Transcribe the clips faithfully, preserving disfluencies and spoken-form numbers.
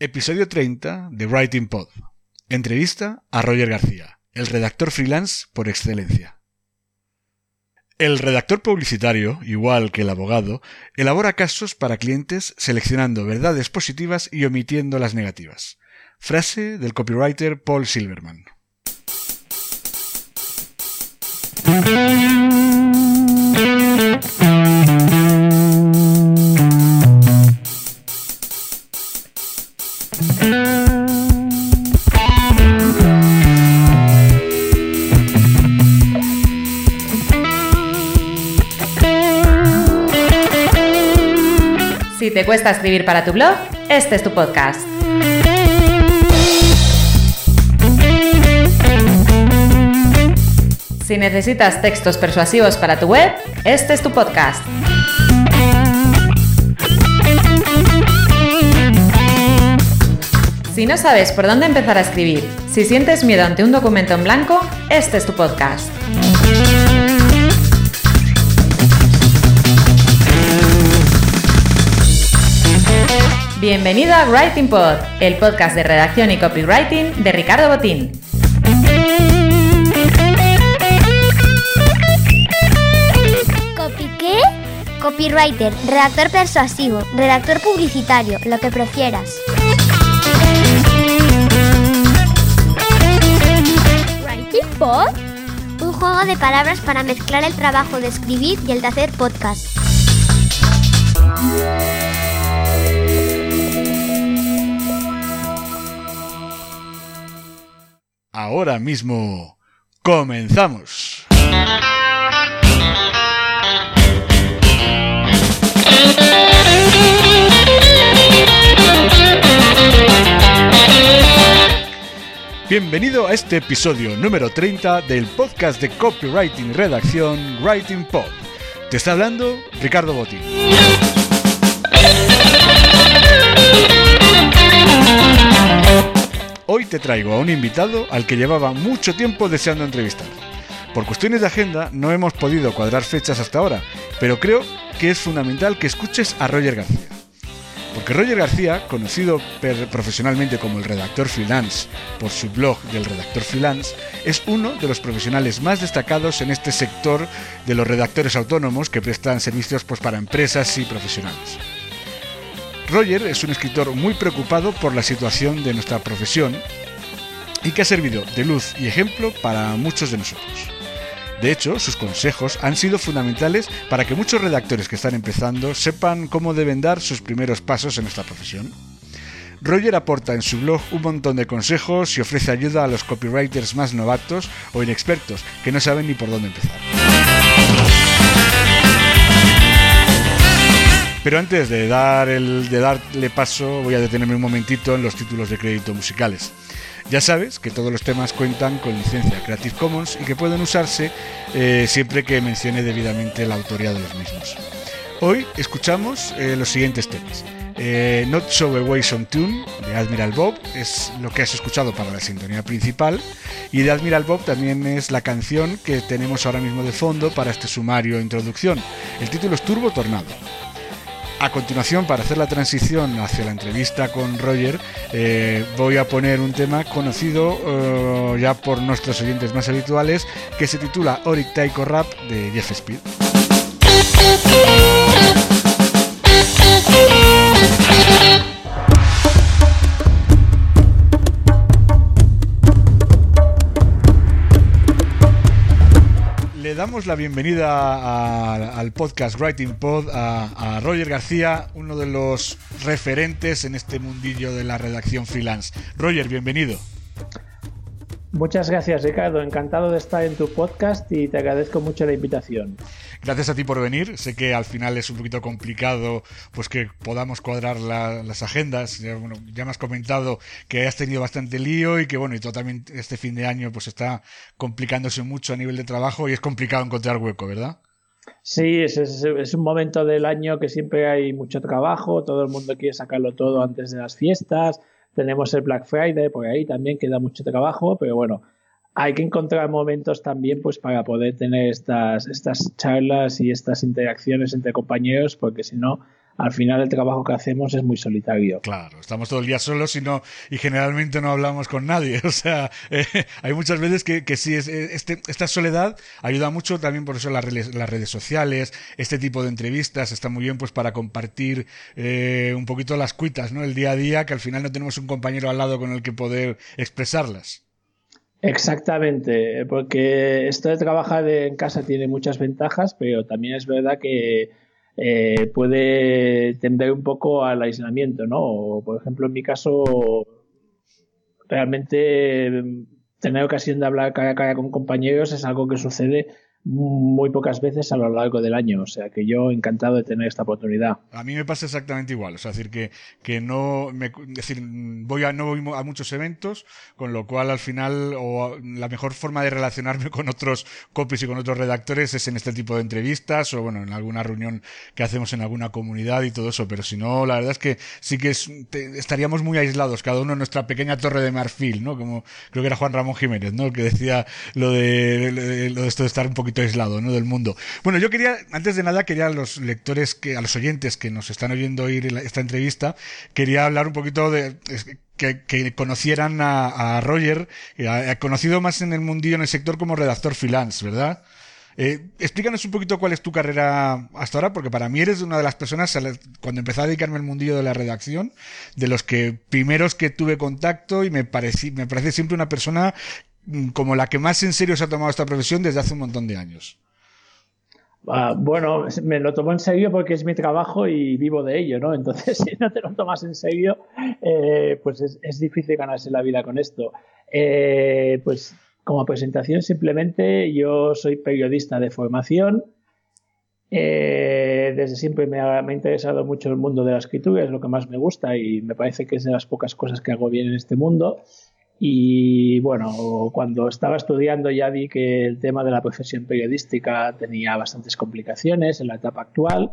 Episodio treinta de Writing Pod. Entrevista a Roger García, el redactor freelance por excelencia. El redactor publicitario, igual que el abogado, elabora casos para clientes seleccionando verdades positivas y omitiendo las negativas. Frase del copywriter Paul Silverman. Si te cuesta escribir para tu blog, este es tu podcast. Si necesitas textos persuasivos para tu web, este es tu podcast. Si no sabes por dónde empezar a escribir, si sientes miedo ante un documento en blanco, este es tu podcast. Bienvenido a Writing Pod, el podcast de redacción y copywriting de Ricardo Botín. ¿Copy qué? Copywriter, redactor persuasivo, redactor publicitario, lo que prefieras. ¿Writing Pod? Un juego de palabras para mezclar el trabajo de escribir y el de hacer podcast. Ahora mismo comenzamos. Bienvenido a este episodio número treinta del podcast de copywriting y redacción Writing Pod. Te está hablando Ricardo Botín. Hoy te traigo a un invitado al que llevaba mucho tiempo deseando entrevistar. Por cuestiones de agenda no hemos podido cuadrar fechas hasta ahora, pero creo que es fundamental que escuches a Roger García. Porque Roger García, conocido per- profesionalmente como el redactor freelance por su blog del redactor freelance, es uno de los profesionales más destacados en este sector de los redactores autónomos que prestan servicios pues, para empresas y profesionales. Roger es un escritor muy preocupado por la situación de nuestra profesión y que ha servido de luz y ejemplo para muchos de nosotros. De hecho, sus consejos han sido fundamentales para que muchos redactores que están empezando sepan cómo deben dar sus primeros pasos en esta profesión. Roger aporta en su blog un montón de consejos y ofrece ayuda a los copywriters más novatos o inexpertos que no saben ni por dónde empezar. Pero antes de, dar el, de darle paso, voy a detenerme un momentito en los títulos de crédito musicales. Ya sabes que todos los temas cuentan con licencia Creative Commons y que pueden usarse eh, siempre que mencione debidamente la autoría de los mismos. Hoy escuchamos eh, los siguientes temas. Eh, Not So Away Some Tune de Admiral Bob es lo que has escuchado para la sintonía principal, y de Admiral Bob también es la canción que tenemos ahora mismo de fondo para este sumario e introducción. El título es Turbo Tornado. A continuación, para hacer la transición hacia la entrevista con Roger, eh, voy a poner un tema conocido uh, ya por nuestros oyentes más habituales, que se titula Oric Taiko Rap de Jeff Speed. Le damos la bienvenida a, al podcast Writing Pod a, a Roger García, uno de los referentes en este mundillo de la redacción freelance. Roger, bienvenido. Muchas gracias, Ricardo. Encantado de estar en tu podcast y te agradezco mucho la invitación. Gracias a ti por venir. Sé que al final es un poquito complicado pues que podamos cuadrar la, las agendas. Ya, bueno, ya me has comentado que has tenido bastante lío y que bueno, y todo también este fin de año pues está complicándose mucho a nivel de trabajo y es complicado encontrar hueco, ¿verdad? Sí, es, es, es un momento del año que siempre hay mucho trabajo, todo el mundo quiere sacarlo todo antes de las fiestas. Tenemos el Black Friday por ahí también, que da mucho trabajo, pero bueno, hay que encontrar momentos también pues para poder tener estas, estas charlas y estas interacciones entre compañeros, porque si no, al final el trabajo que hacemos es muy solitario. Claro, estamos todo el día solos y no y generalmente no hablamos con nadie. O sea, eh, hay muchas veces que, que sí, es, este, esta soledad ayuda mucho también, por eso las redes, las redes sociales, este tipo de entrevistas está muy bien pues para compartir eh, un poquito las cuitas, ¿no? El día a día, que al final no tenemos un compañero al lado con el que poder expresarlas. Exactamente, porque esto de trabajar en casa tiene muchas ventajas, pero también es verdad que eh, puede tender un poco al aislamiento, ¿no? O, por ejemplo, en mi caso, realmente tener ocasión de hablar cara a cara con compañeros es algo que sucede muy pocas veces a lo largo del año, o sea que yo encantado de tener esta oportunidad. A mí me pasa exactamente igual, o sea, decir que, que no me, decir, voy a, no voy a muchos eventos, con lo cual al final, o la mejor forma de relacionarme con otros copies y con otros redactores es en este tipo de entrevistas, o bueno, en alguna reunión que hacemos en alguna comunidad y todo eso, pero si no, la verdad es que sí que es, te, estaríamos muy aislados, cada uno en nuestra pequeña torre de marfil, ¿no? Como creo que era Juan Ramón Jiménez, ¿no? El que decía lo de, lo de, lo de esto de estar un poquito aislado, ¿no? Del mundo. Bueno, yo quería, antes de nada, quería a los lectores, que a los oyentes que nos están oyendo oír esta entrevista, quería hablar un poquito de que, que conocieran a, a Roger, que ha conocido más en el mundillo, en el sector como redactor freelance, ¿verdad? Eh, explícanos un poquito cuál es tu carrera hasta ahora, porque para mí eres una de las personas, cuando empecé a dedicarme al mundillo de la redacción, de los que primeros que tuve contacto, y me parece, me parece siempre una persona como la que más en serio se ha tomado esta profesión desde hace un montón de años. Uh, bueno, me lo tomo en serio porque es mi trabajo y vivo de ello, ¿no? Entonces, si no te lo tomas en serio, eh, pues es, es difícil ganarse la vida con esto. Eh, pues como presentación, simplemente yo soy periodista de formación. Eh, desde siempre me ha, me ha interesado mucho el mundo de la escritura, es lo que más me gusta y me parece que es de las pocas cosas que hago bien en este mundo. Y bueno, cuando estaba estudiando ya vi que el tema de la profesión periodística tenía bastantes complicaciones en la etapa actual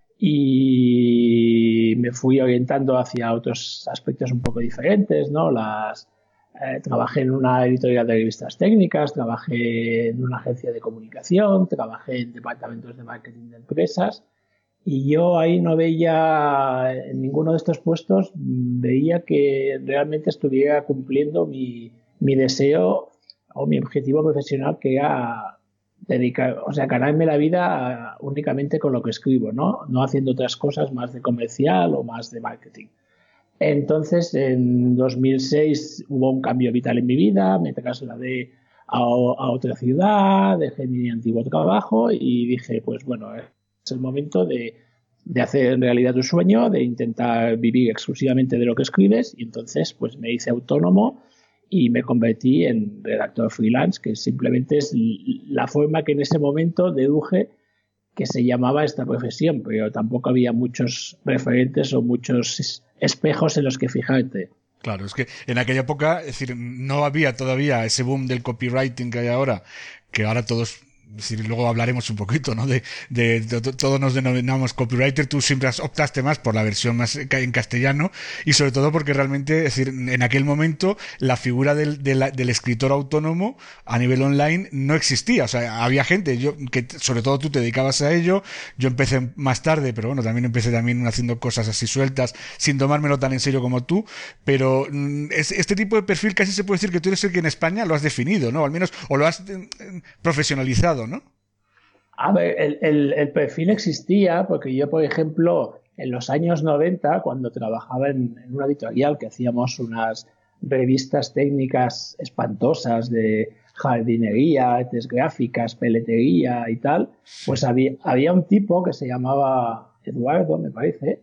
y me fui orientando hacia otros aspectos un poco diferentes, ¿no? Las, eh, trabajé en una editorial de revistas técnicas, trabajé en una agencia de comunicación, trabajé en departamentos de marketing de empresas. Y yo ahí no veía, en ninguno de estos puestos, veía que realmente estuviera cumpliendo mi, mi deseo o mi objetivo profesional, que era dedicar, o sea, ganarme la vida únicamente con lo que escribo, ¿no? No haciendo otras cosas más de comercial o más de marketing. Entonces, en dos mil seis hubo un cambio vital en mi vida, me trasladé a, a otra ciudad, dejé mi antiguo trabajo y dije, pues bueno, es el momento de, de hacer en realidad tu sueño, de intentar vivir exclusivamente de lo que escribes, y entonces pues me hice autónomo y me convertí en redactor freelance, que simplemente es la forma que en ese momento deduje que se llamaba esta profesión, pero tampoco había muchos referentes o muchos espejos en los que fijarte. Claro, es que en aquella época, es decir, no había todavía ese boom del copywriting que hay ahora, que ahora todos... Es decir, luego hablaremos un poquito, ¿no? De, de, de, de todos nos denominamos copywriter. Tú siempre optaste más por la versión más en castellano y sobre todo porque realmente, es decir, en aquel momento la figura del, de la, del escritor autónomo a nivel online no existía. O sea, había gente, yo que sobre todo tú te dedicabas a ello. Yo empecé más tarde, pero bueno, también empecé también haciendo cosas así sueltas, sin tomármelo tan en serio como tú. Pero es, este tipo de perfil casi se puede decir que tú eres el que en España lo has definido, ¿no? Al menos, o lo has profesionalizado, ¿no? A ver, el, el, el perfil existía porque yo, por ejemplo, en los años noventa, cuando trabajaba en, en una editorial que hacíamos unas revistas técnicas espantosas de jardinería, artes gráficas, peletería y tal, pues había, había un tipo que se llamaba Eduardo, me parece,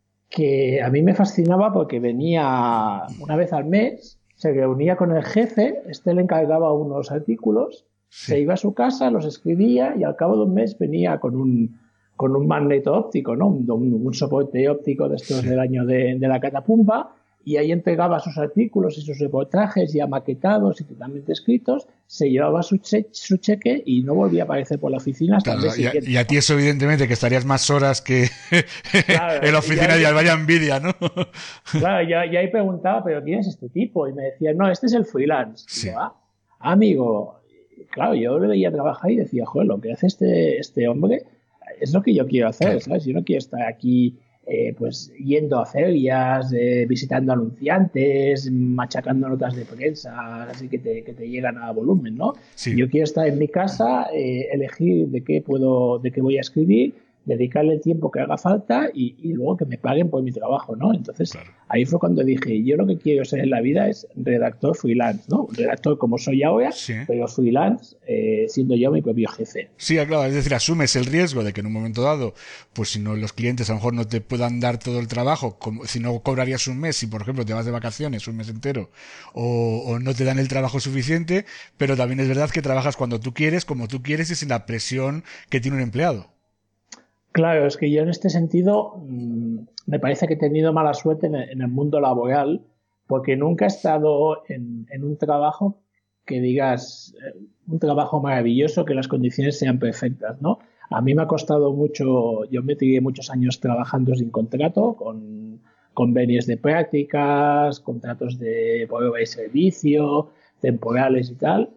que a mí me fascinaba porque venía una vez al mes, se reunía con el jefe, este le encargaba unos artículos, sí. Se iba a su casa, los escribía y al cabo de un mes venía con un, con un magneto óptico, ¿no? Un, un, un soporte óptico de estos sí. del año de, de la catapumba, y ahí entregaba sus artículos y sus reportajes ya maquetados y totalmente escritos, se llevaba su, che su cheque y no volvía a aparecer por la oficina hasta claro, el día siguiente. Y a, y a ti eso evidentemente que estarías más horas que claro, en la oficina y, y vaya envidia, ¿no? Claro, ya, ya ahí preguntaba, ¿pero quién es este tipo? Y me decía, no, este es el freelance. Sí. Y yo, ah, amigo... Claro, yo le veía trabajar y decía, joder, lo que hace este, este hombre es lo que yo quiero hacer, claro. ¿sabes? Yo no quiero estar aquí eh, pues yendo a ferias, eh, visitando anunciantes, machacando notas de prensa, así que te, que te llegan a volumen, ¿no? Sí. Yo quiero estar en mi casa, eh, elegir de qué puedo, de qué voy a escribir, dedicarle el tiempo que haga falta y, y luego que me paguen por mi trabajo, ¿no? Entonces, claro. Ahí fue cuando dije, yo lo que quiero ser en la vida es redactor freelance, ¿no? Redactor como soy ahora, sí. Pero freelance, eh, siendo yo mi propio jefe. Sí, claro, es decir, asumes el riesgo de que en un momento dado, pues si no los clientes a lo mejor no te puedan dar todo el trabajo, como, si no cobrarías un mes, si por ejemplo te vas de vacaciones un mes entero, o, o no te dan el trabajo suficiente, pero también es verdad que trabajas cuando tú quieres, como tú quieres y sin la presión que tiene un empleado. Claro, es que yo en este sentido mmm, me parece que he tenido mala suerte en el, en el mundo laboral porque nunca he estado en, en un trabajo que digas, eh, un trabajo maravilloso, que las condiciones sean perfectas, ¿no? A mí me ha costado mucho, yo me tiré muchos años trabajando sin contrato, con convenios de prácticas, contratos de prueba y servicio, temporales y tal,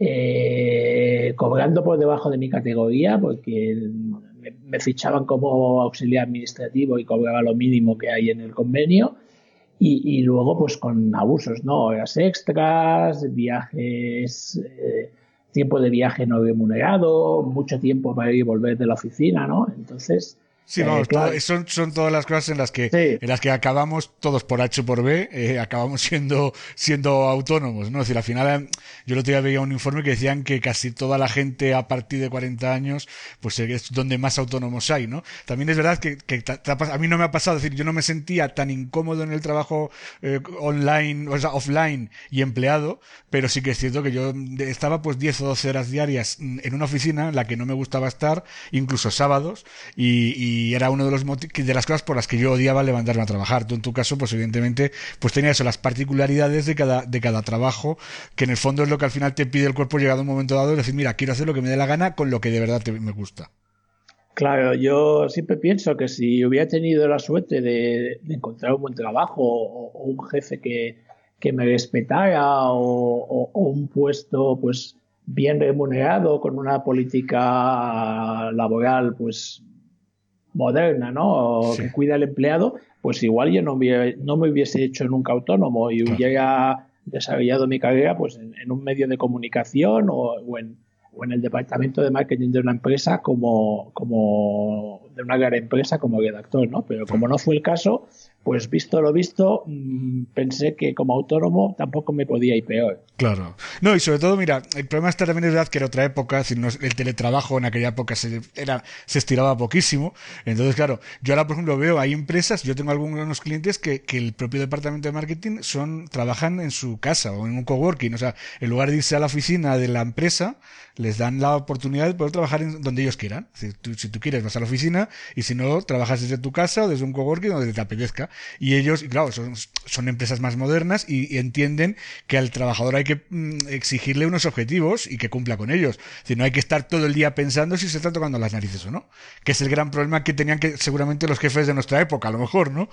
eh, cobrando por debajo de mi categoría porque me, me fichaban como auxiliar administrativo y cobraba lo mínimo que hay en el convenio y, y luego pues con abusos, ¿no? Horas extras, viajes, eh, tiempo de viaje no remunerado, mucho tiempo para ir y volver de la oficina, ¿no? Entonces... Sí, vamos, eh, claro. todo, son, son todas las cosas en las que sí. en las que acabamos todos por H o por B, eh, acabamos siendo siendo autónomos, ¿no? Es decir, al final yo el otro día veía un informe que decían que casi toda la gente a partir de cuarenta años pues es donde más autónomos hay, ¿no? También es verdad que, que a mí no me ha pasado, es decir, yo no me sentía tan incómodo en el trabajo eh, online, o sea, offline y empleado, pero sí que es cierto que yo estaba pues diez o doce horas diarias en una oficina en la que no me gustaba estar, incluso sábados, y, y y era uno de los motivos, de las cosas por las que yo odiaba levantarme a trabajar. Tú en tu caso, pues evidentemente, pues tenía eso, las particularidades de cada, de cada trabajo, que en el fondo es lo que al final te pide el cuerpo llegado a un momento dado, es decir, mira, quiero hacer lo que me dé la gana con lo que de verdad te, me gusta. Claro, yo siempre pienso que si hubiera tenido la suerte de, de encontrar un buen trabajo o, o un jefe que, que me respetara o, o, o un puesto, pues bien remunerado, con una política laboral, pues moderna, ¿no? Sí. Que cuida al empleado, pues igual yo no, hubiera, no me hubiese hecho nunca autónomo y hubiera desarrollado mi carrera pues en, en un medio de comunicación o, o, en, o en el departamento de marketing de una empresa como, como de una gran empresa como redactor, ¿no? Pero como no fue el caso, pues visto lo visto, mmm, pensé que como autónomo tampoco me podía ir peor. Claro. No, y sobre todo, mira, el problema está también es verdad que era otra época, es decir, no, el teletrabajo en aquella época se, era, se estiraba poquísimo. Entonces, claro, yo ahora, por ejemplo, veo, hay empresas, yo tengo algunos clientes que, que el propio departamento de marketing son, trabajan en su casa o en un coworking. O sea, en lugar de irse a la oficina de la empresa, les dan la oportunidad de poder trabajar en donde ellos quieran. Es decir, tú, si tú quieres, vas a la oficina y si no, trabajas desde tu casa o desde un coworking o donde te apetezca. Y ellos, claro, son, son empresas más modernas y, y entienden que al trabajador hay que que exigirle unos objetivos y que cumpla con ellos. Es decir, no hay que estar todo el día pensando si se está tocando las narices o no, que es el gran problema que tenían que seguramente los jefes de nuestra época, a lo mejor, ¿no?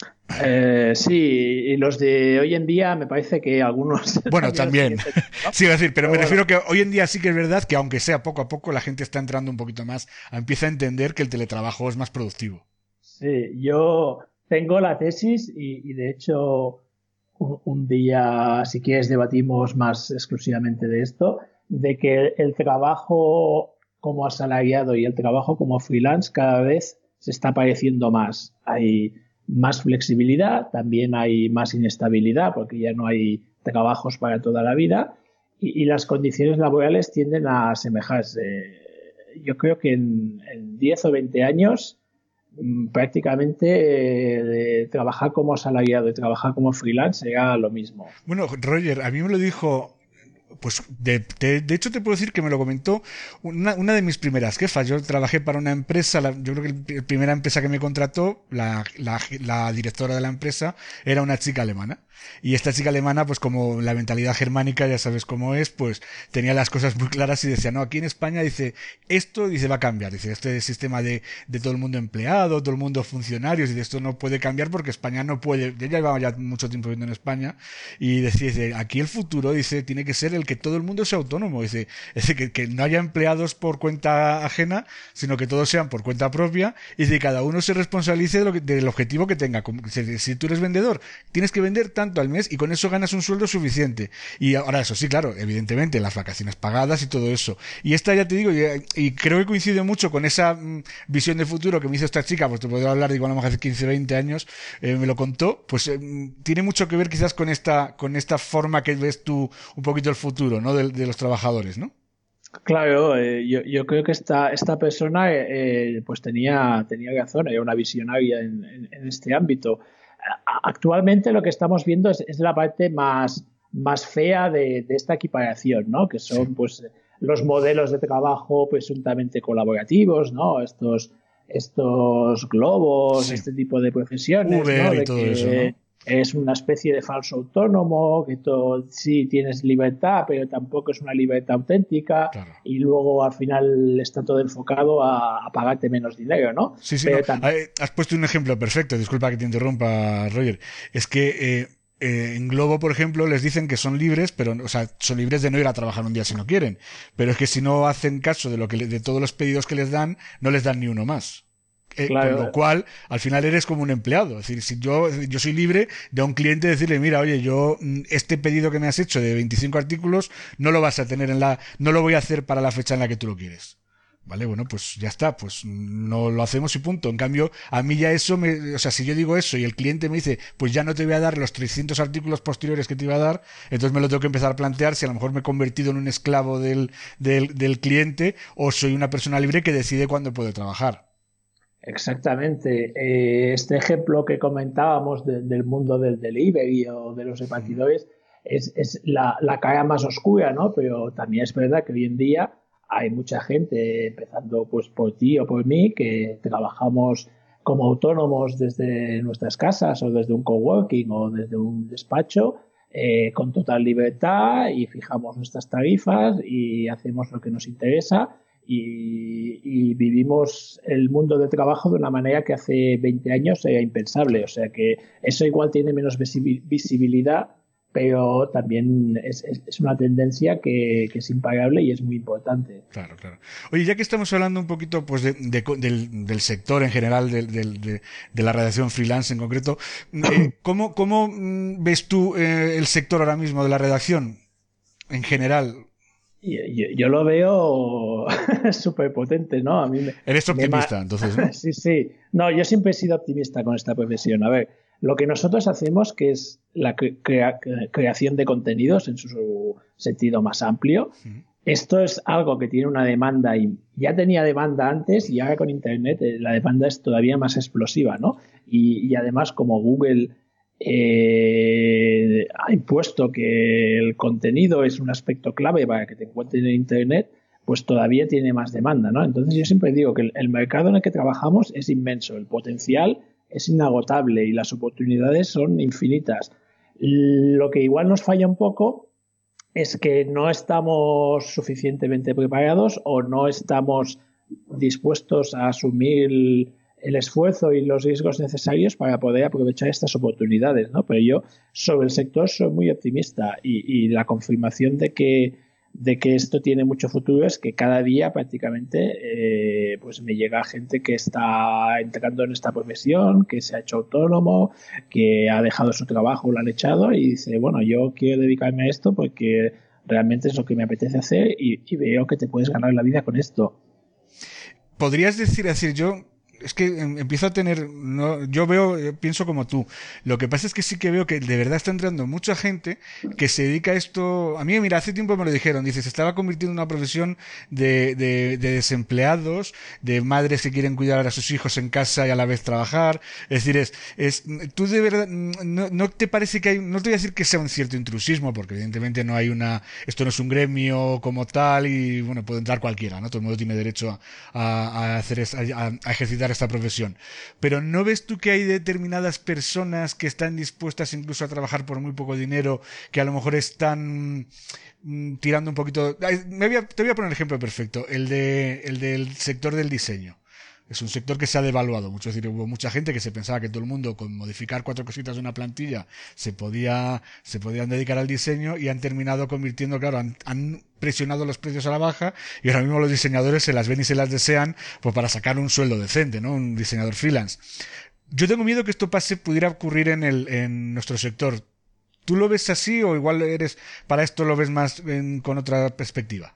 Eh, sí, y los de hoy en día me parece que algunos... Bueno, también, ¿no? Sí, es decir, pero, pero me bueno. refiero que hoy en día sí que es verdad que aunque sea poco a poco la gente está entrando un poquito más, empieza a entender que el teletrabajo es más productivo. Sí, yo tengo la tesis y, y de hecho... un día, si quieres, debatimos más exclusivamente de esto, de que el trabajo como asalariado y el trabajo como freelance cada vez se está pareciendo más. Hay más flexibilidad, también hay más inestabilidad porque ya no hay trabajos para toda la vida y, y las condiciones laborales tienden a asemejarse. Yo creo que en, en diez o veinte años prácticamente eh, de trabajar como asalariado y trabajar como freelance será lo mismo. Bueno, Roger, a mí me lo dijo, pues de, de, de hecho te puedo decir que me lo comentó una, una de mis primeras jefas. Yo trabajé para una empresa, la, yo creo que la primera empresa que me contrató, la, la, la directora de la empresa era una chica alemana. Y esta chica alemana, pues como la mentalidad germánica, ya sabes cómo es, pues tenía las cosas muy claras y decía, no, aquí en España, dice, esto, dice, va a cambiar, dice, este sistema de, de todo el mundo empleado, todo el mundo funcionarios, y esto no puede cambiar porque España no puede, ella llevaba ya mucho tiempo viviendo en España, y decía, dice, aquí el futuro, dice, tiene que ser el que todo el mundo sea autónomo, es decir, es decir que, que no haya empleados por cuenta ajena, sino que todos sean por cuenta propia, y que cada uno se responsabilice de lo que, del objetivo que tenga. Si, si tú eres vendedor, tienes que vender tanto al mes y con eso ganas un sueldo suficiente. Y ahora eso sí, claro, evidentemente las vacaciones pagadas y todo eso. Y esta ya te digo, y, y creo que coincide mucho con esa mm, visión de futuro que me hizo esta chica, pues te podría hablar de igual a lo mejor hace quince, veinte años, eh, me lo contó, pues eh, tiene mucho que ver quizás con esta, con esta forma que ves tú un poquito el futuro, ¿no? De, de los trabajadores, ¿no? Claro, eh, yo, yo creo que esta, esta persona eh, pues tenía, tenía razón, era una visionaria en, en, en este ámbito. Actualmente lo que estamos viendo es, es la parte más, más fea de, de esta equiparación, ¿no? Que son sí. pues los modelos de trabajo presuntamente colaborativos, ¿no? Estos, estos globos, sí. este tipo de profesiones, Uber ¿no? y de todo que, eso, ¿no? Es una especie de falso autónomo, que todo, sí tienes libertad, pero tampoco es una libertad auténtica, claro. Y luego al final está todo enfocado a, a pagarte menos dinero, ¿no? Sí, sí, pero no. también... Has puesto un ejemplo perfecto, disculpa que te interrumpa, Roger. Es que eh, eh, en Globo, por ejemplo, les dicen que son libres, pero, o sea, son libres de no ir a trabajar un día si no quieren, pero es que si no hacen caso de lo que de todos los pedidos que les dan, no les dan ni uno más. Eh, claro. Con lo cual, al final eres como un empleado. Es decir, si yo, yo soy libre de a un cliente decirle, mira, oye, yo, este pedido que me has hecho de veinticinco artículos, no lo vas a tener en la, no lo voy a hacer para la fecha en la que tú lo quieres. Vale, bueno, pues ya está, pues no lo hacemos y punto. En cambio, a mí ya eso me, o sea, si yo digo eso y el cliente me dice, pues ya no te voy a dar los trescientos artículos posteriores que te iba a dar, entonces me lo tengo que empezar a plantear si a lo mejor me he convertido en un esclavo del, del, del cliente o soy una persona libre que decide cuándo puede trabajar. Exactamente. Eh, este ejemplo que comentábamos de, del mundo del delivery o de los repartidores es, es la, la cara más oscura, ¿no? Pero también es verdad que hoy en día hay mucha gente, empezando pues por ti o por mí, que trabajamos como autónomos desde nuestras casas o desde un coworking o desde un despacho eh, con total libertad y fijamos nuestras tarifas y hacemos lo que nos interesa. Y, y vivimos el mundo del trabajo de una manera que hace veinte años era impensable. O sea que eso igual tiene menos visibilidad, pero también es, es, es una tendencia que, que es imparable y es muy importante. Claro, claro. Oye, ya que estamos hablando un poquito pues de, de, del, del sector en general, de, de, de, de la redacción freelance en concreto, eh, ¿cómo, ¿cómo ves tú eh, el sector ahora mismo de la redacción en general? Yo, yo, yo lo veo súper potente, ¿no? A mí me, Eres optimista, me... entonces, ¿no? Sí, sí. No, yo siempre he sido optimista con esta profesión. A ver, lo que nosotros hacemos, que es la crea creación de contenidos en su sentido más amplio, uh-huh. Esto es algo que tiene una demanda y ya tenía demanda antes y ahora con Internet la demanda es todavía más explosiva, ¿no? Y, y además, como Google Eh, ha impuesto que el contenido es un aspecto clave para que te encuentres en Internet, pues todavía tiene más demanda, ¿no? Entonces yo siempre digo que el, el mercado en el que trabajamos es inmenso, el potencial es inagotable y las oportunidades son infinitas. Lo que igual nos falla un poco es que no estamos suficientemente preparados o no estamos dispuestos a asumir el esfuerzo y los riesgos necesarios para poder aprovechar estas oportunidades, ¿no? Pero yo sobre el sector soy muy optimista y, y la confirmación de que, de que esto tiene mucho futuro es que cada día prácticamente eh, pues me llega gente que está entrando en esta profesión, que se ha hecho autónomo, que ha dejado su trabajo, lo han echado y dice, bueno, yo quiero dedicarme a esto porque realmente es lo que me apetece hacer y, y veo que te puedes ganar la vida con esto. ¿Podrías decir, decir yo es que empiezo a tener, no, yo veo, yo pienso como tú. Lo que pasa es que sí que veo que de verdad está entrando mucha gente que se dedica a esto. A mí, mira, hace tiempo me lo dijeron, dice, se estaba convirtiendo en una profesión de, de, de desempleados, de madres que quieren cuidar a sus hijos en casa y a la vez trabajar. Es decir, es, es, tú de verdad, no, no te parece que hay, no te voy a decir que sea un cierto intrusismo, porque evidentemente no hay una, esto no es un gremio como tal y bueno, puede entrar cualquiera, ¿no? Todo el mundo tiene derecho a, a, a hacer, a, a ejercitar esta profesión, pero ¿no ves tú que hay determinadas personas que están dispuestas incluso a trabajar por muy poco dinero, que a lo mejor están mm, tirando un poquito? Me voy a, te voy a poner un ejemplo perfecto, el de el del sector del diseño. Es un sector que se ha devaluado mucho. Es decir, hubo mucha gente que se pensaba que todo el mundo con modificar cuatro cositas de una plantilla se podía, se podían dedicar al diseño y han terminado convirtiendo, claro, han, han presionado los precios a la baja y ahora mismo los diseñadores se las ven y se las desean pues para sacar un sueldo decente, ¿no? Un diseñador freelance. Yo tengo miedo que esto pase, pudiera ocurrir en el, en nuestro sector. ¿Tú lo ves así o igual eres, para esto lo ves más en, con otra perspectiva?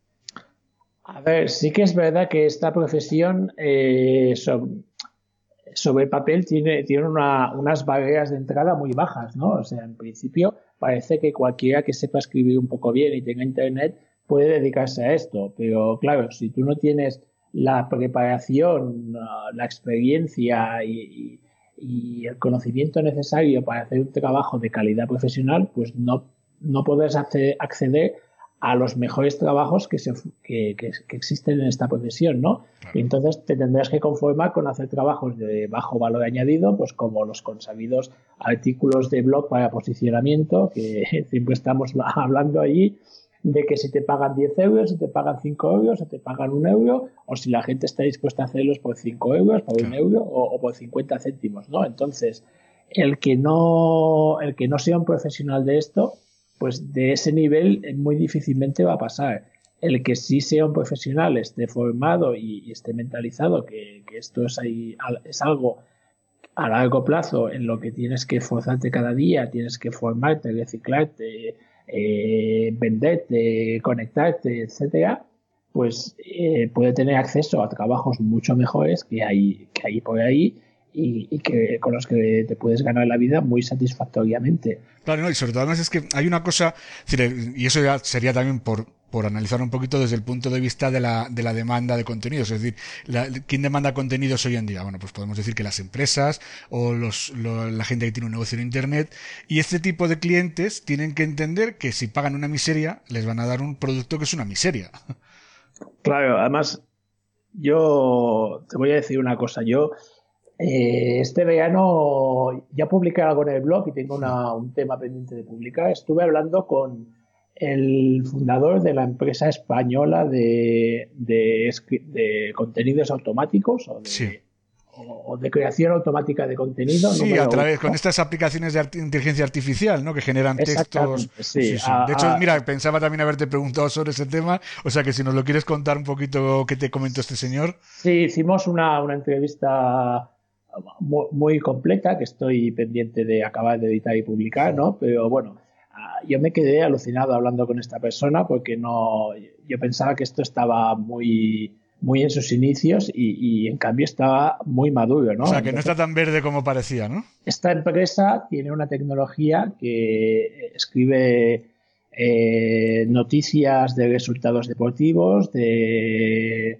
A ver, sí que es verdad que esta profesión eh, sobre, sobre el papel tiene, tiene una, unas barreras de entrada muy bajas, ¿no? O sea, en principio parece que cualquiera que sepa escribir un poco bien y tenga internet puede dedicarse a esto, pero claro, si tú no tienes la preparación, la experiencia y, y, y el conocimiento necesario para hacer un trabajo de calidad profesional, pues no, no podrás acceder a los mejores trabajos que, se, que, que, que existen en esta profesión, ¿no? Claro. Y entonces te tendrás que conformar con hacer trabajos de bajo valor añadido, pues como los consabidos artículos de blog para posicionamiento, que siempre estamos hablando allí de que si te pagan diez euros, si te pagan cinco euros, o te pagan un euro, o si la gente está dispuesta a hacerlos por cinco euros, por claro. un euro o, o por cincuenta céntimos, ¿no? Entonces, el que no, el que no sea un profesional de esto, pues de ese nivel muy difícilmente va a pasar. El que sí sea un profesional, esté formado y, y esté mentalizado que, que esto es, ahí, es algo a largo plazo en lo que tienes que esforzarte cada día, tienes que formarte, reciclarte, eh, venderte, conectarte, etcétera, pues eh, puede tener acceso a trabajos mucho mejores que hay, que hay por ahí y, y que con los que te puedes ganar la vida muy satisfactoriamente. Claro, no, y sobre todo además es que hay una cosa, y eso ya sería también por, por analizar un poquito desde el punto de vista de la, de la demanda de contenidos, es decir, la, ¿quién demanda contenidos hoy en día? Bueno, pues podemos decir que las empresas o los, lo, la gente que tiene un negocio en internet, y este tipo de clientes tienen que entender que si pagan una miseria, les van a dar un producto que es una miseria. Claro, además, yo te voy a decir una cosa, yo Eh, este verano ya publiqué algo en el blog y tengo una, un tema pendiente de publicar. Estuve hablando con el fundador de la empresa española de, de, de contenidos automáticos o de, sí. o, o de creación automática de contenido. Sí, no a través con estas aplicaciones de art- inteligencia artificial, ¿no? Que generan textos. Sí, sí, sí. A, de hecho, a, mira, pensaba también haberte preguntado sobre ese tema. O sea que si nos lo quieres contar un poquito, ¿qué te comentó este señor? Sí, hicimos una, una entrevista muy completa que estoy pendiente de acabar de editar y publicar, ¿no? Pero bueno, yo me quedé alucinado hablando con esta persona porque no, yo pensaba que esto estaba muy, muy en sus inicios y, y en cambio estaba muy maduro, ¿no? O sea, que Entonces, no está tan verde como parecía, ¿no? Esta empresa tiene una tecnología que escribe eh, noticias de resultados deportivos, de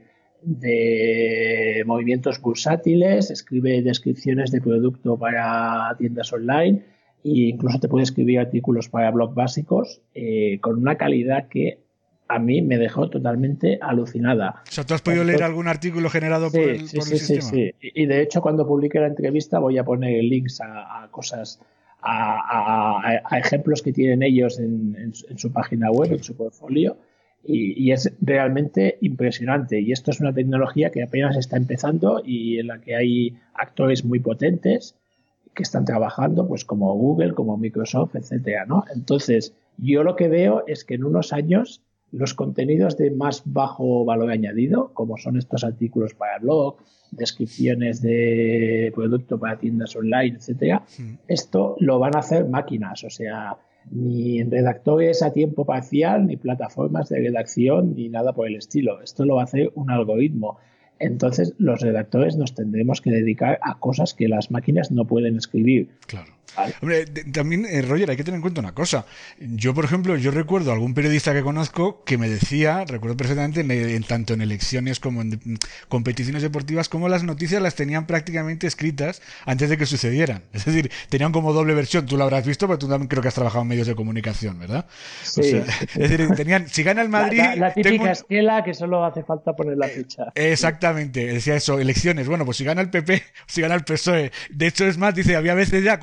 de movimientos bursátiles, escribe descripciones de producto para tiendas online e incluso te puede escribir artículos para blog básicos eh, con una calidad que a mí me dejó totalmente alucinada. O sea, ¿tú has podido Entonces, leer algún artículo generado sí, por el, sí, por sí, el sí, sistema? Sí, sí. Y de hecho cuando publique la entrevista voy a poner links a, a cosas, a, a, a ejemplos que tienen ellos en, en, en su página web, en su portfolio. Y, y es realmente impresionante. Y esto es una tecnología que apenas está empezando y en la que hay actores muy potentes que están trabajando, pues como Google, como Microsoft, etcétera, ¿no? Entonces, yo lo que veo es que en unos años los contenidos de más bajo valor añadido, como son estos artículos para blog, descripciones de producto para tiendas online, etcétera, sí. Esto lo van a hacer máquinas, o sea, ni redactores a tiempo parcial, ni plataformas de redacción, ni nada por el estilo. Esto lo va a hacer un algoritmo. Entonces, los redactores nos tendremos que dedicar a cosas que las máquinas no pueden escribir. Claro. ¿Vale? Hombre, de, también, eh, Roger, hay que tener en cuenta una cosa. Yo, por ejemplo, yo recuerdo a algún periodista que conozco que me decía, recuerdo perfectamente, en, en, tanto en elecciones como en, en competiciones deportivas, como las noticias las tenían prácticamente escritas antes de que sucedieran. Es decir, tenían como doble versión. Tú lo habrás visto, pero tú también creo que has trabajado en medios de comunicación, ¿verdad? Sí. O sea, es decir, tenían, si gana el Madrid... La, la, la típica tengo... esquela que solo hace falta poner la ficha. Eh, exactamente, decía eso, elecciones. Bueno, pues si gana el P P, si gana el P S O E. De hecho, es más, dice, había veces ya, cuando era muy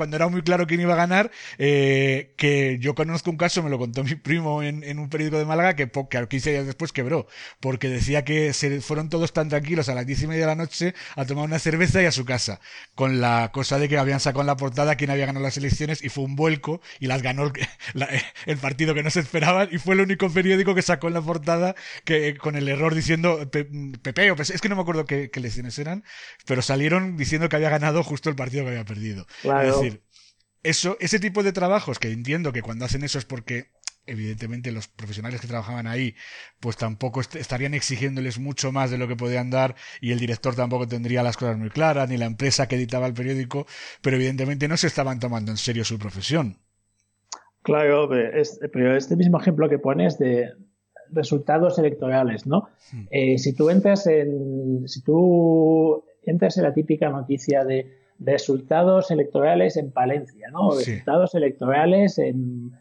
muy claro quién iba a ganar, eh, que yo conozco un caso, me lo contó mi primo en, en un periódico de Málaga, que, que a quince días después quebró, porque decía que se fueron todos tan tranquilos a las diez y media de la noche a tomar una cerveza y a su casa, con la cosa de que habían sacado en la portada quién había ganado las elecciones, y fue un vuelco, y las ganó el, la, el partido que no se esperaban, y fue el único periódico que sacó en la portada que con el error diciendo Pepe, o es que no me acuerdo qué, qué elecciones eran, pero salieron diciendo que había ganado justo el partido que había perdido. Claro. Es decir, eso, ese tipo de trabajos, que entiendo que cuando hacen eso es porque evidentemente los profesionales que trabajaban ahí pues tampoco est- estarían exigiéndoles mucho más de lo que podían dar, y el director tampoco tendría las cosas muy claras, ni la empresa que editaba el periódico, pero evidentemente no se estaban tomando en serio su profesión. Claro, es, pero este mismo ejemplo que pones de resultados electorales, ¿no? Hmm. Eh, si tú entras en si tú entras en la típica noticia de resultados electorales en Palencia, ¿no? Sí. Resultados electorales en,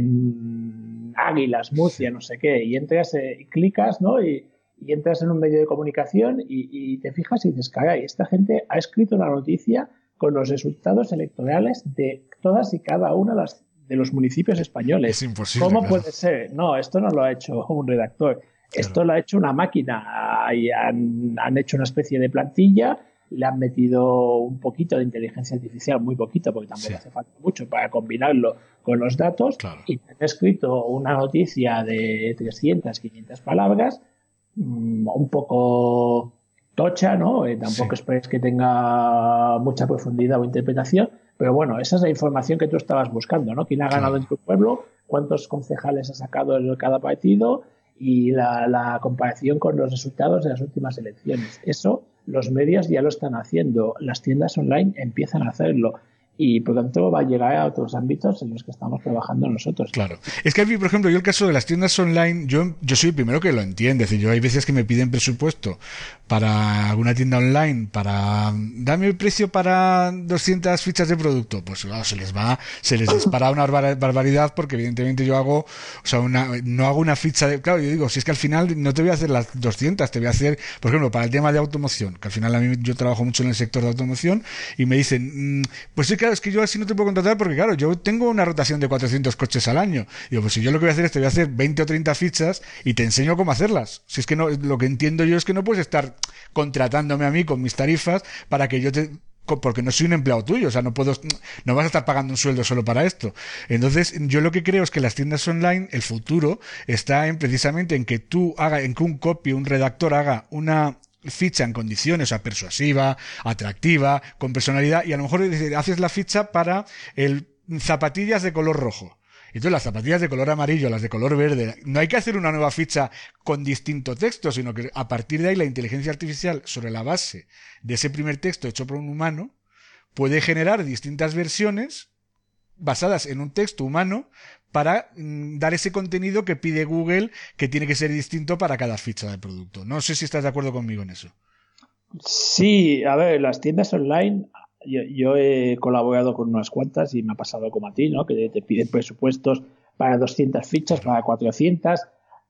en Águilas, Murcia, no sé qué, y entras, eh, clicas, ¿no? Y, y entras en un medio de comunicación y, y te fijas y dices, caray, esta gente ha escrito una noticia con los resultados electorales de todas y cada una de las de los municipios españoles. Es imposible. ¿Cómo claro. puede ser? No, esto no lo ha hecho un redactor. Claro. Esto lo ha hecho una máquina. Y han, han hecho una especie de plantilla, le han metido un poquito de inteligencia artificial, muy poquito, porque tampoco sí. hace falta mucho para combinarlo con los datos, claro. y han escrito una noticia de trescientas, quinientas palabras, un poco tocha, ¿no? Eh, tampoco sí. esperes que tenga mucha profundidad o interpretación, pero bueno, esa es la información que tú estabas buscando, ¿no? ¿Quién ha ganado claro. en tu pueblo? ¿Cuántos concejales ha sacado en cada partido? Y la, la comparación con los resultados de las últimas elecciones. Eso los medios ya lo están haciendo, las tiendas online empiezan a hacerlo. Y por lo tanto va a llegar a otros ámbitos en los que estamos trabajando nosotros. Claro. Es que a mí, por ejemplo, yo el caso de las tiendas online, yo, yo soy el primero que lo entiende. Es decir, yo hay veces que me piden presupuesto para alguna tienda online, para dame el precio para doscientas fichas de producto. Pues claro, se les va, se les dispara una barbaridad, porque evidentemente yo hago, o sea, una, no hago una ficha de, claro, yo digo, si es que al final no te voy a hacer las doscientas, te voy a hacer, por ejemplo, para el tema de automoción, que al final a mí yo trabajo mucho en el sector de automoción, y me dicen, mmm, pues sí, claro, es que yo así no te puedo contratar porque, claro, yo tengo una rotación de cuatrocientos coches al año. Digo, pues si yo lo que voy a hacer es te voy a hacer veinte o treinta fichas y te enseño cómo hacerlas. Si es que no, lo que entiendo yo es que no puedes estar contratándome a mí con mis tarifas para que yo te... porque no soy un empleado tuyo, o sea, no puedo, no vas a estar pagando un sueldo solo para esto. Entonces, yo lo que creo es que las tiendas online, el futuro está en precisamente en que tú haga, en que un copy, un redactor haga una ficha en condiciones, o sea, persuasiva, atractiva, con personalidad, y a lo mejor haces la ficha para el zapatillas de color rojo. Y entonces las zapatillas de color amarillo, las de color verde, no hay que hacer una nueva ficha con distinto texto, sino que a partir de ahí la inteligencia artificial, sobre la base de ese primer texto hecho por un humano, puede generar distintas versiones basadas en un texto humano para mm, dar ese contenido que pide Google, que tiene que ser distinto para cada ficha de producto. No sé si estás de acuerdo conmigo en eso. Sí, a ver, las tiendas online, yo, yo he colaborado con unas cuantas y me ha pasado como a ti, ¿no? Que te piden presupuestos para doscientas fichas, claro. para cuatrocientas,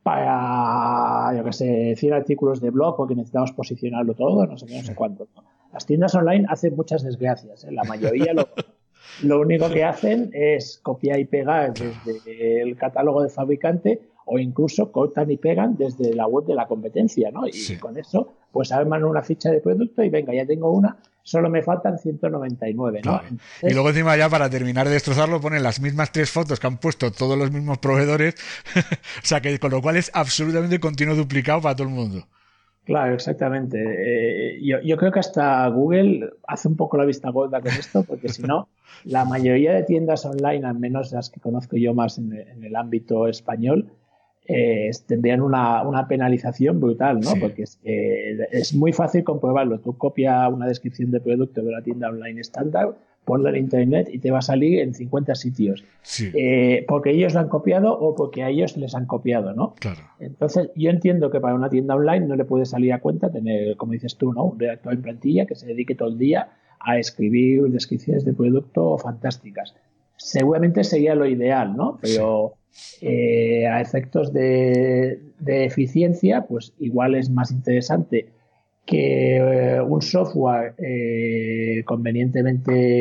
para, yo qué sé, cien artículos de blog porque necesitamos posicionarlo todo, no sé qué, no sé cuánto, ¿no? Las tiendas online hacen muchas desgracias, ¿eh? La mayoría lo... Lo único que hacen es copiar y pegar desde el catálogo del fabricante, o incluso cortan y pegan desde la web de la competencia, ¿no? Y sí. con eso, pues arman una ficha de producto y venga, ya tengo una, solo me faltan ciento noventa y nueve, ¿no? Claro. Entonces, y luego encima ya para terminar de destrozarlo ponen las mismas tres fotos que han puesto todos los mismos proveedores, o sea que con lo cual es absolutamente continuo duplicado para todo el mundo. Claro, exactamente. Eh, yo, yo creo que hasta Google hace un poco la vista gorda con esto, porque si no, la mayoría de tiendas online, al menos las que conozco yo más en, en el ámbito español, eh, tendrían una, una penalización brutal, ¿no? Sí. Porque es, eh, es muy fácil comprobarlo. Tú copias una descripción de producto de una tienda online estándar, ponla en internet y te va a salir en cincuenta sitios. Sí. Eh, porque ellos lo han copiado o porque a ellos les han copiado, ¿no? Claro. Entonces, yo entiendo que para una tienda online no le puede salir a cuenta tener, como dices tú, ¿no? Un redactor en plantilla que se dedique todo el día a escribir descripciones de producto fantásticas. Seguramente sería lo ideal, ¿no? Pero sí. eh, a efectos de, de eficiencia, pues igual es más interesante que eh, un software eh, convenientemente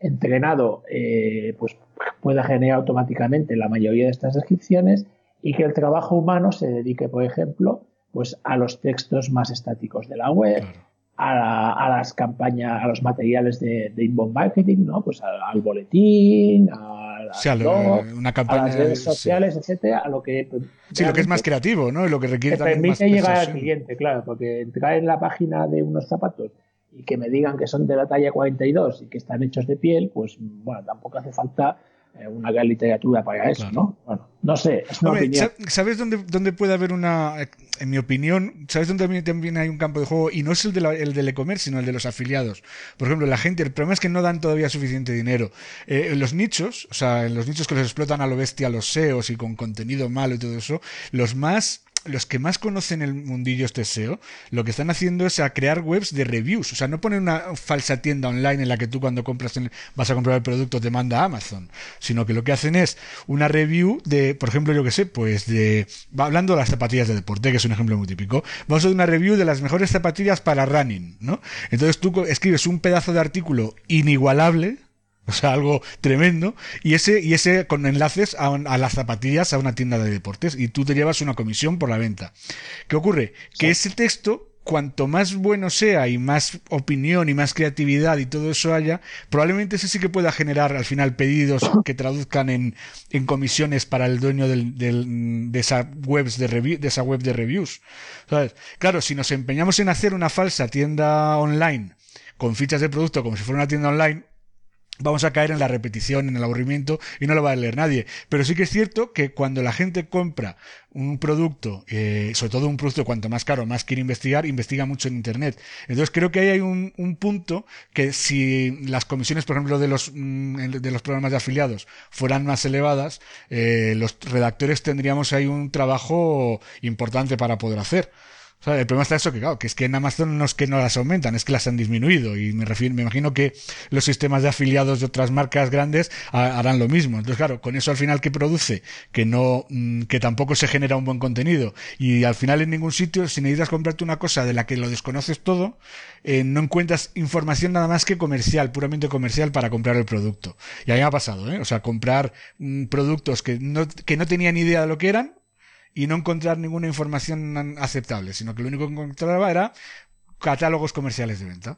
entrenado eh, pues pueda generar automáticamente la mayoría de estas descripciones y que el trabajo humano se dedique, por ejemplo, pues a los textos más estáticos de la web, claro. a, la, a las campañas, a los materiales de, de inbound marketing, ¿no? Pues al, al boletín, a, o sea, blog, una campaña, a las redes sociales, sí. etcétera, a lo que sí, lo que es más creativo, ¿no? Y lo que requiere te permite más llegar al cliente, claro, porque entrar en la página de unos zapatos y que me digan que son de la talla cuarenta y dos y que están hechos de piel, pues bueno, tampoco hace falta eh, una gran literatura para eso, claro. ¿no? Bueno, no sé, es una Hombre, opinión. ¿sabes dónde, dónde puede haber una, en mi opinión, sabes dónde también hay un campo de juego? Y no es el, de la, el del e-commerce, sino el de los afiliados. Por ejemplo, la gente, el problema es que no dan todavía suficiente dinero. Eh, en los nichos, o sea, en los nichos que los explotan a lo bestia, los S E Os y con contenido malo y todo eso, los más... los que más conocen el mundillo este S E O, lo que están haciendo es a crear webs de reviews. O sea, no ponen una falsa tienda online en la que tú cuando compras en, vas a comprar el producto te manda a Amazon, sino que lo que hacen es una review de, por ejemplo, yo que sé, pues de, hablando de las zapatillas de deporte, que es un ejemplo muy típico, vamos a hacer una review de las mejores zapatillas para running, ¿no? Entonces tú escribes un pedazo de artículo inigualable, o sea, algo tremendo, y ese y ese con enlaces a, a las zapatillas a una tienda de deportes, y tú te llevas una comisión por la venta. ¿Qué ocurre? Que ese texto, cuanto más bueno sea y más opinión y más creatividad y todo eso haya, probablemente ese sí que pueda generar al final pedidos que traduzcan en, en comisiones para el dueño del, del, de esa webs de review, de esa web de reviews, ¿sabes? Claro, si nos empeñamos en hacer una falsa tienda online con fichas de producto como si fuera una tienda online, vamos a caer en la repetición, en el aburrimiento, y no lo va a leer nadie. Pero sí que es cierto que cuando la gente compra un producto, eh, sobre todo un producto cuanto más caro, más quiere investigar, investiga mucho en Internet. Entonces creo que ahí hay un, un punto que si las comisiones, por ejemplo, de los, de los programas de afiliados fueran más elevadas, eh, los redactores tendríamos ahí un trabajo importante para poder hacer. O sea, el problema está eso que, claro, que es que en Amazon no es que no las aumentan, es que las han disminuido, y me refiero, me imagino que los sistemas de afiliados de otras marcas grandes harán lo mismo. Entonces, claro, con eso al final que produce, que no, que tampoco se genera un buen contenido, y al final en ningún sitio, si necesitas comprarte una cosa de la que lo desconoces todo, eh, no encuentras información nada más que comercial, puramente comercial para comprar el producto. Y a mí me ha pasado, ¿eh? O sea, comprar mm, productos que no, que no tenía ni idea de lo que eran, y no encontrar ninguna información aceptable, sino que lo único que encontraba era catálogos comerciales de venta.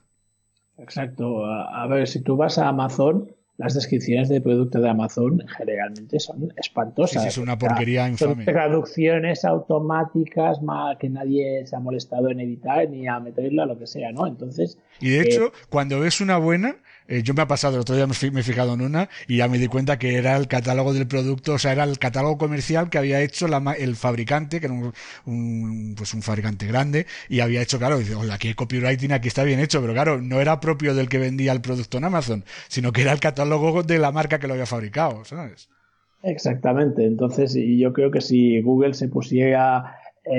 Exacto. A, a ver, si tú vas a Amazon, las descripciones de producto de Amazon generalmente son espantosas. Sí, sí, es una porquería o sea, infame. Son traducciones automáticas que nadie se ha molestado en editar ni a meterla, lo que sea, ¿no? Entonces... Y de hecho, eh, cuando ves una buena... Eh, yo me ha pasado, el otro día me, me he fijado en una y ya me di cuenta que era el catálogo del producto, o sea, era el catálogo comercial que había hecho la, el fabricante, que era un, un, pues un fabricante grande, y había hecho, claro, dice, oye, aquí hay copywriting, aquí está bien hecho, pero claro, no era propio del que vendía el producto en Amazon, sino que era el catálogo de la marca que lo había fabricado, ¿sabes? Exactamente, entonces, y yo creo que si Google se pusiera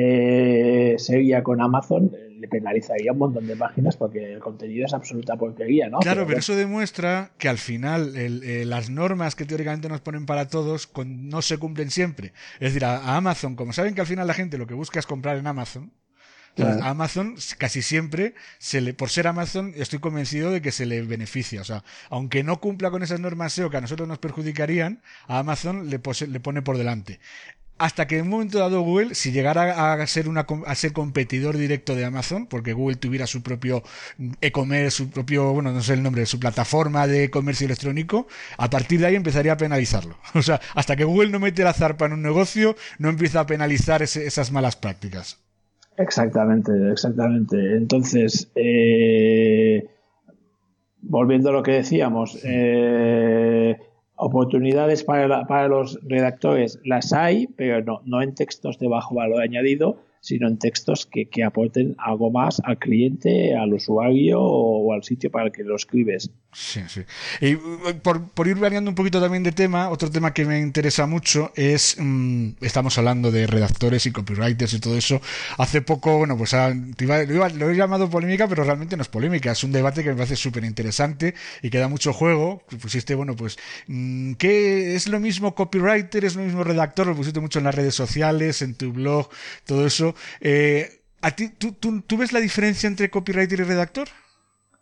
eh, seria con Amazon, le penalizaría un montón de páginas porque el contenido es absoluta porquería, ¿no? Claro, pero, pero eso demuestra que al final el, eh, las normas que teóricamente nos ponen para todos con, no se cumplen siempre. Es decir, a, a Amazon, como saben que al final la gente lo que busca es comprar en Amazon, claro. A Amazon casi siempre, se le, por ser Amazon, estoy convencido de que se le beneficia. O sea, aunque no cumpla con esas normas S E O que a nosotros nos perjudicarían, a Amazon le, pose, le pone por delante. Hasta que en un momento dado Google, si llegara a ser una a ser competidor directo de Amazon, porque Google tuviera su propio e-commerce, su propio, bueno, no sé el nombre, su plataforma de comercio electrónico, a partir de ahí empezaría a penalizarlo. O sea, hasta que Google no mete la zarpa en un negocio, no empieza a penalizar ese, esas malas prácticas. Exactamente, exactamente. Entonces, eh, volviendo a lo que decíamos, eh, oportunidades para, la, para los redactores las hay, pero no, no en textos de bajo valor añadido, sino en textos que, que aporten algo más al cliente, al usuario o, o al sitio para el que lo escribes. Sí, sí. Y por, por ir variando un poquito también de tema, otro tema que me interesa mucho es, mmm, estamos hablando de redactores y copywriters y todo eso. Hace poco, bueno, pues a, iba, lo, iba, lo he llamado polémica, pero realmente no es polémica, es un debate que me parece súper interesante y que da mucho juego. Pusiste, bueno, pues, mmm, ¿qué es lo mismo copywriter, es lo mismo redactor? Lo pusiste mucho en las redes sociales, en tu blog, todo eso. Eh, ¿a ti, tú, tú, ¿Tú ves la diferencia entre copywriter y redactor?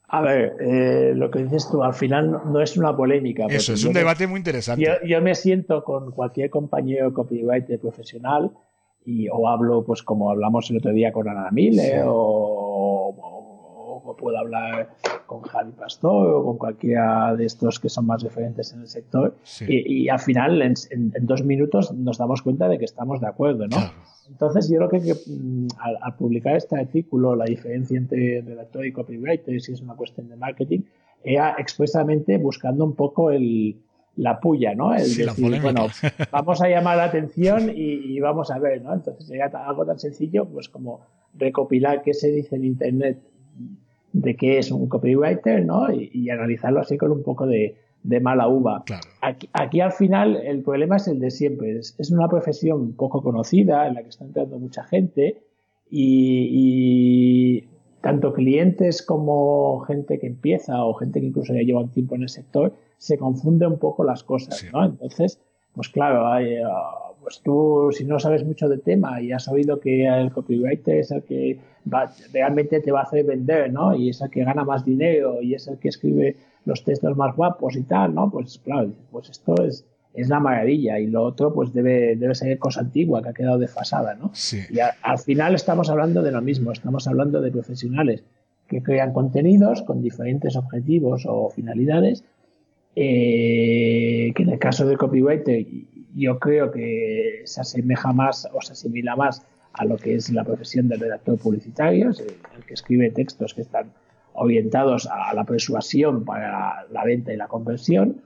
A ver, eh, lo que dices tú, al final no, no es una polémica. Eso, es un debate muy interesante. Yo, yo me siento con cualquier compañero copywriter profesional y o hablo, pues como hablamos el otro día con Ana Miller, sí. o, o, o puedo hablar con Javi Pastor o con cualquiera de estos que son más referentes en el sector, sí. y, y al final en, en, en dos minutos nos damos cuenta de que estamos de acuerdo, ¿no? Claro. Entonces yo creo que, que al, al publicar este artículo, la diferencia entre redactor y copywriter, si es una cuestión de marketing, era expresamente buscando un poco el, la puya, ¿no? El sí, decir, bueno, vamos a llamar la atención y, y vamos a ver, ¿no? Entonces era algo tan sencillo pues como recopilar qué se dice en Internet de qué es un copywriter, ¿no? Y, y analizarlo así con un poco de, de mala uva. Claro. Aquí, aquí al final el problema es el de siempre. Es, es una profesión poco conocida en la que está entrando mucha gente y, y tanto clientes como gente que empieza o gente que incluso ya lleva un tiempo en el sector se confunde un poco las cosas, sí. ¿no? Entonces, pues claro, hay, uh, pues tú si no sabes mucho del tema y has oído que el copywriter es el que va, realmente te va a hacer vender, ¿no? Y es el que gana más dinero y es el que escribe los textos más guapos y tal, ¿no? Pues claro, pues esto es, es la maravilla y lo otro pues debe, debe ser cosa antigua que ha quedado desfasada, ¿no? Sí. Y a, al final estamos hablando de lo mismo, estamos hablando de profesionales que crean contenidos con diferentes objetivos o finalidades, eh, que en el caso del copywriter yo creo que se asemeja más o se asimila más a lo que es la profesión del redactor publicitario, el que escribe textos que están orientados a la persuasión para la venta y la conversión.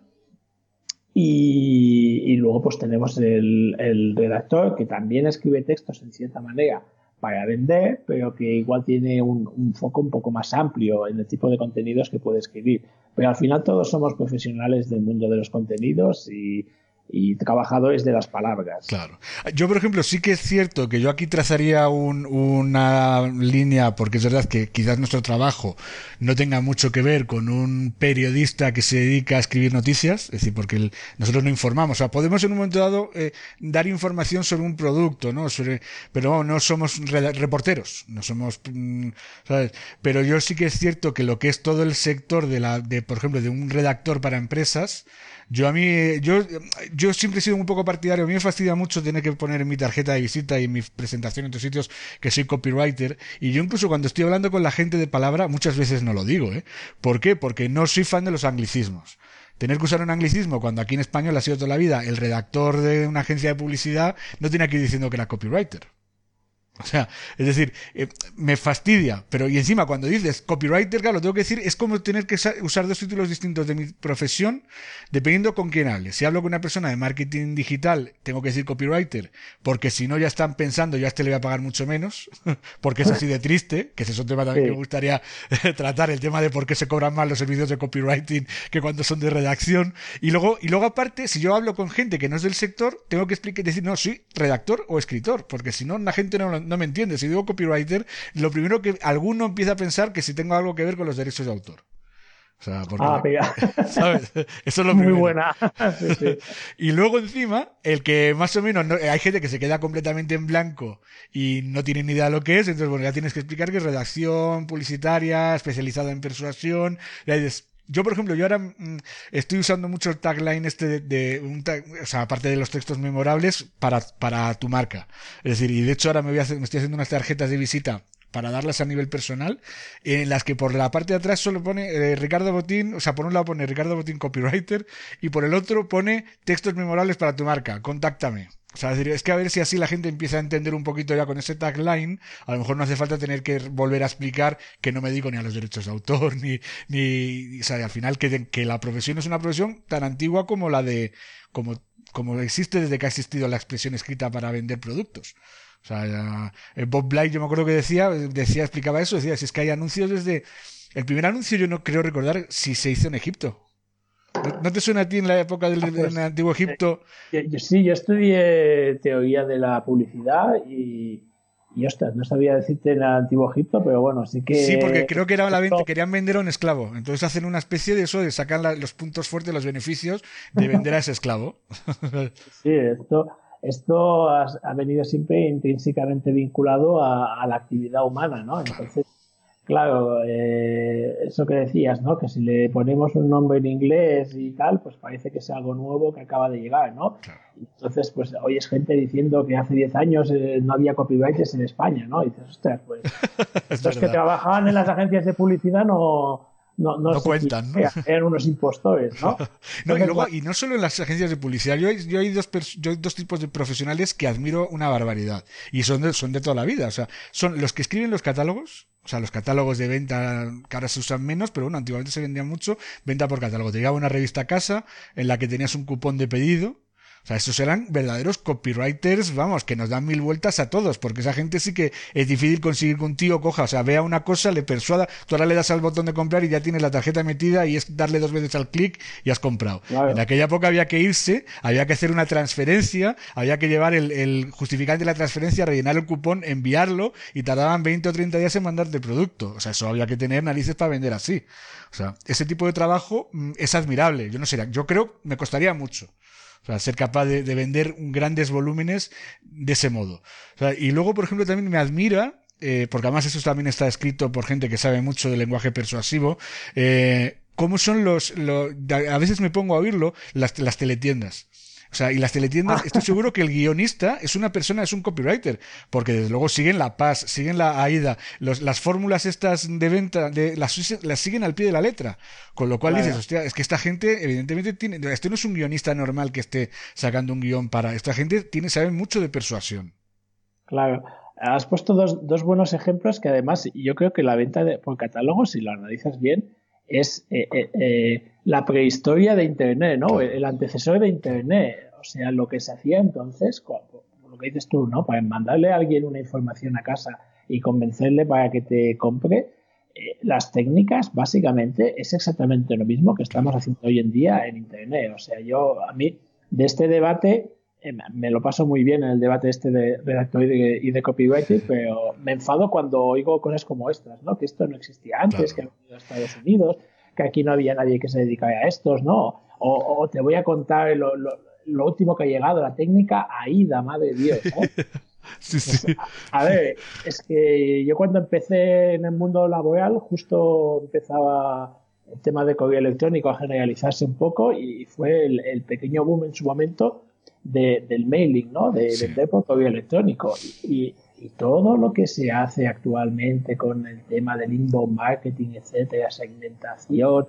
Y, y luego pues tenemos el, el redactor que también escribe textos en cierta manera para vender, pero que igual tiene un, un foco un poco más amplio en el tipo de contenidos que puede escribir. Pero al final todos somos profesionales del mundo de los contenidos y y trabajadores de las palabras. Claro. Yo, por ejemplo, sí que es cierto que yo aquí trazaría un, una línea, porque es verdad que quizás nuestro trabajo no tenga mucho que ver con un periodista que se dedica a escribir noticias, es decir, porque el, nosotros no informamos, o sea, podemos en un momento dado eh, dar información sobre un producto, ¿no? Sobre, pero no somos reporteros, no somos, ¿sabes? Pero yo sí que es cierto que lo que es todo el sector de la, de, por ejemplo, de un redactor para empresas, Yo a mí, yo, yo siempre he sido un poco partidario. A mí me fastidia mucho tener que poner en mi tarjeta de visita y en mi presentación en otros sitios que soy copywriter. Y yo incluso cuando estoy hablando con la gente de palabra, muchas veces no lo digo, ¿eh? ¿Por qué? Porque no soy fan de los anglicismos. Tener que usar un anglicismo cuando aquí en español ha sido toda la vida el redactor de una agencia de publicidad no tiene que ir diciendo que era copywriter. O sea, es decir, eh, me fastidia, pero y encima cuando dices copywriter, claro, lo tengo que decir, es como tener que usar dos títulos distintos de mi profesión, dependiendo con quién hable. Si hablo con una persona de marketing digital, tengo que decir copywriter, porque si no ya están pensando, yo a este le voy a pagar mucho menos, porque es así de triste, que ese es un tema también sí. que me gustaría tratar, el tema de por qué se cobran más los servicios de copywriting que cuando son de redacción. Y luego, y luego aparte, si yo hablo con gente que no es del sector, tengo que explicar, decir, no, soy redactor o escritor, porque si no, la gente no lo no me entiende. Si digo copywriter, lo primero que alguno empieza a pensar que si tengo algo que ver con los derechos de autor. O sea, porque, ah, pega. ¿sabes? Eso es lo Muy primero. buena. Sí, sí. Y luego encima, el que más o menos, no, hay gente que se queda completamente en blanco y no tiene ni idea de lo que es, entonces bueno, ya tienes que explicar que es redacción publicitaria, especializada en persuasión, ya dices, yo, por ejemplo, yo ahora mmm, estoy usando mucho el tagline este de, de un tag, o sea, aparte de los textos memorables, para, para tu marca. Es decir, y de hecho ahora me voy a hacer, me estoy haciendo unas tarjetas de visita para darlas a nivel personal, en las que por la parte de atrás solo pone eh, Ricardo Botín, o sea, por un lado pone Ricardo Botín copywriter, y por el otro pone textos memorables para tu marca, contáctame. O sea, es que a ver si así la gente empieza a entender un poquito ya con ese tagline, a lo mejor no hace falta tener que volver a explicar que no me dedico ni a los derechos de autor, ni, ni, o sea, al final que, que la profesión es una profesión tan antigua como la de, como, como existe desde que ha existido la expresión escrita para vender productos. O sea, Bob Blight, yo me acuerdo que decía, decía, explicaba eso, decía, si es que hay anuncios desde, el primer anuncio yo no creo recordar si se hizo en Egipto. ¿No te suena a ti en la época del, pues, del Antiguo Egipto? Eh, yo, sí, yo estudié teoría de la publicidad y, y ostras, no sabía decirte en el Antiguo Egipto, pero bueno, sí que... Sí, porque creo que era la venta, querían vender a un esclavo, entonces hacen una especie de eso, de sacar la, los puntos fuertes, los beneficios de vender a ese esclavo. Sí, esto, esto ha, ha venido siempre intrínsecamente vinculado a, a la actividad humana, ¿no? Entonces, Claro, eh, eso que decías, ¿no? Que si le ponemos un nombre en inglés y tal, pues parece que es algo nuevo que acaba de llegar, ¿no? Claro. Entonces, pues oyes gente diciendo que hace diez años eh, no había copywriters en España, ¿no? Y dices, ostras, pues los que trabajaban en las agencias de publicidad no... No, no, no cuentan, ¿no? Eran unos impostores, ¿no? no, y, luego, y no solo en las agencias de publicidad, yo hay, yo hay dos yo hay dos tipos de profesionales que admiro una barbaridad, y son de, son de toda la vida, o sea, son los que escriben los catálogos, o sea, los catálogos de venta que ahora se usan menos, pero bueno, antiguamente se vendían mucho, venta por catálogo. Te llegaba una revista a casa en la que tenías un cupón de pedido. O sea, estos eran verdaderos copywriters, vamos, que nos dan mil vueltas a todos, porque esa gente sí que es difícil conseguir que un tío coja, o sea, vea una cosa, le persuada, tú ahora le das al botón de comprar y ya tienes la tarjeta metida y es darle dos veces al clic y has comprado. Claro. En aquella época había que irse, había que hacer una transferencia, había que llevar el, el justificante de la transferencia, rellenar el cupón, enviarlo y tardaban veinte o treinta días en mandarte el producto. O sea, eso había que tener narices para vender así. O sea, ese tipo de trabajo mm, es admirable. Yo no sé, yo creo me costaría mucho. O sea, ser capaz de, de vender grandes volúmenes de ese modo. O sea, y luego, por ejemplo, también me admira, eh, porque además eso también está escrito por gente que sabe mucho del lenguaje persuasivo, eh, cómo son los, los... A veces me pongo a oírlo, las, las teletiendas. O sea, y las teletiendas, estoy seguro que el guionista es una persona, es un copywriter, porque desde luego siguen la P A S, siguen la AIDA, los, las fórmulas estas de venta, de, las, las siguen al pie de la letra. Con lo cual claro. dices, hostia, es que esta gente, evidentemente, tiene, este no es un guionista normal que esté sacando un guión para, esta gente tiene, sabe mucho de persuasión. Claro. Has puesto dos, dos buenos ejemplos que además yo creo que la venta de, por catálogo, si lo analizas bien, es eh, eh, eh, la prehistoria de Internet, ¿no? El, el antecesor de Internet. O sea, lo que se hacía entonces, cuando, lo que dices tú, ¿no? Para mandarle a alguien una información a casa y convencerle para que te compre, eh, las técnicas básicamente es exactamente lo mismo que estamos haciendo hoy en día en Internet. O sea, yo, a mí, de este debate, eh, me lo paso muy bien en el debate este de redactor y de, y de copywriting, pero me enfado cuando oigo cosas como estas, ¿no? Que esto no existía antes, claro. que ha venido a Estados Unidos, que aquí no había nadie que se dedicara a estos, ¿no? O, o te voy a contar lo, lo, lo último que ha llegado, la técnica AIDA, madre de Dios, ¿no? Sí, sí. A, a ver, es que yo cuando empecé en el mundo laboral, justo empezaba el tema de correo electrónico a generalizarse un poco y fue el, el pequeño boom en su momento de, del mailing, ¿no? De sí. vender por correo electrónico. Y, y todo lo que se hace actualmente con el tema del inbound marketing, etcétera, segmentación,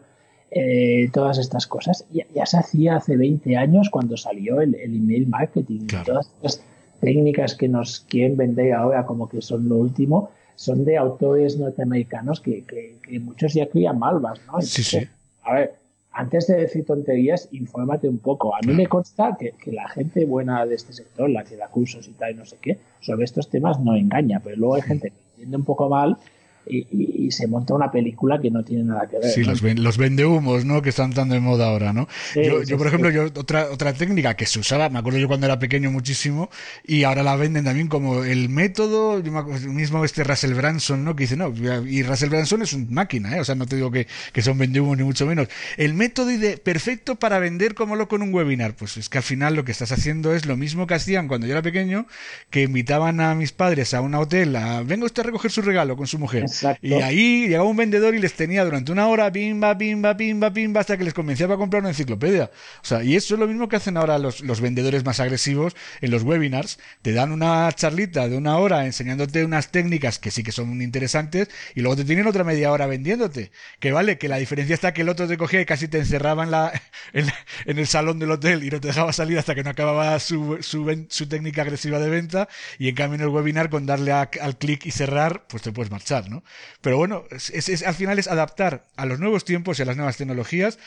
eh, todas estas cosas, ya, ya se hacía hace veinte años cuando salió el, el email marketing. Claro. Todas estas técnicas que nos quieren vender ahora como que son lo último, son de autores norteamericanos que, que, que muchos ya crían malvas, ¿no? Entonces, sí, sí. A ver, antes de decir tonterías, infórmate un poco. A mí me consta que, que la gente buena de este sector, la que da cursos y tal y no sé qué, sobre estos temas no engaña, pero luego hay gente que entiende un poco mal y, y, y se monta una película que no tiene nada que ver. Sí, ¿no? los, ven, los vendehumos, ¿no? Que están tan de moda ahora, ¿no? Sí, yo, sí, yo, por sí. ejemplo, yo otra otra técnica que se usaba, me acuerdo yo cuando era pequeño muchísimo, y ahora la venden también como el método, yo me acuerdo, mismo este Russell Branson, ¿no? Que dice, no, y Russell Branson es una máquina, ¿eh? O sea, no te digo que, que son vendehumos ni mucho menos. El método de, perfecto para vender como loco en un webinar, pues es que al final lo que estás haciendo es lo mismo que hacían cuando yo era pequeño, que invitaban a mis padres a un hotel, a, venga usted a recoger su regalo con su mujer. Exacto. Y ahí llegaba un vendedor y les tenía durante una hora pimba, pimba, pimba, pimba, hasta que les convencía para comprar una enciclopedia. O sea, y eso es lo mismo que hacen ahora los, los vendedores más agresivos en los webinars. Te dan una charlita de una hora enseñándote unas técnicas que sí que son interesantes y luego te tienen otra media hora vendiéndote. Que vale, que la diferencia está que el otro te cogía y casi te encerraba en, la, en, en el salón del hotel y no te dejaba salir hasta que no acababa su, su, su técnica agresiva de venta, y en cambio en el webinar con darle a, al clic y cerrar, pues te puedes marchar, ¿no? Pero bueno, Es, es, es, al final es adaptar a los nuevos tiempos y a las nuevas tecnologías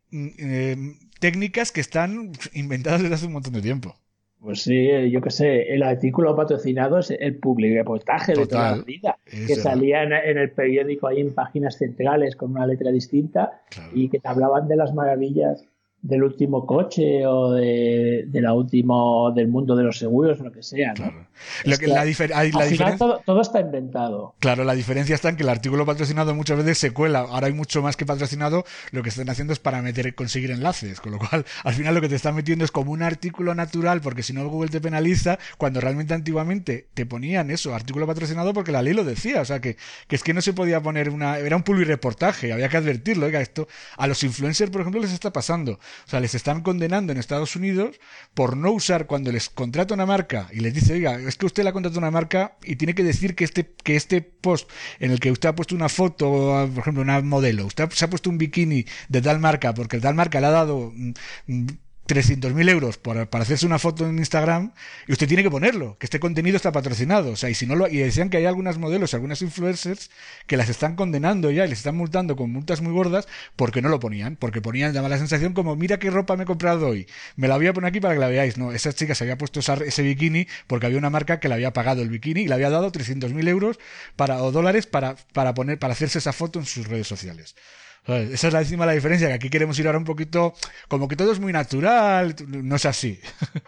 eh, técnicas que están inventadas desde hace un montón de tiempo. Pues sí, yo qué sé, el artículo patrocinado es el public reportaje de toda la vida, que salía en, en el periódico ahí en páginas centrales con una letra distinta, claro. Y que te hablaban de las maravillas del último coche o de, de la último del mundo de los seguros o lo que sea, ¿no? Claro. Lo que, la difer- hay, la al final diferencia... todo, todo está inventado. Claro, la diferencia está en que el artículo patrocinado muchas veces se cuela. Ahora hay mucho más que patrocinado, lo que están haciendo es para meter, conseguir enlaces, con lo cual al final lo que te están metiendo es como un artículo natural, porque si no Google te penaliza, cuando realmente antiguamente te ponían eso, artículo patrocinado, porque la ley lo decía, o sea que, que es que no se podía poner una... Era un publireportaje, había que advertirlo. Oiga, esto a los influencers, por ejemplo, les está pasando. O sea, les están condenando en Estados Unidos por no usar, cuando les contrata una marca y les dice, oiga, es que usted la contrata una marca y tiene que decir que este, que este post en el que usted ha puesto una foto, por ejemplo, una modelo, usted se ha puesto un bikini de tal marca porque tal marca le ha dado mmm, trescientos mil euros para, para hacerse una foto en Instagram, y usted tiene que ponerlo, que este contenido está patrocinado. O sea, y si no lo, y decían que hay algunas modelos, algunas influencers que las están condenando ya y les están multando con multas muy gordas porque no lo ponían, porque ponían, daba la sensación como, mira qué ropa me he comprado hoy, me la voy a poner aquí para que la veáis. No, esa chica se había puesto esa, ese bikini porque había una marca que le había pagado el bikini y le había dado trescientos mil euros para, o dólares para, para poner, para hacerse esa foto en sus redes sociales. Esa es la encima la diferencia, que aquí queremos ir ahora un poquito, como que todo es muy natural, no es así.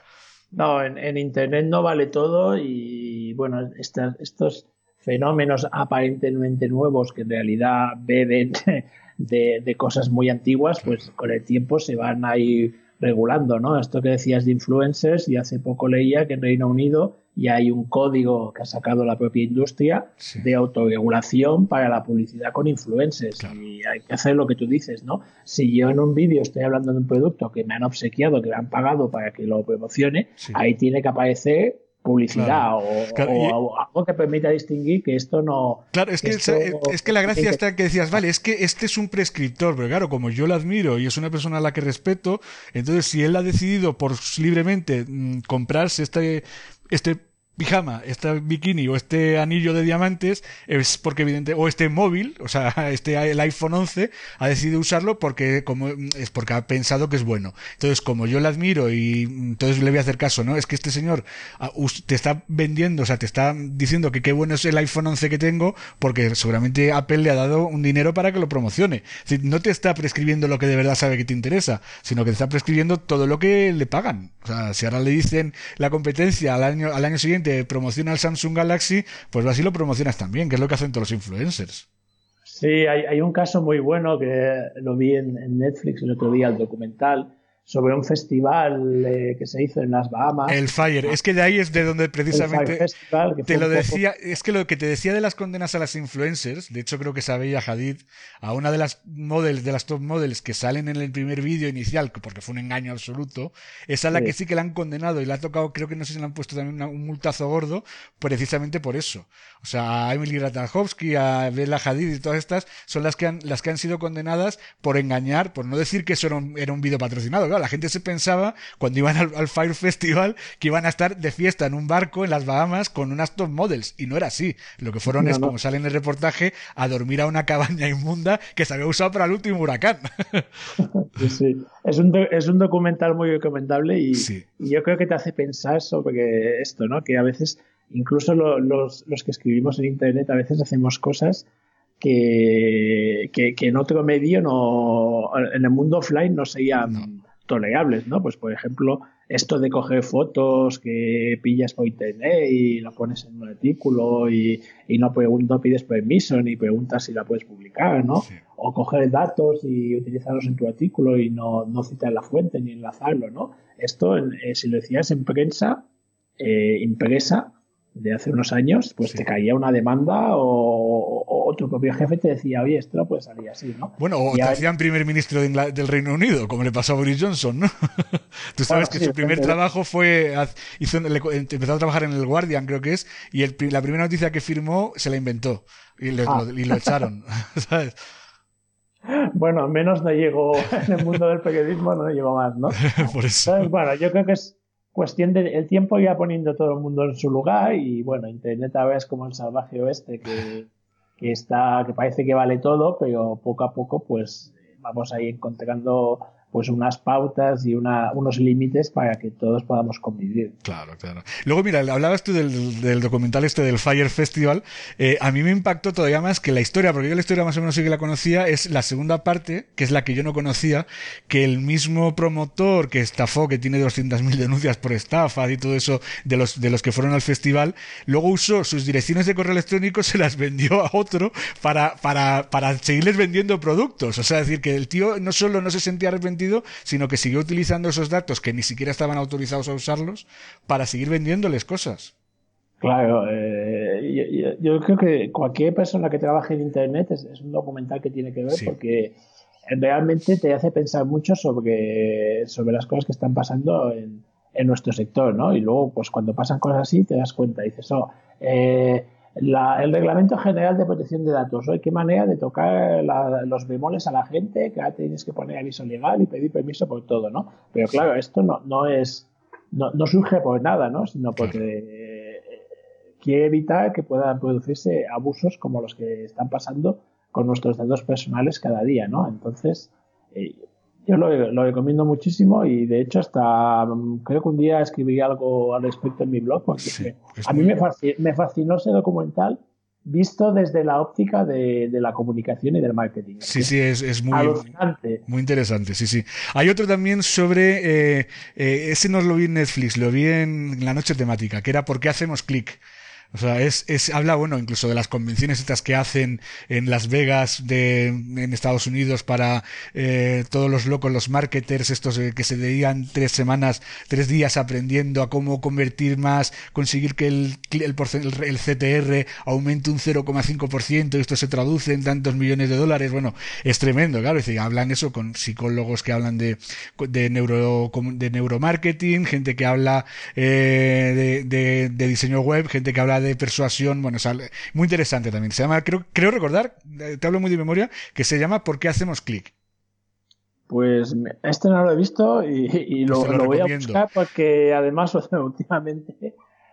No, en, en Internet no vale todo y bueno, estas, estos fenómenos aparentemente nuevos que en realidad beben de, de cosas muy antiguas, pues con el tiempo se van a ir regulando, ¿no? Esto que decías de influencers, y hace poco leía que en Reino Unido ya hay un código que ha sacado la propia industria sí. de autorregulación para la publicidad con influencers. Claro. Y hay que hacer lo que tú dices, ¿no? Si yo en un vídeo estoy hablando de un producto que me han obsequiado, que me han pagado para que lo promocione, sí. ahí tiene que aparecer publicidad claro. o, claro. o, o algo que permita distinguir que esto no... Claro, es que, esto, es que la gracia está que decías, vale, es que este es un prescriptor, pero claro, como yo lo admiro y es una persona a la que respeto, entonces si él ha decidido por libremente mmm, comprarse este... este pijama, este bikini o este anillo de diamantes, es porque evidente, o este móvil, o sea, este el iPhone once ha decidido usarlo porque como es porque ha pensado que es bueno. Entonces, como yo le admiro y entonces le voy a hacer caso, ¿no? Es que este señor te está vendiendo, o sea, te está diciendo que qué bueno es el iPhone once que tengo porque seguramente Apple le ha dado un dinero para que lo promocione. Es decir, no te está prescribiendo lo que de verdad sabe que te interesa, sino que te está prescribiendo todo lo que le pagan. O sea, si ahora le dicen la competencia al año al año siguiente promociona el Samsung Galaxy, pues así lo promocionas también, que es lo que hacen todos los influencers. Sí, hay, hay un caso muy bueno que lo vi en, en Netflix el otro día, el documental, sobre un festival eh, que se hizo en las Bahamas. El Fire, es que de ahí es de donde precisamente Festival, te lo decía, poco... es que lo que te decía de las condenas a las influencers, de hecho creo que sabía Hadid, a una de las models, de las top models que salen en el primer vídeo inicial, porque fue un engaño absoluto, es a la sí. que sí que la han condenado y le ha tocado, creo que no sé si le han puesto también una, un multazo gordo, precisamente por eso. O sea, a Emily Ratajkowski, a Bella Hadid y todas estas son las que han, las que han sido condenadas por engañar, por no decir que eso era un, era un vídeo patrocinado. Claro, la gente se pensaba cuando iban al, al Fire Festival que iban a estar de fiesta en un barco en las Bahamas con unas top models, y no era así. Lo que fueron no, es, no. como sale en el reportaje, a dormir a una cabaña inmunda que se había usado para el último huracán. Sí, sí. Es un, es un documental muy recomendable y, sí. y yo creo que te hace pensar sobre esto, ¿no? Que a veces, incluso lo, los, los que escribimos en internet, a veces hacemos cosas que, que, que en otro medio no, en el mundo offline no serían no. tolerables, ¿no? Pues por ejemplo, esto de coger fotos que pillas por internet y lo pones en un artículo y, y no, no pides permiso ni preguntas si la puedes publicar, ¿no? Sí. O coger datos y utilizarlos en tu artículo y no, no citar la fuente ni enlazarlo, ¿no? Esto, eh, si lo decías en prensa eh, impresa de hace unos años, pues sí. te caía una demanda o, o, o tu propio jefe te decía, oye, esto no puede salir así, ¿no? Bueno, o y te hay... hacían primer ministro de Ingl- del Reino Unido, como le pasó a Boris Johnson, ¿no? Tú sabes bueno, que sí, su primer trabajo fue, hizo, le, empezó a trabajar en el Guardian, creo que es, y el, la primera noticia que firmó se la inventó y, le, ah. lo, y lo echaron, ¿sabes? Bueno, al menos no llegó, en el mundo del periodismo no llegó más, ¿no? Por eso. Entonces, bueno, yo creo que es cuestión de el tiempo ya poniendo todo el mundo en su lugar y bueno, internet ahora es como el salvaje oeste que, que está, que parece que vale todo, pero poco a poco pues vamos a ir encontrando pues unas pautas y una, unos límites para que todos podamos convivir. Claro, claro. Luego, mira, hablabas tú del, del documental este del Fire Festival. Eh, a mí me impactó todavía más que la historia, porque yo la historia más o menos sí que la conocía, es la segunda parte, que es la que yo no conocía, que el mismo promotor que estafó, que tiene doscientas mil denuncias por estafa y todo eso de los, de los que fueron al festival, luego usó sus direcciones de correo electrónico, se las vendió a otro para, para, para seguirles vendiendo productos. O sea, es decir, que el tío no solo no se sentía arrepentido, sino que siguió utilizando esos datos que ni siquiera estaban autorizados a usarlos para seguir vendiéndoles cosas. Claro, eh, yo, yo creo que cualquier persona que trabaje en Internet es, es un documental que tiene que ver, sí, porque realmente te hace pensar mucho sobre, sobre las cosas que están pasando en, en nuestro sector, ¿no? Y luego, pues cuando pasan cosas así, te das cuenta y dices, oh, eh, La, el Reglamento General de Protección de Datos, ¿no? ¿Qué manera de tocar la, los bemoles a la gente? Que ahora tienes que poner aviso legal y pedir permiso por todo, ¿no? Pero claro, esto no, no es no, no surge por nada, ¿no? Sino porque eh, quiere evitar que puedan producirse abusos como los que están pasando con nuestros datos personales cada día, ¿no? Entonces, eh, yo lo, lo recomiendo muchísimo y de hecho hasta creo que un día escribí algo al respecto en mi blog porque sí, a mí me fascinó, me fascinó ese documental visto desde la óptica de, de la comunicación y del marketing. Sí, sí, es, es muy, muy interesante, sí, sí. Hay otro también sobre, eh, eh, ese no lo vi en Netflix, lo vi en La Noche Temática, que era ¿Por qué hacemos clic? O sea, es, es, habla, bueno, incluso de las convenciones estas que hacen en Las Vegas de, en Estados Unidos para, eh, todos los locos, los marketers, estos eh, que se dedican tres semanas, tres días aprendiendo a cómo convertir más, conseguir que el, el, el, el C T R aumente un cero coma cinco por ciento y esto se traduce en tantos millones de dólares. Bueno, es tremendo, claro. Es decir, hablan eso con psicólogos que hablan de, de neuro, de neuromarketing, gente que habla, eh, de, de, de diseño web, gente que habla de persuasión, bueno, o sea, muy interesante también. Se llama, creo, creo recordar, te hablo muy de memoria, que se llama ¿Por qué hacemos clic? Pues este no lo he visto y, y lo, pues lo, lo voy a buscar porque además últimamente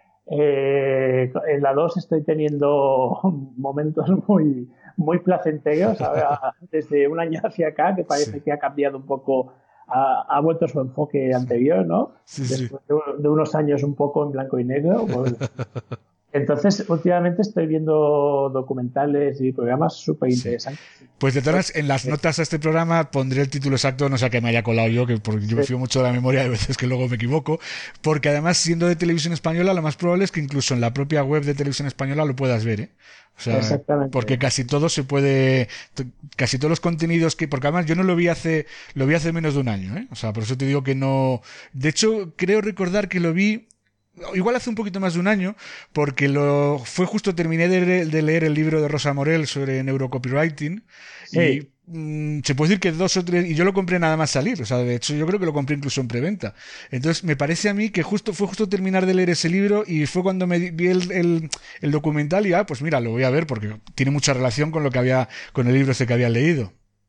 eh, en la dos estoy teniendo momentos muy, muy placenteros, desde un año hacia acá, que parece sí. que ha cambiado un poco, ha, ha vuelto su enfoque anterior, ¿no? Sí, Después sí. De, de unos años un poco en blanco y negro, pues, entonces, últimamente estoy viendo documentales y programas súper interesantes. Sí. Pues de todas en las notas a este programa pondré el título exacto, no sé a que me haya colado yo, que porque yo me fío mucho de la memoria, hay veces que luego me equivoco, porque además, siendo de Televisión Española, lo más probable es que incluso en la propia web de Televisión Española lo puedas ver, ¿eh? O sea, exactamente. Porque casi todo se puede, casi todos los contenidos que, porque además yo no lo vi hace, lo vi hace menos de un año, ¿eh? O sea, por eso te digo que no, de hecho, creo recordar que lo vi igual hace un poquito más de un año, porque lo fue justo, terminé de, de leer el libro de Rosa Morel sobre neurocopywriting, sí. y mmm, se puede decir que dos o tres, y yo lo compré nada más salir, o sea, de hecho yo creo que lo compré incluso en preventa. Entonces me parece a mí que justo fue justo terminar de leer ese libro y fue cuando me vi el, el, el documental y ah, pues mira, lo voy a ver porque tiene mucha relación con lo que había, con el libro ese que había leído.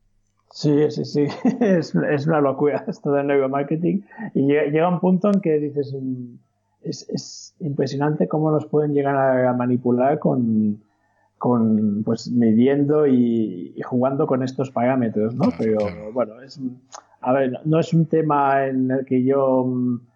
Sí, sí, sí, es, es una locura esto del neuromarketing y llega un punto en que dices... Es, es impresionante cómo nos pueden llegar a manipular con, con pues midiendo y, y jugando con estos parámetros, ¿no? Claro, pero claro. bueno, es a ver, no es un tema en el que yo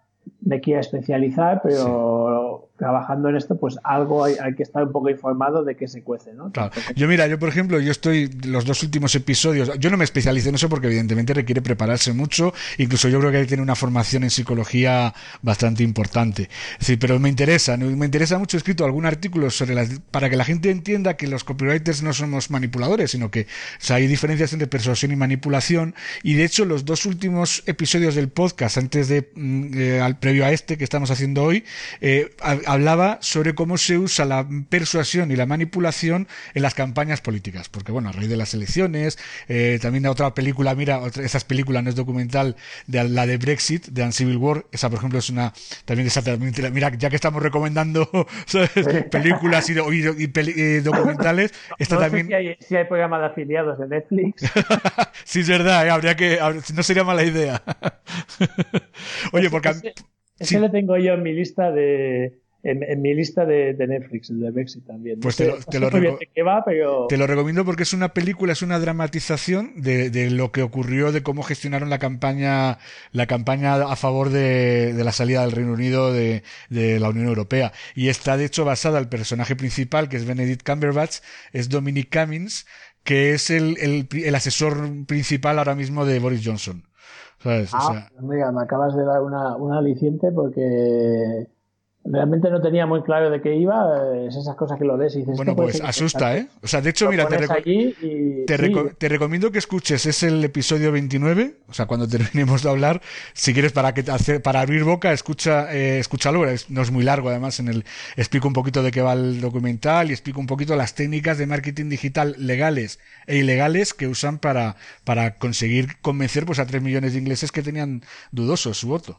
me quiera especializar, pero sí. trabajando en esto, pues algo hay, hay que estar un poco informado de qué se cuece, ¿no? Claro. Yo mira, yo por ejemplo, yo estoy los dos últimos episodios, yo no me especialicé en eso porque evidentemente requiere prepararse mucho, incluso yo creo que hay que tener una formación en psicología bastante importante. Sí, pero me interesa, me interesa mucho, he escrito algún artículo sobre las, para que la gente entienda que los copywriters no somos manipuladores, sino que o sea, hay diferencias entre persuasión y manipulación, y de hecho los dos últimos episodios del podcast, antes de eh, al previo a este que estamos haciendo hoy, eh, hablaba sobre cómo se usa la persuasión y la manipulación en las campañas políticas, porque bueno, a raíz de las elecciones, eh, también otra película, mira, otra, esas películas no es documental, de la de Brexit, de Uncivil War, esa por ejemplo es una, también esa, mira, ya que estamos recomendando ¿sabes? películas y, y, y peli, eh, documentales, esta no también... sé si hay, si hay programa de afiliados de Netflix. Sí, es verdad, ¿eh? habría que, no sería mala idea. Oye, porque... Ese, ese sí. le tengo yo en mi lista de... en, en mi lista de, de Netflix, el de Brexit también. Pues no te sé, lo, te no lo sé muy bien reco- de qué va, pero... Te lo recomiendo porque es una película, es una dramatización de, de lo que ocurrió, de cómo gestionaron la campaña, la campaña a favor de, de la salida del Reino Unido de, de la Unión Europea. Y está de hecho basada, el personaje principal, que es Benedict Cumberbatch, es Dominic Cummings, que es el, el, el asesor principal ahora mismo de Boris Johnson. ¿Sabes? O Ah, sea, pues mira, me acabas de dar una, una aliciente porque realmente no tenía muy claro de qué iba. Es esas cosas que lo lees y dices, esto bueno, puede pues ser asusta, interesante. ¿eh? O sea, de hecho, Lo mira, te, pones reco- allí y Te, sí, reco- te recomiendo que escuches, es el episodio veintinueve, o sea, cuando terminemos de hablar, si quieres para que hacer, para abrir boca, escucha, eh, escúchalo, es- no es muy largo, además, en el explico un poquito de qué va el documental y explico un poquito las técnicas de marketing digital legales e ilegales que usan para, para conseguir convencer pues a tres millones de ingleses que tenían dudosos su voto.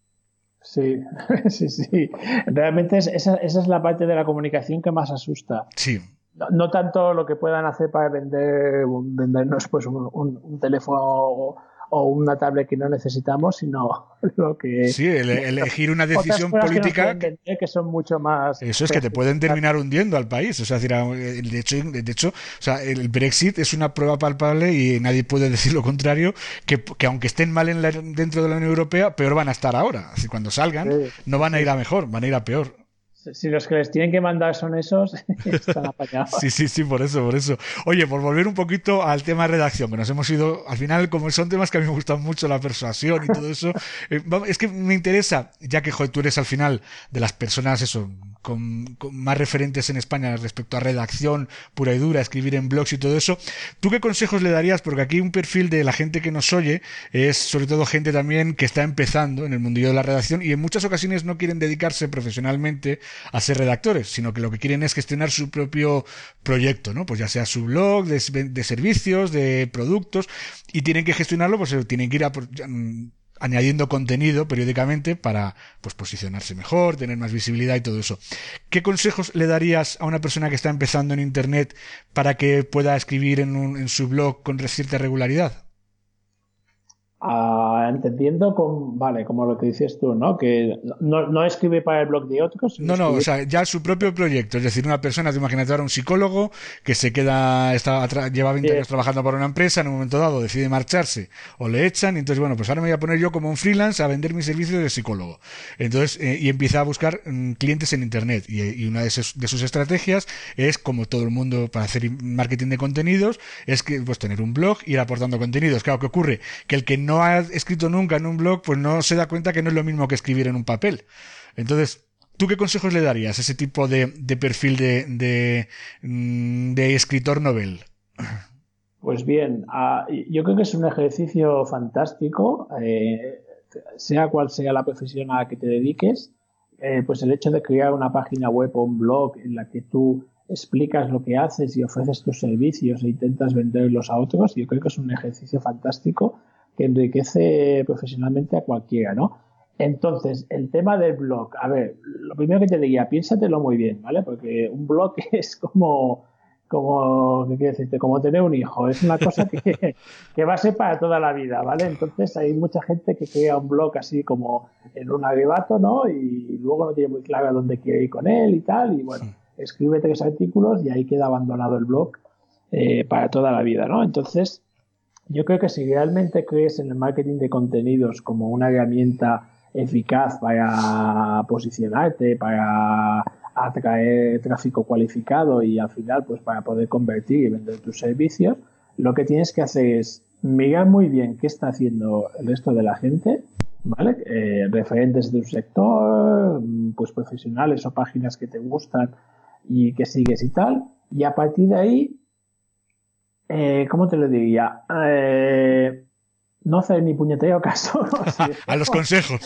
sí, sí, sí. Realmente es- esa, esa es la parte de la comunicación que más asusta. Sí. No, no tanto lo que puedan hacer para vender un- vendernos pues un, un- un teléfono o, o una tablet que no necesitamos, sino lo que Sí, el- elegir una otras decisión cosas que nos política pueden vender que son mucho más eso es que te pueden terminar hundiendo al país. O sea, es decir, de hecho, de hecho, o sea, el Brexit es una prueba palpable y nadie puede decir lo contrario, que, que aunque estén mal en la- dentro de la Unión Europea, peor van a estar ahora. Así, cuando salgan, Sí, no van a sí. ir a mejor, van a ir a peor. Si los que les tienen que mandar son esos, están apañados. Sí, sí, sí, por eso, por eso. Oye, por volver un poquito al tema de redacción, que nos hemos ido, al final, como son temas que a mí me gustan mucho, la persuasión y todo eso, eh, va- es que me interesa, ya que joder, tú eres al final de las personas, eso, con, con más referentes en España respecto a redacción pura y dura, escribir en blogs y todo eso, ¿tú qué consejos le darías? Porque aquí un perfil de la gente que nos oye es sobre todo gente también que está empezando en el mundillo de la redacción y en muchas ocasiones no quieren dedicarse profesionalmente a ser redactores, sino que lo que quieren es gestionar su propio proyecto, ¿no? Pues ya sea su blog, de, de servicios, de productos, y tienen que gestionarlo, pues tienen que ir a, añadiendo contenido periódicamente para pues posicionarse mejor, tener más visibilidad y todo eso. ¿Qué consejos le darías a una persona que está empezando en Internet para que pueda escribir en, un, en su blog con cierta regularidad? Uh, entendiendo con, vale, como lo que dices tú, ¿no? Que no, no escribe para el blog de otros. No, no, escribe... o sea, ya su propio proyecto, es decir, una persona, te imagínate ahora un psicólogo que se queda, está, lleva veinte años trabajando para una empresa, en un momento dado decide marcharse o le echan, y entonces, bueno, pues ahora me voy a poner yo como un freelance a vender mis servicios de psicólogo. Entonces, eh, y empieza a buscar mm, clientes en Internet, y, y una de sus, de sus estrategias es, como todo el mundo para hacer marketing de contenidos, es que, pues tener un blog, ir aportando contenidos. Claro, ¿qué ocurre? Que el que no ha escrito nunca en un blog, pues no se da cuenta que no es lo mismo que escribir en un papel. Entonces, ¿tú qué consejos le darías a ese tipo de, de perfil de, de, de escritor novel? Pues bien, uh, yo creo que es un ejercicio fantástico, eh, sea cual sea la profesión a la que te dediques, eh, pues el hecho de crear una página web o un blog en la que tú explicas lo que haces y ofreces tus servicios e intentas venderlos a otros, yo creo que es un ejercicio fantástico que enriquece profesionalmente a cualquiera, ¿no? Entonces, el tema del blog, a ver, lo primero que te diría, piénsatelo muy bien, ¿vale? Porque un blog es como, como, ¿qué quiero decirte? Como tener un hijo, es una cosa que, que va a ser para toda la vida, ¿vale? Entonces, hay mucha gente que crea un blog así como en un arrebato, ¿no? Y luego no tiene muy claro a dónde quiere ir con él y tal, y bueno, escribe tres artículos y ahí queda abandonado el blog eh, para toda la vida, ¿no? Entonces, yo creo que si realmente crees en el marketing de contenidos como una herramienta eficaz para posicionarte, para atraer tráfico cualificado y al final pues para poder convertir y vender tus servicios, lo que tienes que hacer es mirar muy bien qué está haciendo el resto de la gente, ¿vale? Eh, referentes de un sector, pues profesionales o páginas que te gustan y que sigues y tal, y a partir de ahí Eh, ¿cómo te lo diría? Eh, no hacer ni puñetero caso. ¿no? Sí, a los consejos.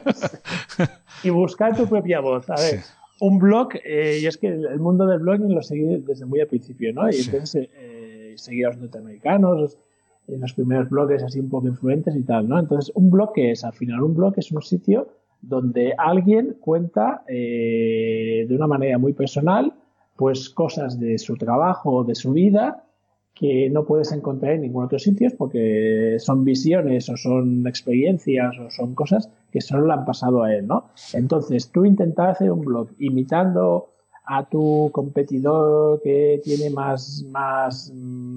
Y buscar tu propia voz. A ver, sí. Un blog, eh, y es que el mundo del blogging lo seguí desde muy al principio, ¿no? Y sí. entonces eh, seguí a los norteamericanos, en los primeros blogs así un poco influentes y tal, ¿no? Entonces, ¿un blog qué es? Al final, un blog es un sitio donde alguien cuenta eh, de una manera muy personal, pues cosas de su trabajo o de su vida, que no puedes encontrar en ningún otro sitio porque son visiones o son experiencias o son cosas que solo le han pasado a él, ¿no? Entonces, tú intentar hacer un blog imitando a tu competidor que tiene más, más,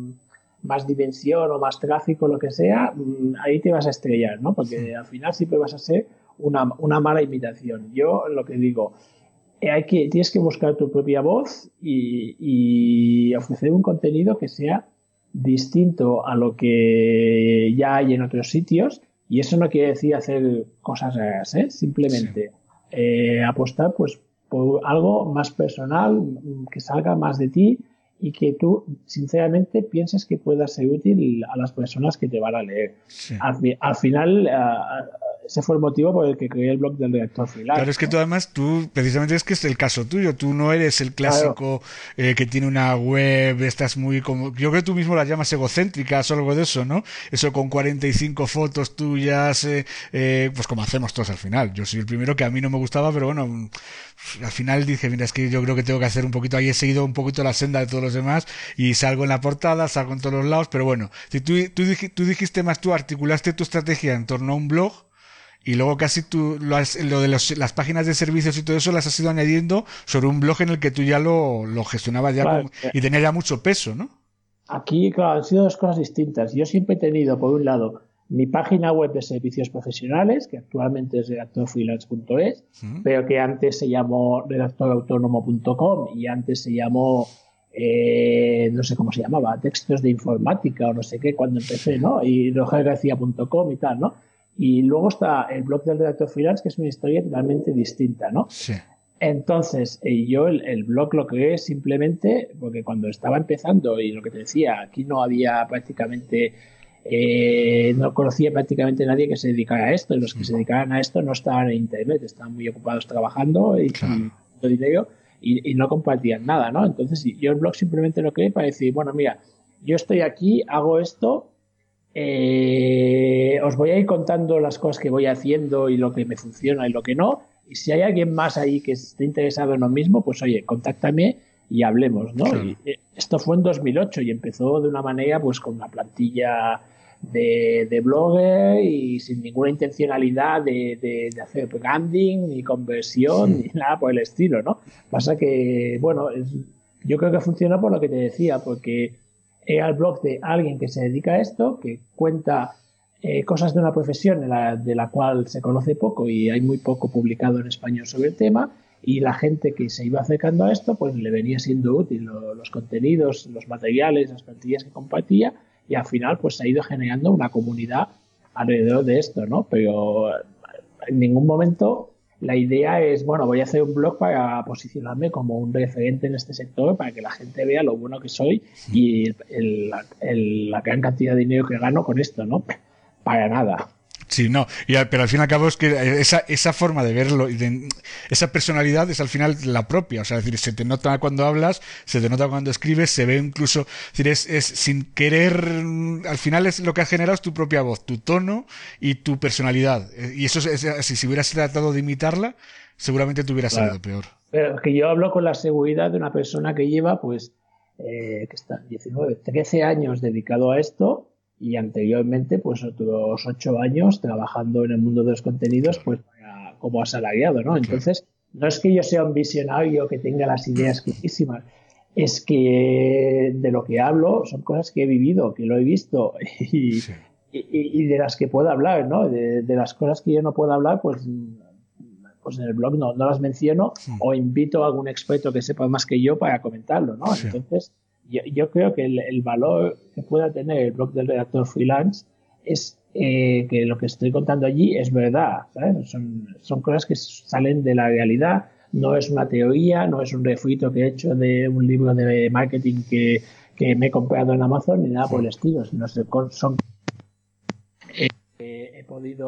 más dimensión o más tráfico, lo que sea, ahí te vas a estrellar, ¿no? Porque al final siempre vas a ser una, una mala imitación. Yo lo que digo, hay que, tienes que buscar tu propia voz y, y ofrecer un contenido que sea distinto a lo que ya hay en otros sitios, y eso no quiere decir hacer cosas raras, ¿eh? Simplemente sí. eh, apostar pues por algo más personal, que salga más de ti y que tú sinceramente pienses que pueda ser útil a las personas que te van a leer. Sí. Al, al final uh, ese fue el motivo por el que creé el blog del redactor freelance. Claro, es que tú además, tú, precisamente es que es el caso tuyo, tú no eres el clásico claro. eh, que tiene una web, estás muy como, yo creo que tú mismo las llamas egocéntricas o algo de eso, ¿no? Eso con cuarenta y cinco fotos tuyas, eh, eh, pues como hacemos todos al final. Yo soy el primero que a mí no me gustaba, pero bueno, al final dije, mira, es que yo creo que tengo que hacer un poquito, ahí he seguido un poquito la senda de todos los demás y salgo en la portada, salgo en todos los lados, pero bueno, si tú, tú, tú dijiste más, tú articulaste tu estrategia en torno a un blog, y luego casi tú lo, has, lo de los, las páginas de servicios y todo eso las has ido añadiendo sobre un blog en el que tú ya lo, lo gestionabas ya claro, con, y tenía ya mucho peso, ¿no? Aquí, claro, han sido dos cosas distintas. Yo siempre he tenido, por un lado, mi página web de servicios profesionales, que actualmente es redactor freelance punto es, ¿Mm? Pero que antes se llamó redactor autónomo punto com y antes se llamó, eh, no sé cómo se llamaba, textos de informática o no sé qué, cuando empecé, ¿no? Y roger garcía punto com y tal, ¿no? Y luego está el blog del redactor freelance, que es una historia totalmente distinta, ¿no? Sí. Entonces, eh, yo el, el blog lo creé simplemente porque cuando estaba empezando, y lo que te decía, aquí no había prácticamente, eh, no conocía prácticamente nadie que se dedicara a esto, y los que mm. se dedicaran a esto no estaban en internet, estaban muy ocupados trabajando y con claro. dinero y, y no compartían nada, ¿no? Entonces, yo el blog simplemente lo creé para decir, bueno, mira, yo estoy aquí, hago esto. Eh, os voy a ir contando las cosas que voy haciendo y lo que me funciona y lo que no, y si hay alguien más ahí que esté interesado en lo mismo, pues oye, contáctame y hablemos, ¿no? Claro. Y esto fue en dos mil ocho y empezó de una manera pues con una plantilla de, de blogger y sin ninguna intencionalidad de, de, de hacer branding ni conversión sí. ni nada por el estilo, ¿no? Pasa que, bueno, es, yo creo que funcionó por lo que te decía, porque era el blog de alguien que se dedica a esto, que cuenta eh, cosas de una profesión de la, de la cual se conoce poco y hay muy poco publicado en español sobre el tema, y la gente que se iba acercando a esto pues le venía siendo útil lo, los contenidos, los materiales, las plantillas que compartía, y al final pues se ha ido generando una comunidad alrededor de esto, ¿no? Pero en ningún momento la idea es, bueno, voy a hacer un blog para posicionarme como un referente en este sector, para que la gente vea lo bueno que soy y el, el, el, la gran cantidad de dinero que gano con esto, ¿no? Para nada. Sí, no, y, pero al fin y al cabo es que esa, esa forma de verlo, de, esa personalidad es al final la propia, o sea, es decir, se te nota cuando hablas, se te nota cuando escribes, se ve incluso, es decir, es, es sin querer, al final es lo que has generado es tu propia voz, tu tono y tu personalidad, y eso es, es, si, si hubieras tratado de imitarla, seguramente te hubiera salido claro. peor. Pero es que yo hablo con la seguridad de una persona que lleva, pues, eh, que está diecinueve, trece años dedicado a esto, y anteriormente pues otros ocho años trabajando en el mundo de los contenidos pues para, como asalariado, ¿no? Entonces no es que yo sea un visionario que tenga las ideas clarísimas, es que de lo que hablo son cosas que he vivido, que lo he visto y, sí. y, y de las que puedo hablar, ¿no? De, de las cosas que yo no puedo hablar pues pues en el blog no, no las menciono sí. o invito a algún experto que sepa más que yo para comentarlo, ¿no? Sí. Entonces Yo, yo creo que el, el valor que pueda tener el blog del redactor freelance es eh, que lo que estoy contando allí es verdad, ¿sabes? Son, son cosas que salen de la realidad, no es una teoría, no es un refrito que he hecho de un libro de marketing que, que me he comprado en Amazon ni nada por el estilo, sino son, son eh, he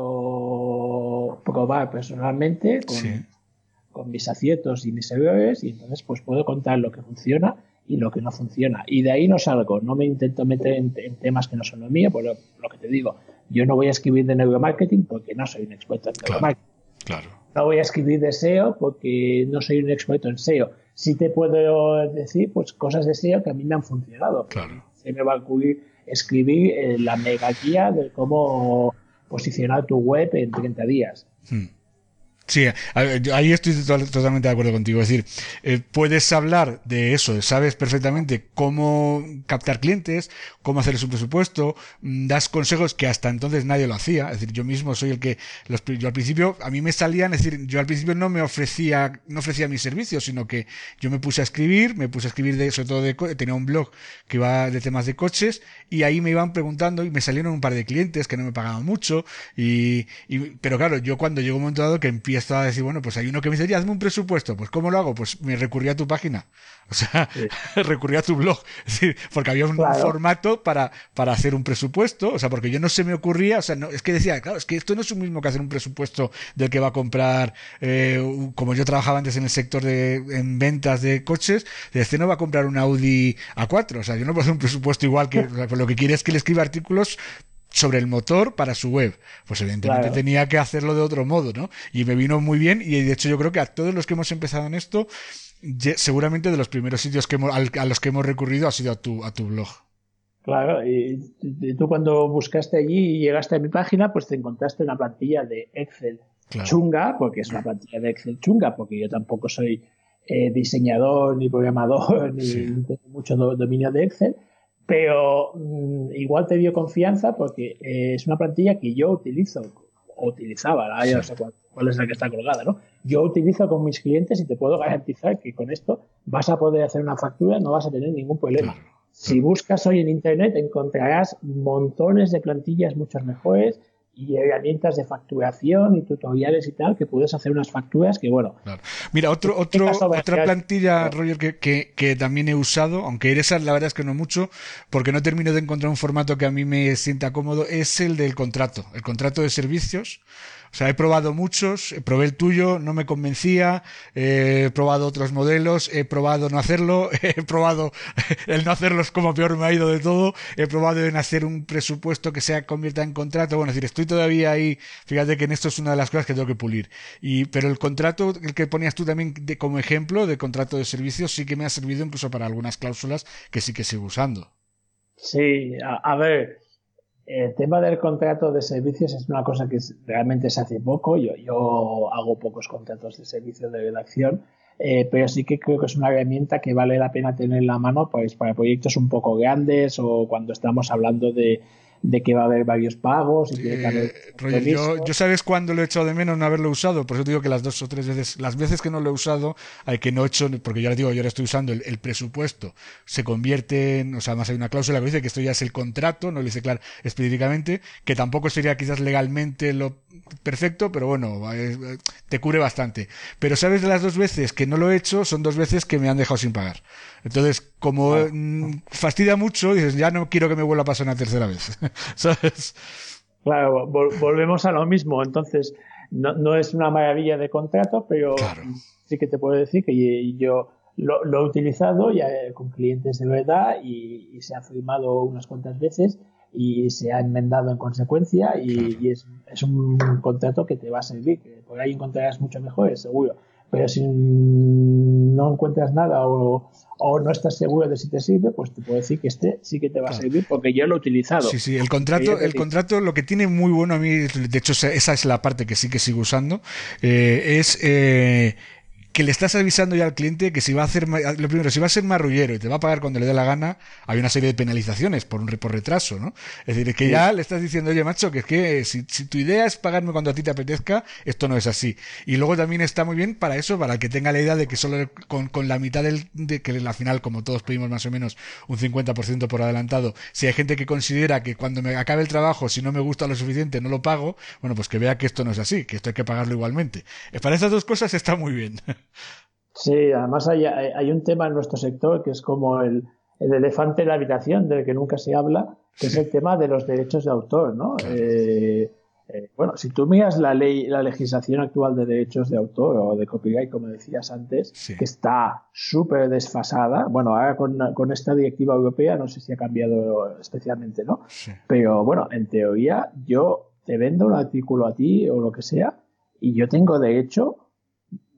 podido probar personalmente con, sí. con mis aciertos y mis errores, y entonces pues puedo contar lo que funciona y lo que no funciona, y de ahí no salgo, no me intento meter en, en temas que no son lo mío, por lo, lo que te digo, yo no voy a escribir de neuromarketing porque no soy un experto en neuromarketing, claro, claro. No voy a escribir de S E O porque no soy un experto en S E O, sí te puedo decir pues cosas de S E O que a mí me han funcionado, claro. S usted me va a ocurrir escribir eh, la mega guía de cómo posicionar tu web en treinta días. Hmm. Sí, ahí estoy totalmente de acuerdo contigo. Es decir, eh, puedes hablar de eso, sabes perfectamente cómo captar clientes, cómo hacer su presupuesto, das consejos que hasta entonces nadie lo hacía. Es decir, yo mismo soy el que, los, yo al principio, a mí me salían, es decir, yo al principio no me ofrecía, no ofrecía mis servicios, sino que yo me puse a escribir, me puse a escribir de, sobre todo de, tenía un blog que iba de temas de coches, y ahí me iban preguntando y me salieron un par de clientes que no me pagaban mucho, y, y pero claro, yo cuando llegó un momento dado que empiezo a decir, bueno, pues hay uno que me dice, hazme un presupuesto, pues ¿cómo lo hago? Pues me recurría a tu página, o sea, sí. recurría a tu blog, es decir, porque había un claro. formato para, para hacer un presupuesto, o sea, porque yo no se me ocurría, o sea, no, es que decía, claro, es que esto no es lo mismo que hacer un presupuesto del que va a comprar, eh, como yo trabajaba antes en el sector de, en ventas de coches, este no va a comprar un Audi A cuatro, o sea, yo no puedo hacer un presupuesto igual que, o sea, pues lo que quiere es que le escriba artículos sobre el motor para su web, pues evidentemente claro. tenía que hacerlo de otro modo, ¿no? Y me vino muy bien, y de hecho yo creo que a todos los que hemos empezado en esto, seguramente de los primeros sitios que hemos, a los que hemos recurrido ha sido a tu, a tu blog. Claro, y, y tú cuando buscaste allí y llegaste a mi página, pues te encontraste una plantilla de Excel claro. chunga, porque es una plantilla de Excel chunga, porque yo tampoco soy eh, diseñador, ni programador, ni sí. tengo mucho do, dominio de Excel, pero mmm, igual te dio confianza porque eh, es una plantilla que yo utilizo, o utilizaba, ¿no? Ya no sé cuál, cuál es la que está colgada, ¿no? Yo utilizo con mis clientes y te puedo garantizar que con esto vas a poder hacer una factura, no vas a tener ningún problema. Claro. Si buscas hoy en Internet encontrarás montones de plantillas muchas mejores y herramientas de facturación y tutoriales y tal, que puedes hacer unas facturas que, bueno... Claro. Mira, otro, otro, otra plantilla, claro. Roger, que, que, que también he usado, aunque esa la verdad es que no mucho, porque no termino de encontrar un formato que a mí me sienta cómodo, es el del contrato, el contrato de servicios. O sea, he probado muchos, probé el tuyo, no me convencía, eh, he probado otros modelos, he probado no hacerlo, he probado el no hacerlo es como peor me ha ido de todo, he probado en hacer un presupuesto que se convierta en contrato, bueno, es decir, estoy todavía ahí, fíjate que en esto es una de las cosas que tengo que pulir. Y, pero el contrato, el que ponías tú también de, como ejemplo de contrato de servicios, sí que me ha servido incluso para algunas cláusulas que sí que sigo usando. Sí, a, a ver... El tema del contrato de servicios es una cosa que realmente se hace poco. Yo, yo hago pocos contratos de servicios de redacción, eh, pero sí que creo que es una herramienta que vale la pena tener en la mano pues, para proyectos un poco grandes o cuando estamos hablando de, de que va a haber varios pagos. Y eh, que haber Roger, yo, yo sabes cuándo lo he echado de menos no haberlo usado, por eso te digo que las dos o tres veces, las veces que no lo he usado, hay que no he hecho, porque ya les digo, yo ahora estoy usando el, el presupuesto, se convierte en, o sea, además hay una cláusula que dice que esto ya es el contrato, no lo dice claro específicamente, que tampoco sería quizás legalmente lo perfecto, pero bueno, te cubre bastante. Pero sabes, de las dos veces que no lo he hecho, son dos veces que me han dejado sin pagar. Entonces, como ah. mmm, fastidia mucho, dices, ya no quiero que me vuelva a pasar una tercera vez. ¿Sabes? Claro, vol- volvemos a lo mismo. Entonces, no, no es una maravilla de contrato, pero claro. sí que te puedo decir que yo lo, lo he utilizado ya con clientes de verdad y, y se ha firmado unas cuantas veces y se ha enmendado en consecuencia y, claro. y es, es un contrato que te va a servir, que por ahí encontrarás mucho mejores, seguro. Pero si no encuentras nada o, o no estás seguro de si te sirve, pues te puedo decir que este sí que te va claro. a servir porque yo lo he utilizado. Sí, sí, el contrato, el contrato lo que tiene muy bueno a mí, de hecho esa es la parte que sí que sigo usando, eh, es... Eh, que le estás avisando ya al cliente que si va a hacer, lo primero, si va a ser marrullero y te va a pagar cuando le dé la gana, hay una serie de penalizaciones por un por retraso, ¿no? Es decir, que sí. ya le estás diciendo, oye, macho, que es que si, si tu idea es pagarme cuando a ti te apetezca, esto no es así. Y luego también está muy bien para eso, para el que tenga la idea de que solo con, con la mitad del, de que al final, como todos pedimos más o menos un cincuenta por ciento por adelantado, si hay gente que considera que cuando me acabe el trabajo, si no me gusta lo suficiente, no lo pago, bueno, pues que vea que esto no es así, que esto hay que pagarlo igualmente. Para estas dos cosas está muy bien. Sí, además hay, hay un tema en nuestro sector que es como el, el elefante en la habitación del que nunca se habla, que sí. es el tema de los derechos de autor, ¿no? Claro. Eh, eh, bueno, si tú miras la ley, la legislación actual de derechos de autor o de copyright, como decías antes, sí. que está súper desfasada. Bueno, ahora con, con esta directiva europea no sé si ha cambiado especialmente, ¿no? Sí. Pero bueno, en teoría yo te vendo un artículo a ti o lo que sea y yo tengo derecho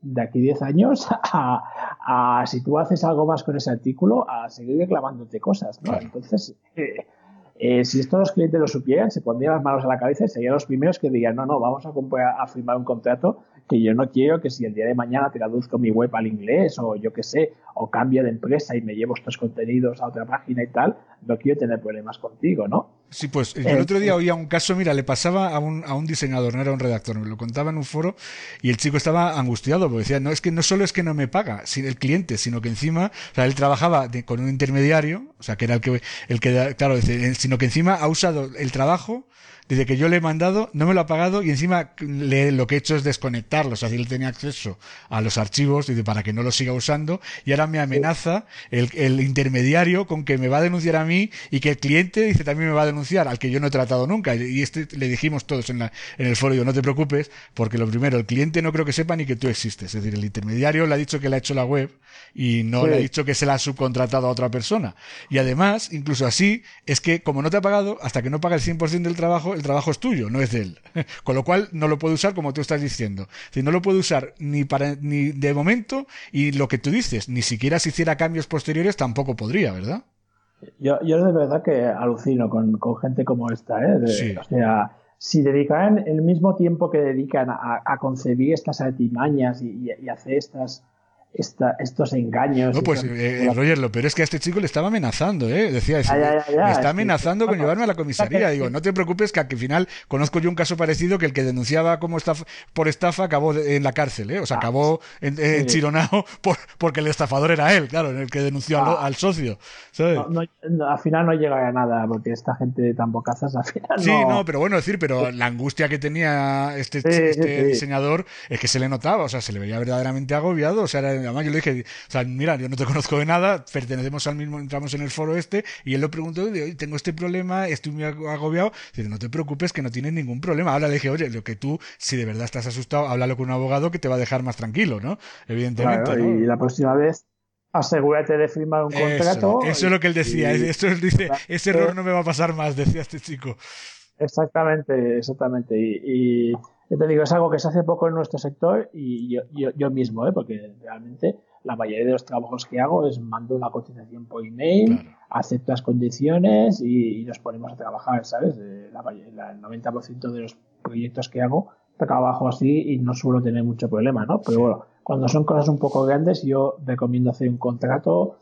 de aquí diez años a, a, si tú haces algo más con ese artículo, a seguir reclamándote cosas, ¿no? Claro. Entonces, eh, eh, si esto los clientes lo supieran, se pondrían las manos a la cabeza y serían los primeros que dirían, no, no, vamos a, a firmar un contrato que yo no quiero que si el día de mañana traduzco mi web al inglés o yo qué sé, o cambio de empresa y me llevo estos contenidos a otra página y tal, no quiero tener problemas contigo, ¿no? Sí, pues yo el otro día oía un caso, mira, le pasaba a un, a un diseñador, no era un redactor, me lo contaba en un foro y el chico estaba angustiado porque decía, no, es que no solo es que no me paga el cliente, sino que encima, o sea, él trabajaba de, con un intermediario, o sea, que era el que, el que claro, sino que encima ha usado el trabajo desde que yo le he mandado, no me lo ha pagado y encima le, lo que he hecho es desconectarlo. O sea, si él tenía acceso a los archivos dice, para que no los siga usando y ahora me amenaza el, el intermediario con que me va a denunciar a mí y que el cliente dice también me va a denunciar, al que yo no he tratado nunca. Y este le dijimos todos en, la, en el foro, digo, no te preocupes, porque lo primero, el cliente no creo que sepa ni que tú existes. Es decir, el intermediario le ha dicho que le ha hecho la web y no sí. le ha dicho que se la ha subcontratado a otra persona. Y además, incluso así, es que como no te ha pagado, hasta que no paga el cien por ciento del trabajo, el trabajo es tuyo, no es de él. Con lo cual no lo puede usar como tú estás diciendo. Si no lo puede usar ni para ni de momento y lo que tú dices, ni siquiera si hiciera cambios posteriores tampoco podría, ¿verdad? Yo, yo de verdad que alucino con, con gente como esta, ¿eh? De, sí. O sea, si dedicaran el mismo tiempo que dedican a, a concebir estas artimañas y, y, y hacer estas Esta, estos engaños. No, pues, eh, Roger, lo peor es que a este chico le estaba amenazando, ¿eh? Decía, decía ya, ya, ya, me está amenazando sí, con llevarme a la comisaría. Digo, no te preocupes, que al final conozco yo un caso parecido que el que denunciaba como estafa, por estafa acabó en la cárcel, ¿eh? O sea, ah, acabó en, en sí. chironado por, porque el estafador era él, claro, el que denunció ah, al, al socio, ¿sabes? No, no, al final no llega a nada, porque esta gente tan bocazas al final no... Sí, no, pero bueno, decir, pero la angustia que tenía este, sí, este sí, diseñador sí. es que se le notaba, o sea, se le veía verdaderamente agobiado, o sea, era además yo le dije, o sea, mira, yo no te conozco de nada, pertenecemos al mismo, entramos en el foro este, y él lo preguntó, y digo, tengo este problema, estoy muy agobiado, y dice, no te preocupes que no tienes ningún problema. Ahora le dije, oye, lo que tú, si de verdad estás asustado, háblalo con un abogado que te va a dejar más tranquilo, ¿no? Evidentemente, claro, ¿no? Y la próxima vez asegúrate de firmar un contrato. Eso, eso es lo que él decía, y, esto él dice, ese error no me va a pasar más, decía este chico. Exactamente, exactamente, y... y... Yo te digo, es algo que se hace poco en nuestro sector y yo, yo, yo mismo, ¿eh? Porque realmente la mayoría de los trabajos que hago es mando una cotización por email, claro. acepto las condiciones y, y nos ponemos a trabajar, ¿sabes? La, la, el noventa por ciento de los proyectos que hago trabajo así y no suelo tener mucho problema, ¿no? Pero sí. bueno, cuando son cosas un poco grandes yo recomiendo hacer un contrato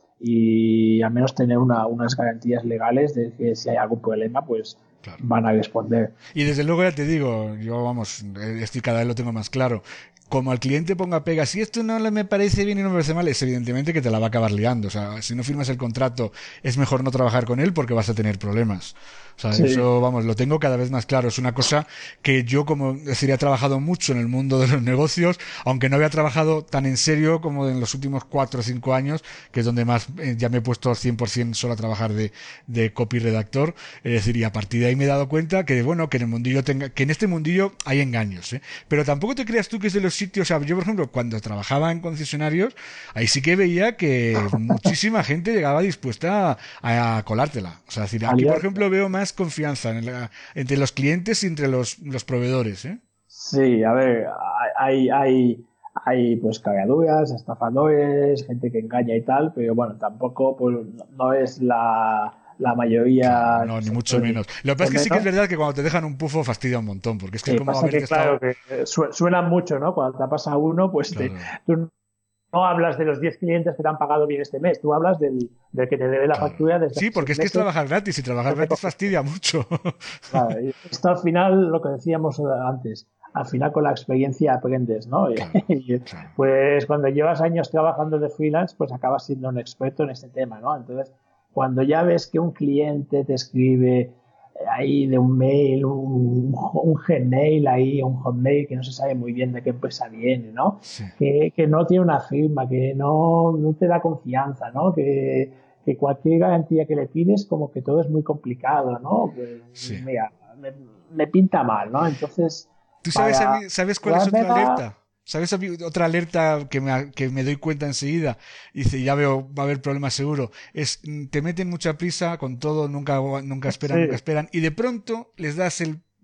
y al menos tener una, unas garantías legales de que si hay algún problema, pues claro. van a responder. Y desde luego ya te digo, yo vamos, esto cada vez lo tengo más claro, como al cliente ponga pega, si esto no me parece bien y no me parece mal, es evidentemente que te la va a acabar liando. O sea, si no firmas el contrato, es mejor no trabajar con él porque vas a tener problemas. O sea, sí. eso, vamos, lo tengo cada vez más claro. Es una cosa que yo, como decir, he trabajado mucho en el mundo de los negocios, aunque no había trabajado tan en serio como en los últimos cuatro o cinco años, que es donde más eh, ya me he puesto cien por ciento solo a trabajar de, de copy redactor. Es decir, y a partir de ahí me he dado cuenta que, bueno, que en el mundillo tenga, que en este mundillo hay engaños, ¿eh? Pero tampoco te creas tú que es de los sitios, o sea, yo, por ejemplo, cuando trabajaba en concesionarios, ahí sí que veía que muchísima gente llegaba dispuesta a, a colártela. O sea, es decir, aquí, por ejemplo, veo más confianza en la, entre los clientes y entre los, los proveedores, ¿eh? Sí, a ver, hay, hay, hay pues cagaduras, estafadores, gente que engaña y tal, pero bueno, tampoco pues, no es la, la mayoría. No, ni mucho menos. Lo que pasa es que sí que es verdad que cuando te dejan un pufo fastidia un montón, porque es que sí, como pasa a ver que, que claro, estaba... que suenan mucho, ¿no? Cuando te pasa uno, pues claro. te, tú no hablas de los diez clientes que te han pagado bien este mes, tú hablas del, del que te debe la claro. factura desde sí, porque es que es trabajar gratis y trabajar gratis fastidia mucho. Claro, y esto al final, lo que decíamos antes, al final con la experiencia aprendes, ¿no? Claro, y, claro. Pues cuando llevas años trabajando de freelance, pues acabas siendo un experto en este tema, ¿no? Entonces, cuando ya ves que un cliente te escribe ahí de un mail, un, un Gmail ahí, un Hotmail que no se sabe muy bien de qué empresa viene, ¿no? Sí. Que, que no tiene una firma, que no, no te da confianza, ¿no? Que, que cualquier garantía que le pides como que todo es muy complicado, ¿no? Pues sí. mira, me, me pinta mal, ¿no? Entonces... ¿Tú sabes, para... ¿sabes cuál es otra alerta? ¿Sabes otra alerta que me, que me doy cuenta enseguida? Y dice, ya veo, va a haber problemas seguro. Es, te meten mucha prisa con todo, nunca, nunca esperan, sí. nunca esperan. Y de pronto les das el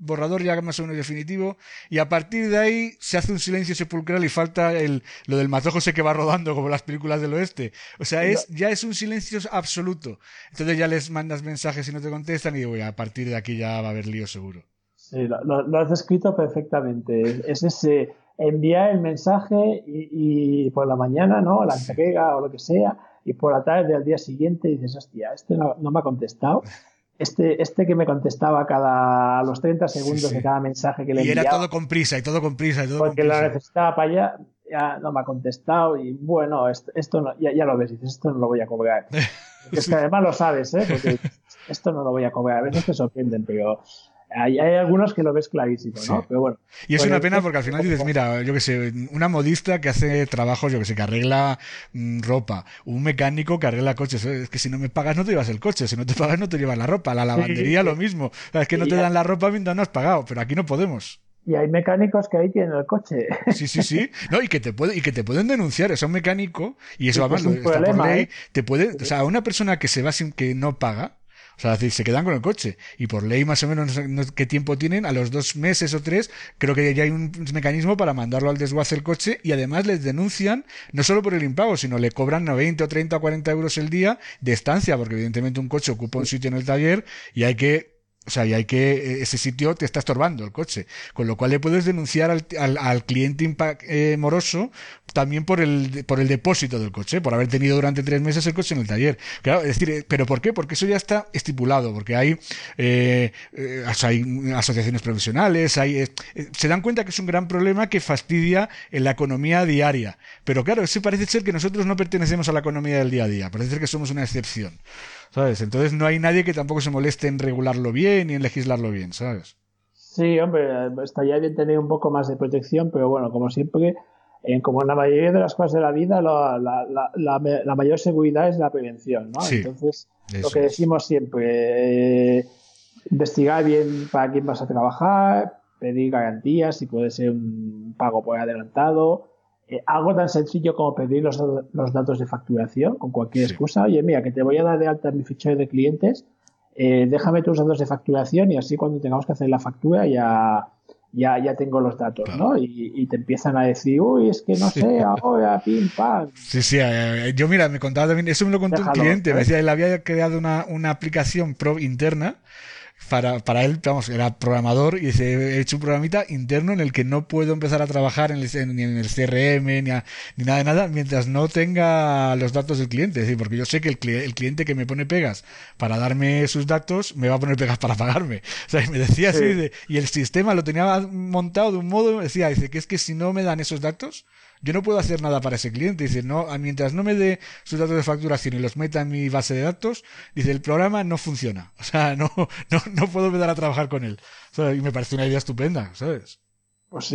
borrador ya más o menos definitivo, y a partir de ahí se hace un silencio sepulcral y falta el lo del matojo ese que va rodando como las películas del oeste. O sea, es ya es un silencio absoluto. Entonces ya les mandas mensajes y no te contestan y digo, a partir de aquí ya va a haber lío seguro. Sí, lo, lo, lo has descrito perfectamente. Es ese enviar el mensaje y, y por la mañana, ¿no? La entrega o lo que sea, y por la tarde al día siguiente dices, hostia, este no, no me ha contestado. Este, este que me contestaba cada a los treinta segundos sí, sí. de cada mensaje que le enviaba. Y era todo con prisa, y todo con prisa, y todo porque con prisa. Lo necesitaba para allá, ya no me ha contestado, y bueno, esto, esto no, ya, ya lo ves, dices, esto no lo voy a cobrar. sí. Es que además lo sabes, ¿eh? Porque esto no lo voy a cobrar. A veces te sorprenden, pero hay, hay algunos que lo ves clarísimo, ¿no? Sí. Pero bueno. Y es pues una pena porque al final dices, mira, yo que sé, una modista que hace trabajos, yo que sé, que arregla mmm, ropa, un mecánico que arregla coches. Es que si no me pagas no te llevas el coche, si no te pagas no te llevas la ropa, la lavandería sí, sí. lo mismo. O sea, es que no te dan la ropa mientras no has pagado, pero aquí no podemos. Y hay mecánicos que ahí tienen el coche. Sí, sí, sí. No, y que te puede, y que te pueden denunciar. O sea, un mecánico, y eso sí, además pues está problema, por ley, ¿eh? te puede, o sea, una persona que se va sin que no paga, o sea, es decir, se quedan con el coche. Y por ley, más o menos, no sé qué tiempo tienen, a los dos meses o tres, creo que ya hay un mecanismo para mandarlo al desguace el coche, y además les denuncian, no solo por el impago, sino le cobran veinte o treinta o cuarenta euros el día de estancia, porque evidentemente un coche ocupa un sitio en el taller, y hay que O sea, y hay que, ese sitio te está estorbando el coche. Con lo cual le puedes denunciar al, al, al cliente impact, eh, moroso también por el, por el depósito del coche, por haber tenido durante tres meses el coche en el taller. Claro, es decir, ¿pero por qué? Porque eso ya está estipulado, porque hay, eh, eh, o sea, hay asociaciones profesionales, hay, eh, se dan cuenta que es un gran problema que fastidia en la economía diaria. Pero claro, eso parece ser que nosotros no pertenecemos a la economía del día a día, parece ser que somos una excepción. ¿Sabes? Entonces no hay nadie que tampoco se moleste en regularlo bien y en legislarlo bien, ¿sabes? Sí, hombre, estaría bien tener un poco más de protección, pero bueno, como siempre, eh, como en la mayoría de las cosas de la vida, la, la, la, la, la mayor seguridad es la prevención, ¿no? Sí, entonces, lo que decimos siempre, eh, investigar bien para quién vas a trabajar, pedir garantías, si puede ser un pago por adelantado. Eh, algo tan sencillo como pedir los, los datos de facturación con cualquier sí. excusa. Oye, mira, que te voy a dar de alta en mi fichero de clientes, eh, déjame tus datos de facturación y así cuando tengamos que hacer la factura ya, ya, ya tengo los datos, claro. ¿no? Y, y te empiezan a decir, uy, es que no sí. sé, ahora, pim, pam. Sí, sí, eh, yo mira, me contaba también, eso me lo contó Déjalo, un cliente, ¿eh? Me decía, él había creado una, una aplicación pro interna. Para, para él, vamos, era programador y dice, he hecho un programita interno en el que no puedo empezar a trabajar en el, ni en el C R M ni, a, ni nada de nada mientras no tenga los datos del cliente. Es decir, porque yo sé que el, el cliente que me pone pegas para darme sus datos me va a poner pegas para pagarme. O sea, me decía sí. así, de, y el sistema lo tenía montado de un modo, me decía, dice, que es que si no me dan esos datos, yo no puedo hacer nada para ese cliente. Dice, no, mientras no me dé sus datos de facturación y los meta en mi base de datos, dice, el programa no funciona. O sea, no, no, no puedo empezar a trabajar con él. O sea, y me parece una idea estupenda, ¿sabes? Pues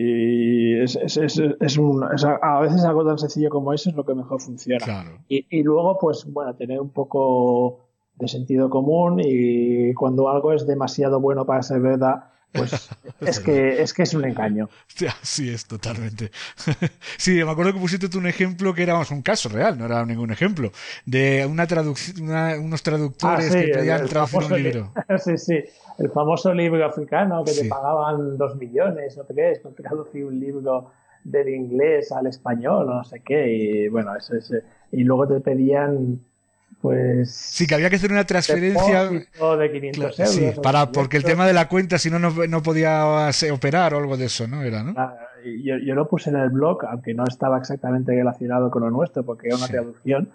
sí, es, es, es, es un, es a, a veces algo tan sencillo como eso es lo que mejor funciona. Claro. Y, y luego, pues, bueno, tener un poco de sentido común y cuando algo es demasiado bueno para ser verdad, pues es que es que es un engaño. Sí, es totalmente. Sí, me acuerdo que pusiste tú un ejemplo que era, vamos, un caso real, no era ningún ejemplo, de una traducción, una, unos traductores ah, sí, que pedían traducir un libro. Sí, sí, el famoso libro africano que sí. te pagaban dos millones o tres por traducir un libro del inglés al español o no sé qué, y bueno, eso es, y luego te pedían pues sí, que había que hacer una transferencia de quinientos claro, euros sí, para porque el tema de la cuenta si no no, no podía operar o algo de eso, ¿no? Era, ¿no? Yo, yo lo puse en el blog, aunque no estaba exactamente relacionado con lo nuestro porque era una sí. traducción,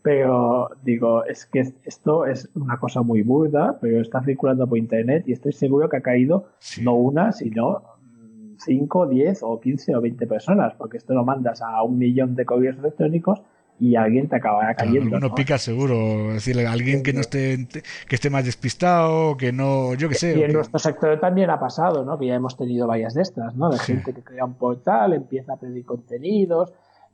pero digo, es que esto es una cosa muy burda, pero está circulando por internet y estoy seguro que ha caído sí. no una, sino cinco, diez o quince o veinte personas, porque esto lo mandas a un millón de correos electrónicos y alguien te acabará cayendo. Claro, alguno ¿no? pica seguro, es decir, alguien sí, que no esté, que esté más despistado, que no, yo qué sé. Y en que... nuestro sector también ha pasado, ¿no? Que ya hemos tenido varias de estas, ¿no? De sí. gente que crea un portal, empieza a pedir contenidos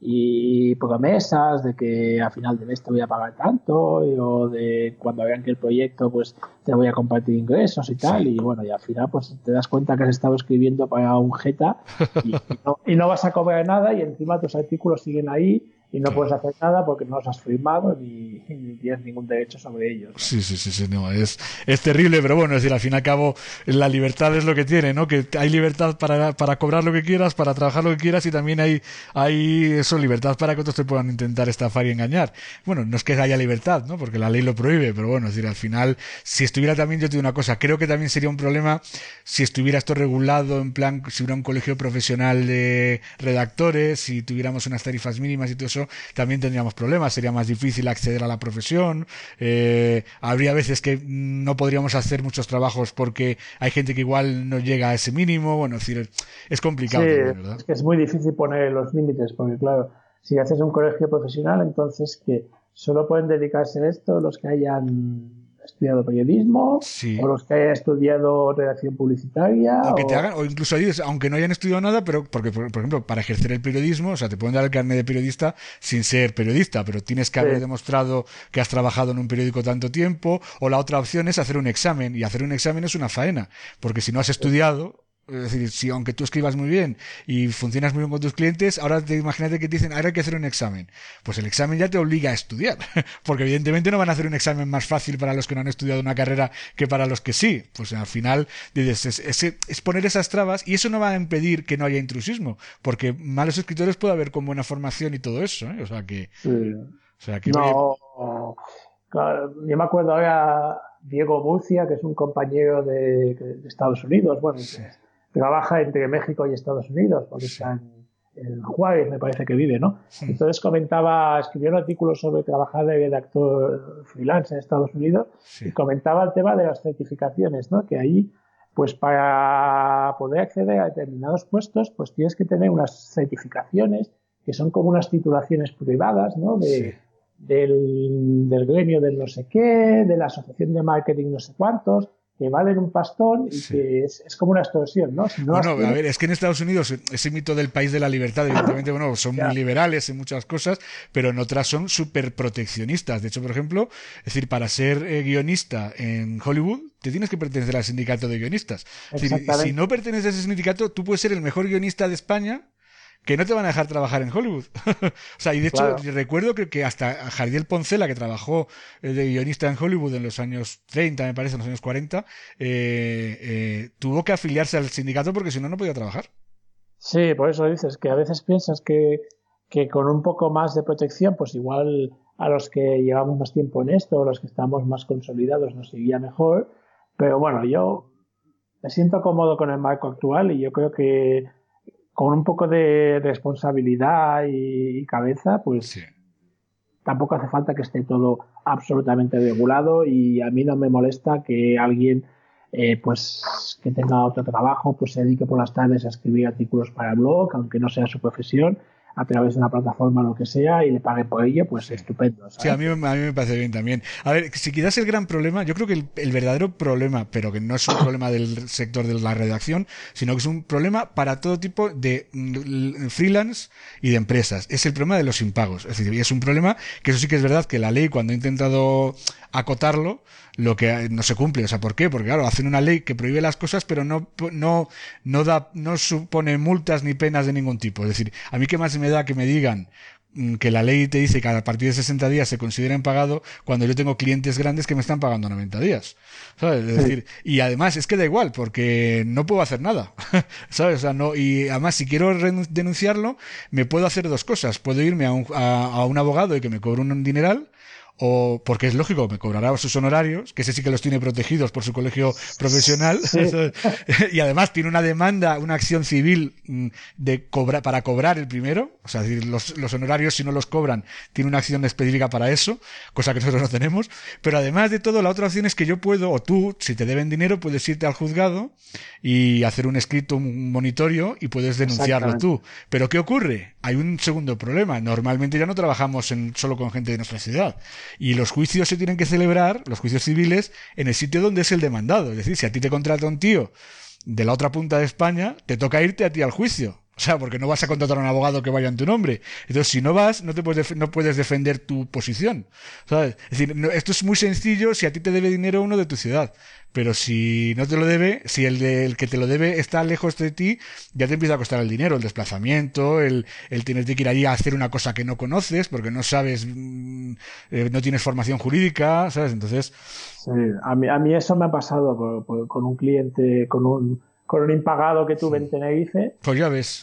y promesas de que a final de mes te voy a pagar tanto, o de cuando vean que el proyecto, pues te voy a compartir ingresos y tal, sí. y bueno, y al final pues te das cuenta que has estado escribiendo para un jeta y, y, no, y no vas a cobrar nada y encima tus artículos siguen ahí. y no claro. puedes hacer nada porque no los has firmado ni, ni tienes ningún derecho sobre ellos, ¿no? Sí, sí, sí, sí, no, es, es terrible, pero bueno, es decir, al fin y al cabo la libertad es lo que tiene, ¿no? Que hay libertad para, para cobrar lo que quieras, para trabajar lo que quieras, y también hay, hay eso, libertad para que otros te puedan intentar estafar y engañar. Bueno, no es que haya libertad, ¿no? Porque la ley lo prohíbe, pero bueno, es decir, al final, si estuviera también, yo te digo una cosa, creo que también sería un problema si estuviera esto regulado, en plan, si hubiera un colegio profesional de redactores, si tuviéramos unas tarifas mínimas y todo eso, también tendríamos problemas, sería más difícil acceder a la profesión, eh, habría veces que no podríamos hacer muchos trabajos porque hay gente que igual no llega a ese mínimo, bueno, es decir, es complicado, sí, también, ¿verdad? Es que es muy difícil poner los límites, porque claro, si haces un colegio profesional, entonces que solo pueden dedicarse a esto los que hayan estudiado periodismo, sí. o los que hayan estudiado redacción publicitaria, o que o... te hagan, o incluso aunque no hayan estudiado nada, pero porque por, por ejemplo para ejercer el periodismo, o sea, te pueden dar el carnet de periodista sin ser periodista, pero tienes que sí. haber demostrado que has trabajado en un periódico tanto tiempo, o la otra opción es hacer un examen, y hacer un examen es una faena, porque si no has estudiado, es decir, si aunque tú escribas muy bien y funcionas muy bien con tus clientes, ahora te imagínate que te dicen, ahora hay que hacer un examen. Pues el examen ya te obliga a estudiar, porque evidentemente no van a hacer un examen más fácil para los que no han estudiado una carrera que para los que sí. Pues al final dices, es, es, es poner esas trabas, y eso no va a impedir que no haya intrusismo, porque malos escritores puede haber con buena formación y todo eso, ¿eh? O sea que... Sí. O sea que no, claro, yo me acuerdo ahora Diego Murcia, que es un compañero de, de Estados Unidos, bueno, sí. trabaja entre México y Estados Unidos, porque está en, en Juárez, me parece que vive, ¿no? Sí. Entonces comentaba, escribió un artículo sobre trabajar de redactor freelance en Estados Unidos, sí. y comentaba el tema de las certificaciones, ¿no? Que ahí, pues para poder acceder a determinados puestos, pues tienes que tener unas certificaciones que son como unas titulaciones privadas, ¿no? De, sí. del, del gremio del no sé qué, de la asociación de marketing no sé cuántos, que valen un pastón y sí. que es, es como una extorsión, ¿no? Si no bueno, tienes... a ver, es que en Estados Unidos ese mito del país de la libertad, evidentemente, bueno, son ya. muy liberales en muchas cosas, pero en otras son súper proteccionistas. De hecho, por ejemplo, es decir, para ser eh, guionista en Hollywood, te tienes que pertenecer al sindicato de guionistas. Es decir, si no perteneces a ese sindicato, tú puedes ser el mejor guionista de España, que no te van a dejar trabajar en Hollywood. O sea, y de hecho, claro. recuerdo que, que hasta Jardiel Poncela, que trabajó eh, de guionista en Hollywood en los años treinta, me parece, en los años cuarenta, eh, eh, tuvo que afiliarse al sindicato porque si no, no podía trabajar. Sí, por eso dices que a veces piensas que, que con un poco más de protección, pues igual a los que llevamos más tiempo en esto, o los que estamos más consolidados, nos iría mejor. Pero bueno, yo me siento cómodo con el marco actual y yo creo que con un poco de responsabilidad y, y cabeza, pues sí. tampoco hace falta que esté todo absolutamente regulado, y a mí no me molesta que alguien eh, pues que tenga otro trabajo, pues se dedique por las tardes a escribir artículos para el blog, aunque no sea su profesión, a través de una plataforma, lo que sea, y le pague por ello, pues estupendo, ¿sabes? Sí, a mí, a mí me parece bien también. A ver, si quizás el gran problema, yo creo que el, el verdadero problema, pero que no es un problema del sector de la redacción, sino que es un problema para todo tipo de freelance y de empresas. Es el problema de los impagos. Es decir, es un problema que eso sí que es verdad que la ley, cuando ha intentado acotarlo, lo que no se cumple. O sea, ¿por qué? Porque claro, hacen una ley que prohíbe las cosas, pero no, no, no da, no supone multas ni penas de ningún tipo. Es decir, a mí qué más me da que me digan que la ley te dice que a partir de sesenta días se considera impagado, cuando yo tengo clientes grandes que me están pagando noventa días, ¿sabes? Es decir, y además es que da igual, porque no puedo hacer nada, ¿sabes? O sea, no, y además si quiero denunciarlo, me puedo hacer dos cosas. Puedo irme a un, a, a un abogado y que me cobre un dineral, o porque es lógico, me cobrará sus honorarios, que ese sí que los tiene protegidos por su colegio profesional, sí. Y además tiene una demanda, una acción civil de cobra, para cobrar el primero, o sea, decir, los, los honorarios si no los cobran, tiene una acción específica para eso, cosa que nosotros no tenemos, pero además de todo, la otra opción es que yo puedo, o tú, si te deben dinero, puedes irte al juzgado y hacer un escrito, un monitorio, y puedes denunciarlo tú. Pero ¿qué ocurre? Hay un segundo problema. Normalmente ya no trabajamos en, solo con gente de nuestra ciudad. Y los juicios se tienen que celebrar, los juicios civiles, en el sitio donde es el demandado. Es decir, si a ti te contrata un tío de la otra punta de España, te toca irte a ti al juicio. O sea, porque no vas a contratar a un abogado que vaya en tu nombre. Entonces, si no vas, no te puedes, def- no puedes defender tu posición, ¿sabes? Es decir, no- esto es muy sencillo si a ti te debe dinero uno de tu ciudad. Pero si no te lo debe, si el, de, el que te lo debe está lejos de ti, ya te empieza a costar el dinero, el desplazamiento, el, el tener que ir allí a hacer una cosa que no conoces, porque no sabes, mm, eh, no tienes formación jurídica, ¿sabes? Entonces, Sí, a mí, a mí eso me ha pasado por- por- con un cliente, con un, con un impagado que tuve en Tenerife, pues ya ves.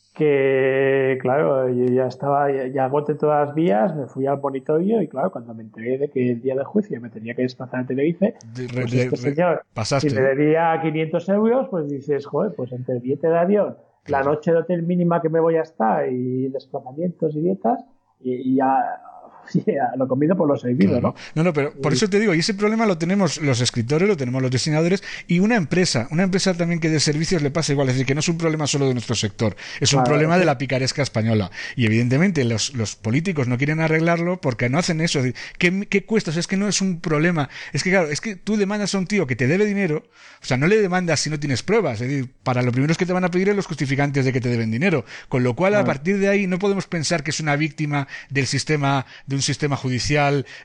que claro, yo ya estaba, ya, ya agoté todas las vías, me fui al monitorio y claro, cuando me enteré de que el día del juicio me tenía que desplazar a Tenerife, De- re- pues de- este re- señor, pasaste, si me ¿no? debía quinientos euros, pues dices, joder, pues entre el billete de avión, la Claro. noche de hotel mínima que me voy a estar y desplazamientos y dietas, y, y ya, ya lo comido por lo servido, Claro. ¿no? No, no, pero por eso te digo, y ese problema lo tenemos los escritores, lo tenemos los diseñadores y una empresa, una empresa también que de servicios le pasa igual, es decir, que no es un problema solo de nuestro sector, es un Claro, problema sí. de la picaresca española. Y evidentemente los, los políticos no quieren arreglarlo porque no hacen eso. Es decir, ¿qué, qué cuesta? O sea, es que no es un problema. Es que claro, es que tú demandas a un tío que te debe dinero, o sea, no le demandas si no tienes pruebas. Es decir, para lo primero que te van a pedir es los justificantes de que te deben dinero. Con lo cual, a Claro. partir de ahí, no podemos pensar que es una víctima del sistema, de un sistema judicial,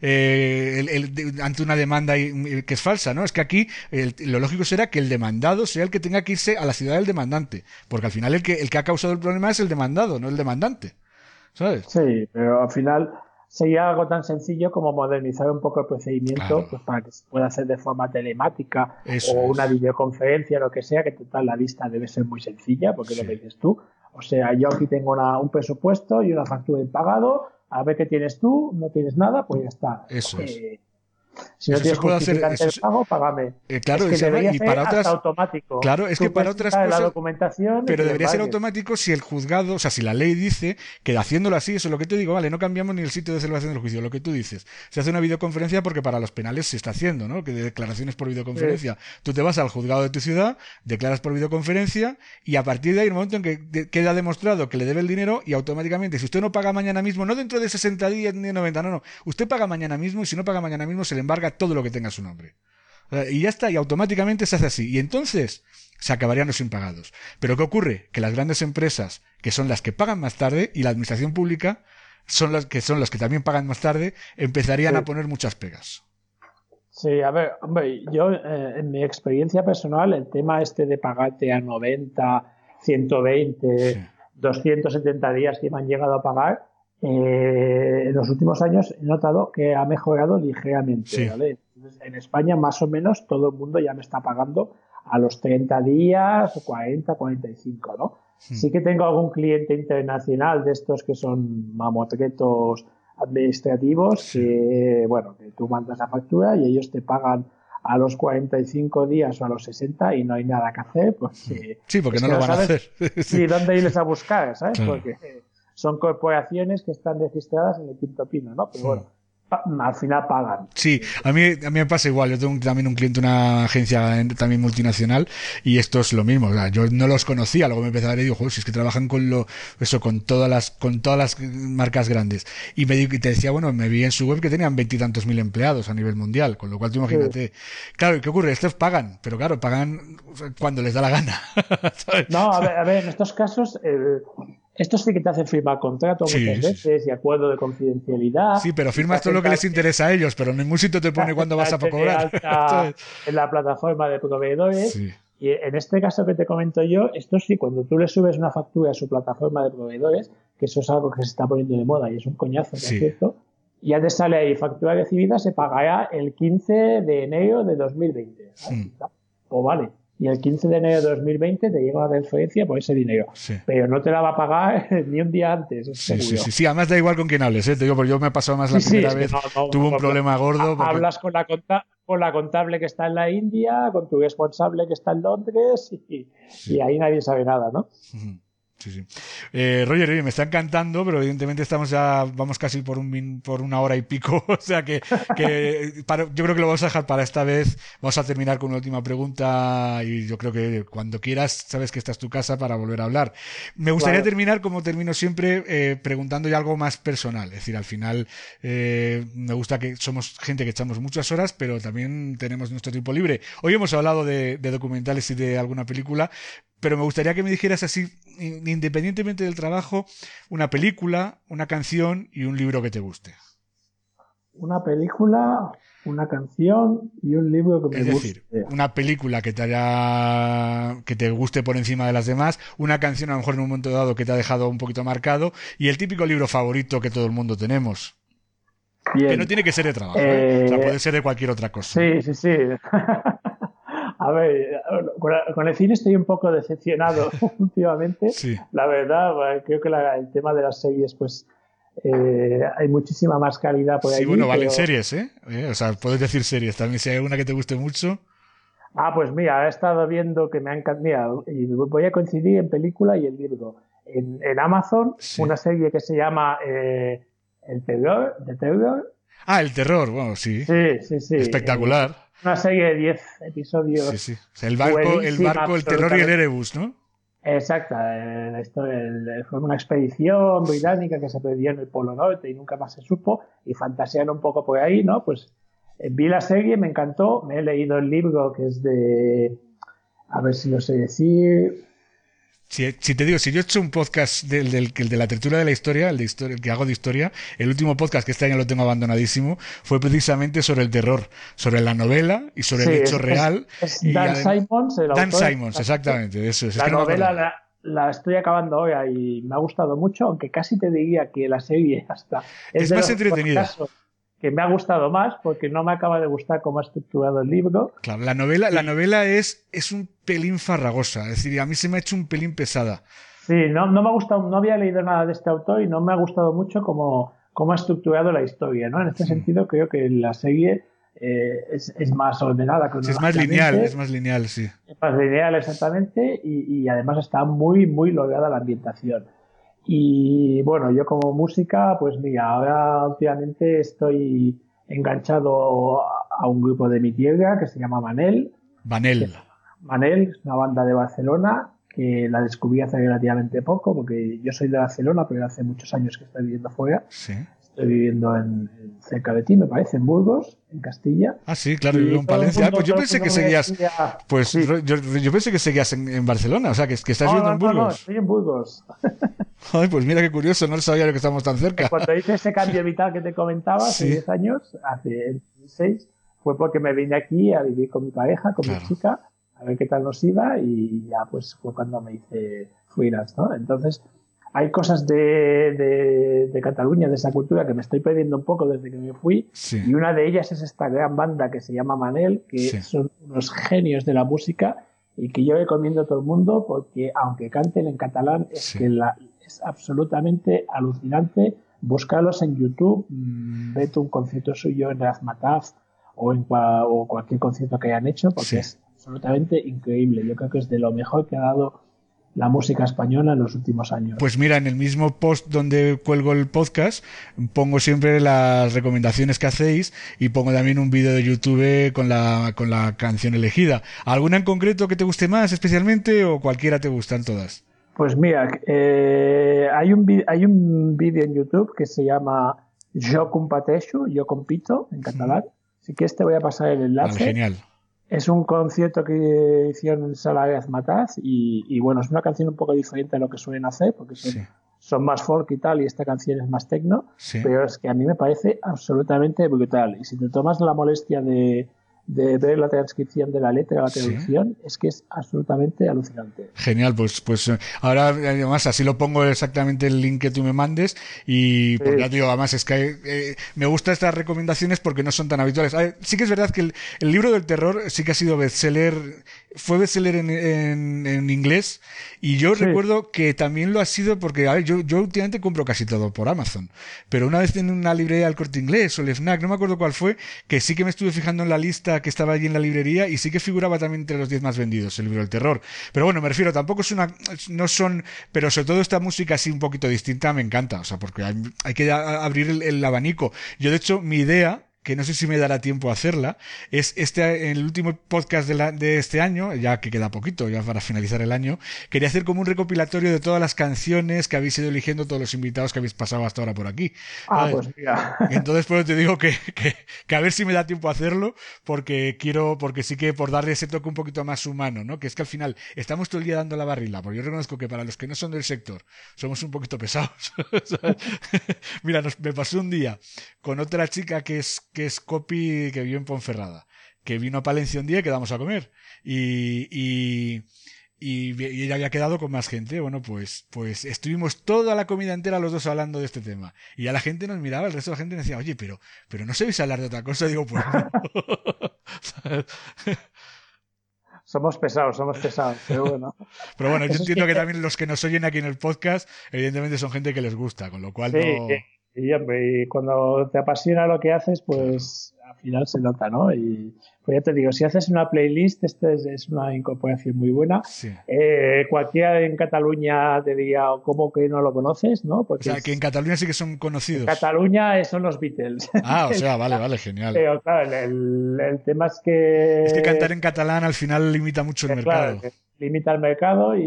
eh, el- el- de- ante una demanda y- que es falsa, ¿no? Es que aquí el- lo lógico será que el demandado sea el que tenga que irse a la ciudad del demandante, porque al final el que, el que ha causado el problema es el demandado, no el demandante, ¿sabes? Sí, pero al final sería algo tan sencillo como modernizar un poco el procedimiento, Claro. pues para que se pueda hacer de forma telemática Eso o es. una videoconferencia, lo que sea, que total la vista debe ser muy sencilla, porque es Sí. lo que dices tú. O sea, yo aquí tengo una- un presupuesto y una factura de pagado, a ver qué tienes tú, no tienes nada, pues ya está. Eso es. Eh, si no Eso tienes se puede hacer- justificante eso de se- pago, págame. Eh, claro, es que esa- debería y ser para hasta otras- automático. Claro, es Tú que para puedes otras quitar cosas- la documentación y Pero te debería ser vale. automático si el juzgado, o sea, si la ley dice que haciéndolo así, eso es lo que te digo, vale, no cambiamos ni el sitio de celebración del juicio, lo que tú dices. Se hace una videoconferencia porque para los penales se está haciendo, ¿no? Que de declaraciones por videoconferencia. Tú te vas al juzgado de tu ciudad, declaras por videoconferencia y a partir de ahí, en el momento en que de- queda demostrado que le debe el dinero y automáticamente, si usted no paga mañana mismo, no dentro de sesenta días ni de noventa, no, no, usted paga mañana mismo y si no paga mañana mismo se le embarga todo lo que tenga su nombre. O sea, y ya está, y automáticamente se hace así. Y entonces se acabarían los impagados. Pero ¿qué ocurre? Que las grandes empresas, que son las que pagan más tarde, y la administración pública, son las que son las que también pagan más tarde, empezarían Sí. a poner muchas pegas. Sí, a ver, hombre, yo eh, en mi experiencia personal, el tema este de pagarte a noventa, ciento veinte, Sí. doscientos setenta días que me han llegado a pagar, eh, en los últimos años he notado que ha mejorado ligeramente, Sí. ¿vale? Entonces, en España, más o menos, todo el mundo ya me está pagando a los treinta días, cuarenta, cuarenta y cinco, ¿no? Hmm. Sí que tengo algún cliente internacional de estos que son mamotretos administrativos Sí. que, bueno, que tú mandas la factura y ellos te pagan a los cuarenta y cinco días o a los sesenta y no hay nada que hacer porque... Sí, porque es no que lo van a sabes hacer. Sí. ni dónde irles a buscar, ¿sabes? Claro. Porque eh, son corporaciones que están registradas en el quinto pino, ¿no? Pero Hmm. bueno, pa- al final pagan. Sí, a mí, a mí me pasa igual. Yo tengo un- también un cliente, una agencia en- también multinacional, y esto es lo mismo. O sea, yo no los conocía, luego me empecé a ver y digo, joder, si es que trabajan con lo, eso, con todas las, con todas las marcas grandes. Y me di- y te decía, bueno, me vi en su web que tenían veintitantos mil empleados a nivel mundial, con lo cual tú imagínate. Claro, ¿y qué ocurre? Estos pagan, pero claro, pagan cuando les da la gana. ¿Sabes? No, a ver, a ver, en estos casos, eh, estos sí que te hacen firmar contrato Sí, muchas sí, veces y acuerdo de confidencialidad. Sí, pero firmas Y te todo lo que hacen les interesa a ellos, pero en ningún sitio te pone cuándo vas a darte de cobrar. alta ¿Sabes? en la plataforma de proveedores. Sí. Y en este caso que te comento yo, esto sí, cuando tú le subes una factura a su plataforma de proveedores, que eso es algo que se está poniendo de moda y es un coñazo, por Sí. cierto, ya te sale ahí, factura recibida se pagará el quince de enero de dos mil veinte. ¿Sabes? Hmm. Pues vale. Y el quince de enero de dos mil veinte te llega la transferencia por ese dinero. Sí. Pero no te la va a pagar ni un día antes, es Sí, sí, seguro. sí, sí, además da igual con quién hables, ¿eh? Te digo, porque yo me he pasado más la Sí, sí, primera es que vez, no, no, tuve un no, problema gordo. porque- Hablas con la, conta- con la contable que está en la India, con tu responsable que está en Londres y, y ahí nadie sabe nada, ¿no? Ujú. Sí, sí. Eh, Roger, oye, me está encantando, pero evidentemente estamos ya, vamos casi por un min- por una hora y pico, o sea que, que para- yo creo que lo vamos a dejar para esta vez. Vamos a terminar con una última pregunta y yo creo que cuando quieras, sabes que esta es tu casa para volver a hablar. Me gustaría Claro. terminar, como termino siempre, eh, preguntando ya algo más personal. Es decir, al final, eh, me gusta que somos gente que echamos muchas horas, pero también tenemos nuestro tiempo libre. Hoy hemos hablado de, de documentales y de alguna película, pero me gustaría que me dijeras así, independientemente del trabajo, una película, una canción y un libro que te guste. Una película, una canción y un libro que me es decir, guste. Una película que te haya, que te guste por encima de las demás, una canción a lo mejor en un momento dado que te ha dejado un poquito marcado y el típico libro favorito que todo el mundo tenemos. Bien. Que no tiene que ser de trabajo, ¿eh? Eh, o sea, puede ser de cualquier otra cosa. Sí, sí, sí. A ver, con el cine estoy un poco decepcionado últimamente. Sí. La verdad, creo que la, el tema de las series, pues eh, hay muchísima más calidad por ahí. Sí, bueno, valen pero... series, ¿eh? ¿eh? O sea, puedes decir series también, si hay una que te guste mucho. Ah, pues mira, he estado viendo que me ha encantado. Mira, y voy a coincidir en película y en libro. En, en Amazon, sí. Una serie que se llama eh, El Terror, The Terror. Ah, El Terror, bueno, sí. Sí, sí, sí. Espectacular. Eh, una serie de diez episodios. Sí, sí. O sea, el barco, el barco, el terror y el Erebus, ¿no? Exacta. Eh, esto, el, fue una expedición británica que se perdió en el Polo Norte y nunca más se supo. Y fantasearon un poco por ahí, ¿no? Pues eh, vi la serie, me encantó. Me he leído el libro que es de... A ver si lo sé decir... Si, si te digo, si yo he hecho un podcast del, del, del de la tertulia de la historia, el de historia, el que hago de historia, el último podcast que este año lo tengo abandonadísimo, fue precisamente sobre el terror, sobre la novela y sobre sí, el hecho es, real. Es, es Dan Simons, el Dan autor. Simons, exactamente, eso es. La es que novela no la, la estoy acabando hoy y me ha gustado mucho, aunque casi te diría que la serie hasta es, es más entretenida. Que me ha gustado más porque no me acaba de gustar cómo ha estructurado el libro. Claro, la novela, la novela es, es un pelín farragosa, es decir, a mí se me ha hecho un pelín pesada. Sí, no, no me ha gustado, no había leído nada de este autor y no me ha gustado mucho cómo, cómo ha estructurado la historia, ¿no? En este sí. sentido creo que la serie eh, es, es más ordenada. Sí, es más lineal, es más lineal, sí. Es más lineal, exactamente, y, y además está muy, muy lograda la ambientación. Y bueno, yo como música, pues mira, ahora últimamente estoy enganchado a un grupo de mi tierra que se llama Manel. Manel. Manel es una banda de Barcelona que la descubrí hace relativamente poco, porque yo soy de Barcelona, pero hace muchos años que estoy viviendo fuera. Sí. Estoy viviendo en, en cerca de ti, me parece, en Burgos, en Castilla. Ah, sí, claro, vivo en Palencia. Pues yo pensé que seguías, decía, pues sí. yo, yo pensé que seguías en, en Barcelona, o sea, que, que estás no, viviendo no, en Burgos. No, no, estoy en Burgos. Ay, pues mira qué curioso, no sabía yo que estamos tan cerca. Cuando hice ese cambio vital que te comentaba hace diez sí. años, hace seis, fue porque me vine aquí a vivir con mi pareja, con claro. mi chica, a ver qué tal nos iba, y ya pues fue cuando me hice freelance, ¿no? Entonces, hay cosas de, de, de Cataluña, de esa cultura, que me estoy perdiendo un poco desde que me fui, sí. y una de ellas es esta gran banda que se llama Manel, que sí. son unos genios de la música, y que yo recomiendo a todo el mundo, porque aunque canten en catalán, es sí. que la, es absolutamente alucinante. Búscalos en YouTube, mmm, vete un concierto suyo en Razmataz o en cua, o cualquier concierto que hayan hecho, porque sí. es absolutamente increíble. Yo creo que es de lo mejor que ha dado la música española en los últimos años. Pues mira, en el mismo post donde cuelgo el podcast pongo siempre las recomendaciones que hacéis y pongo también un vídeo de YouTube con la con la canción elegida. ¿Alguna en concreto que te guste más especialmente o cualquiera te gustan todas? Pues mira, eh, hay un hay un vídeo en YouTube que se llama Jo competeixo, yo compito en catalán. Así que este voy a pasar el enlace. Vale, genial. Es un concierto que hicieron en Sala Razmataz y, y bueno, es una canción un poco diferente a lo que suelen hacer porque son, sí. son más folk y tal y esta canción es más techno, sí. pero es que a mí me parece absolutamente brutal. Y si te tomas la molestia de, de ver la transcripción de la letra, la traducción, sí. es que es absolutamente alucinante. Genial, pues pues ahora además así lo pongo exactamente el link que tú me mandes y porque sí. ya te digo, además es que eh, me gustan estas recomendaciones porque no son tan habituales. A ver, sí que es verdad que el, el libro del terror sí que ha sido bestseller, fue bestseller en, en, en inglés y yo sí. recuerdo que también lo ha sido porque, a ver, yo, yo últimamente compro casi todo por Amazon, pero una vez en una librería del Corte Inglés o el FNAC, no me acuerdo cuál fue, que sí que me estuve fijando en la lista que estaba allí en la librería y sí que figuraba también entre los diez más vendidos el libro del terror. Pero bueno, me refiero, tampoco es una, no son, pero sobre todo esta música así un poquito distinta me encanta, o sea, porque hay, hay que abrir el, el abanico. Yo de hecho mi idea que no sé si me dará tiempo a hacerla, es este el último podcast de, la, de este año, ya que queda poquito, ya para finalizar el año, quería hacer como un recopilatorio de todas las canciones que habéis ido eligiendo, todos los invitados que habéis pasado hasta ahora por aquí. Ah, ¿sabes? pues mira. Entonces, pues te digo que, que, que a ver si me da tiempo a hacerlo, porque quiero, porque sí que por darle ese toque un poquito más humano, ¿no? Que es que al final estamos todo el día dando la barrila, porque yo reconozco que para los que no son del sector, somos un poquito pesados. Mira, nos, me pasó un día con otra chica que es que es copy, que vive en Ponferrada, que vino a Palencia un día y quedamos a comer. Y, y, y, y ella había quedado con más gente. Bueno, pues, pues estuvimos toda la comida entera los dos hablando de este tema. Y ya la gente nos miraba, el resto de la gente decía, oye, pero, pero no sabéis hablar de otra cosa. Y digo, pues no. Somos pesados, somos pesados, pero bueno. Pero bueno, yo Eso entiendo es que... que también los que nos oyen aquí en el podcast, evidentemente son gente que les gusta, con lo cual sí, no... y, hombre, y cuando te apasiona lo que haces, pues claro, al final se nota, ¿no? Y pues ya te digo, si haces una playlist, esta es, es una incorporación muy buena. Sí. Eh, cualquiera en Cataluña te diría, ¿cómo que no lo conoces? ¿No? Porque o sea, que en Cataluña sí que son conocidos. En Cataluña son los Beatles. Ah, o sea, vale, vale, genial. Pero claro, el, el tema es que... Es que cantar en catalán al final limita mucho el mercado. Claro, limita el mercado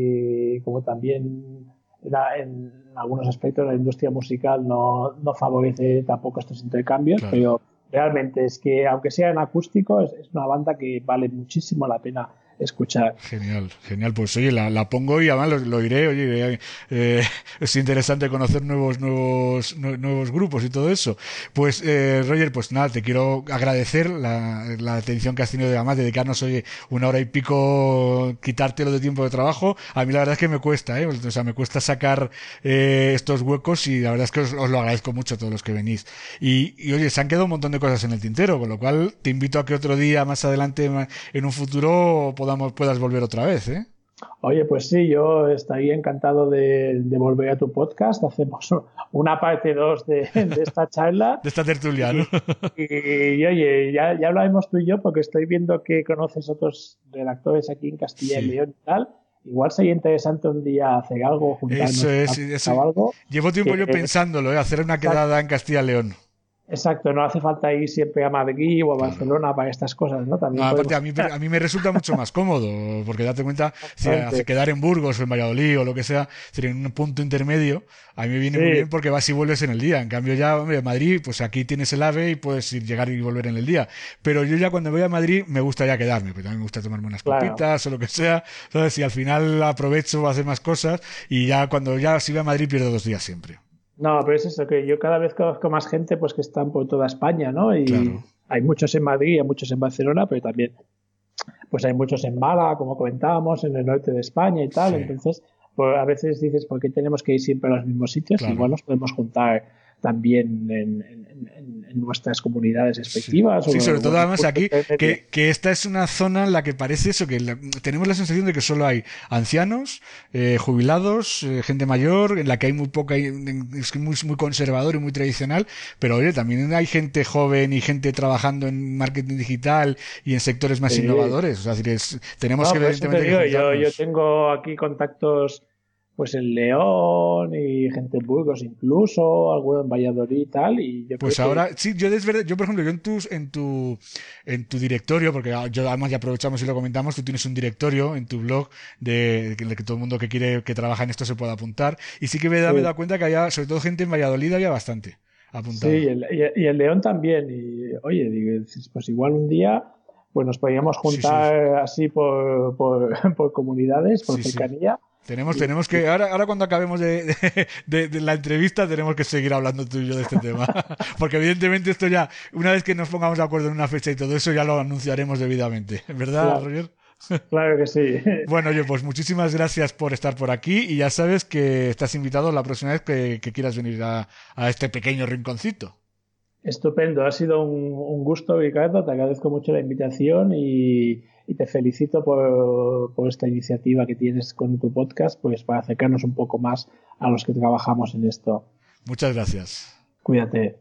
y como también la, en algunos aspectos la industria musical no, no favorece tampoco estos intercambios, claro. Pero realmente es que aunque sea en acústico es, es una banda que vale muchísimo la pena escuchar. Genial, genial. Pues oye, la, la pongo y además lo, lo iré. Oye, eh, es interesante conocer nuevos, nuevos, nuevos grupos y todo eso. Pues, eh, Roger, pues nada, te quiero agradecer la, la atención que has tenido de además dedicarnos, oye, una hora y pico, quitártelo de tiempo de trabajo. A mí la verdad es que me cuesta, ¿eh? O sea, me cuesta sacar eh, estos huecos y la verdad es que os, os lo agradezco mucho a todos los que venís. Y, y oye, se han quedado un montón de cosas en el tintero, con lo cual te invito a que otro día, más adelante, en un futuro, podamos, puedas volver otra vez, ¿eh? Oye, pues sí, yo estaría encantado de, de volver a tu podcast. Hacemos una parte dos de, de esta charla. De esta tertulia, ¿no? Y, y, y oye, ya, ya hablaremos tú y yo porque estoy viendo que conoces otros redactores aquí en Castilla sí. y León y tal. Igual sería interesante un día hacer algo, juntarnos eso es, eso. o algo. Llevo tiempo que, yo pensándolo, ¿eh? Hacer una quedada en Castilla y León. Exacto, no hace falta ir siempre a Madrid o a claro. Barcelona para estas cosas, ¿no? También no, podemos... aparte, a mí, a mí me resulta mucho más cómodo, porque date cuenta, si hace quedar en Burgos o en Valladolid o lo que sea, sería en un punto intermedio, a mí me viene sí. muy bien porque vas y vuelves en el día. En cambio ya, hombre, Madrid, pues aquí tienes el AVE y puedes ir, llegar y volver en el día. Pero yo ya cuando voy a Madrid me gusta ya quedarme, porque también me gusta tomarme unas claro. copitas o lo que sea, ¿sabes? Y al final aprovecho a hacer más cosas y ya cuando ya si voy a Madrid pierdo dos días siempre. No, pero es eso, que yo cada vez conozco más gente pues que están por toda España, ¿no? Y claro. hay muchos en Madrid, hay muchos en Barcelona, pero también pues hay muchos en Málaga, como comentábamos, en el norte de España y tal. Sí. Entonces, pues, a veces dices, ¿por qué tenemos que ir siempre a los mismos sitios? Claro. Igual nos podemos juntar también en, en, en, en nuestras comunidades respectivas. Sí, sí o, sobre o, todo además aquí, que, que esta es una zona en la que parece eso, que la, tenemos la sensación de que solo hay ancianos, eh, jubilados, eh, gente mayor, en la que hay muy poca, es muy, muy conservador y muy tradicional, pero oye, también hay gente joven y gente trabajando en marketing digital y en sectores más sí. innovadores. O sea, es decir, es, tenemos no, que pues evidentemente... Te digo, yo, yo tengo aquí contactos pues en León y gente en Burgos incluso, alguno en Valladolid y tal. Y yo pues creo ahora, que... sí, yo desverde, yo por ejemplo, yo en tu, en tu en tu directorio, porque yo además ya aprovechamos y lo comentamos, tú tienes un directorio en tu blog de, de que todo el mundo que quiere que trabaja en esto se pueda apuntar. Y sí que me, da, sí. me he dado cuenta que había, sobre todo gente en Valladolid, había bastante apuntada. Sí, y el, y el León también. Y oye, digo, pues igual un día pues nos podríamos juntar sí, sí. así por, por, por comunidades, por sí, cercanía. Sí. Tenemos, tenemos que, ahora, ahora cuando acabemos de, de, de, de la entrevista tenemos que seguir hablando tú y yo de este tema. Porque evidentemente esto ya, una vez que nos pongamos de acuerdo en una fecha y todo eso, ya lo anunciaremos debidamente. ¿Verdad, claro. Roger? Claro que sí. Bueno, oye, pues muchísimas gracias por estar por aquí y ya sabes que estás invitado la próxima vez que, que quieras venir a, a este pequeño rinconcito. Estupendo, ha sido un, un gusto, Ricardo, te agradezco mucho la invitación y, y te felicito por, por esta iniciativa que tienes con tu podcast, pues para acercarnos un poco más a los que trabajamos en esto. Muchas gracias. Cuídate.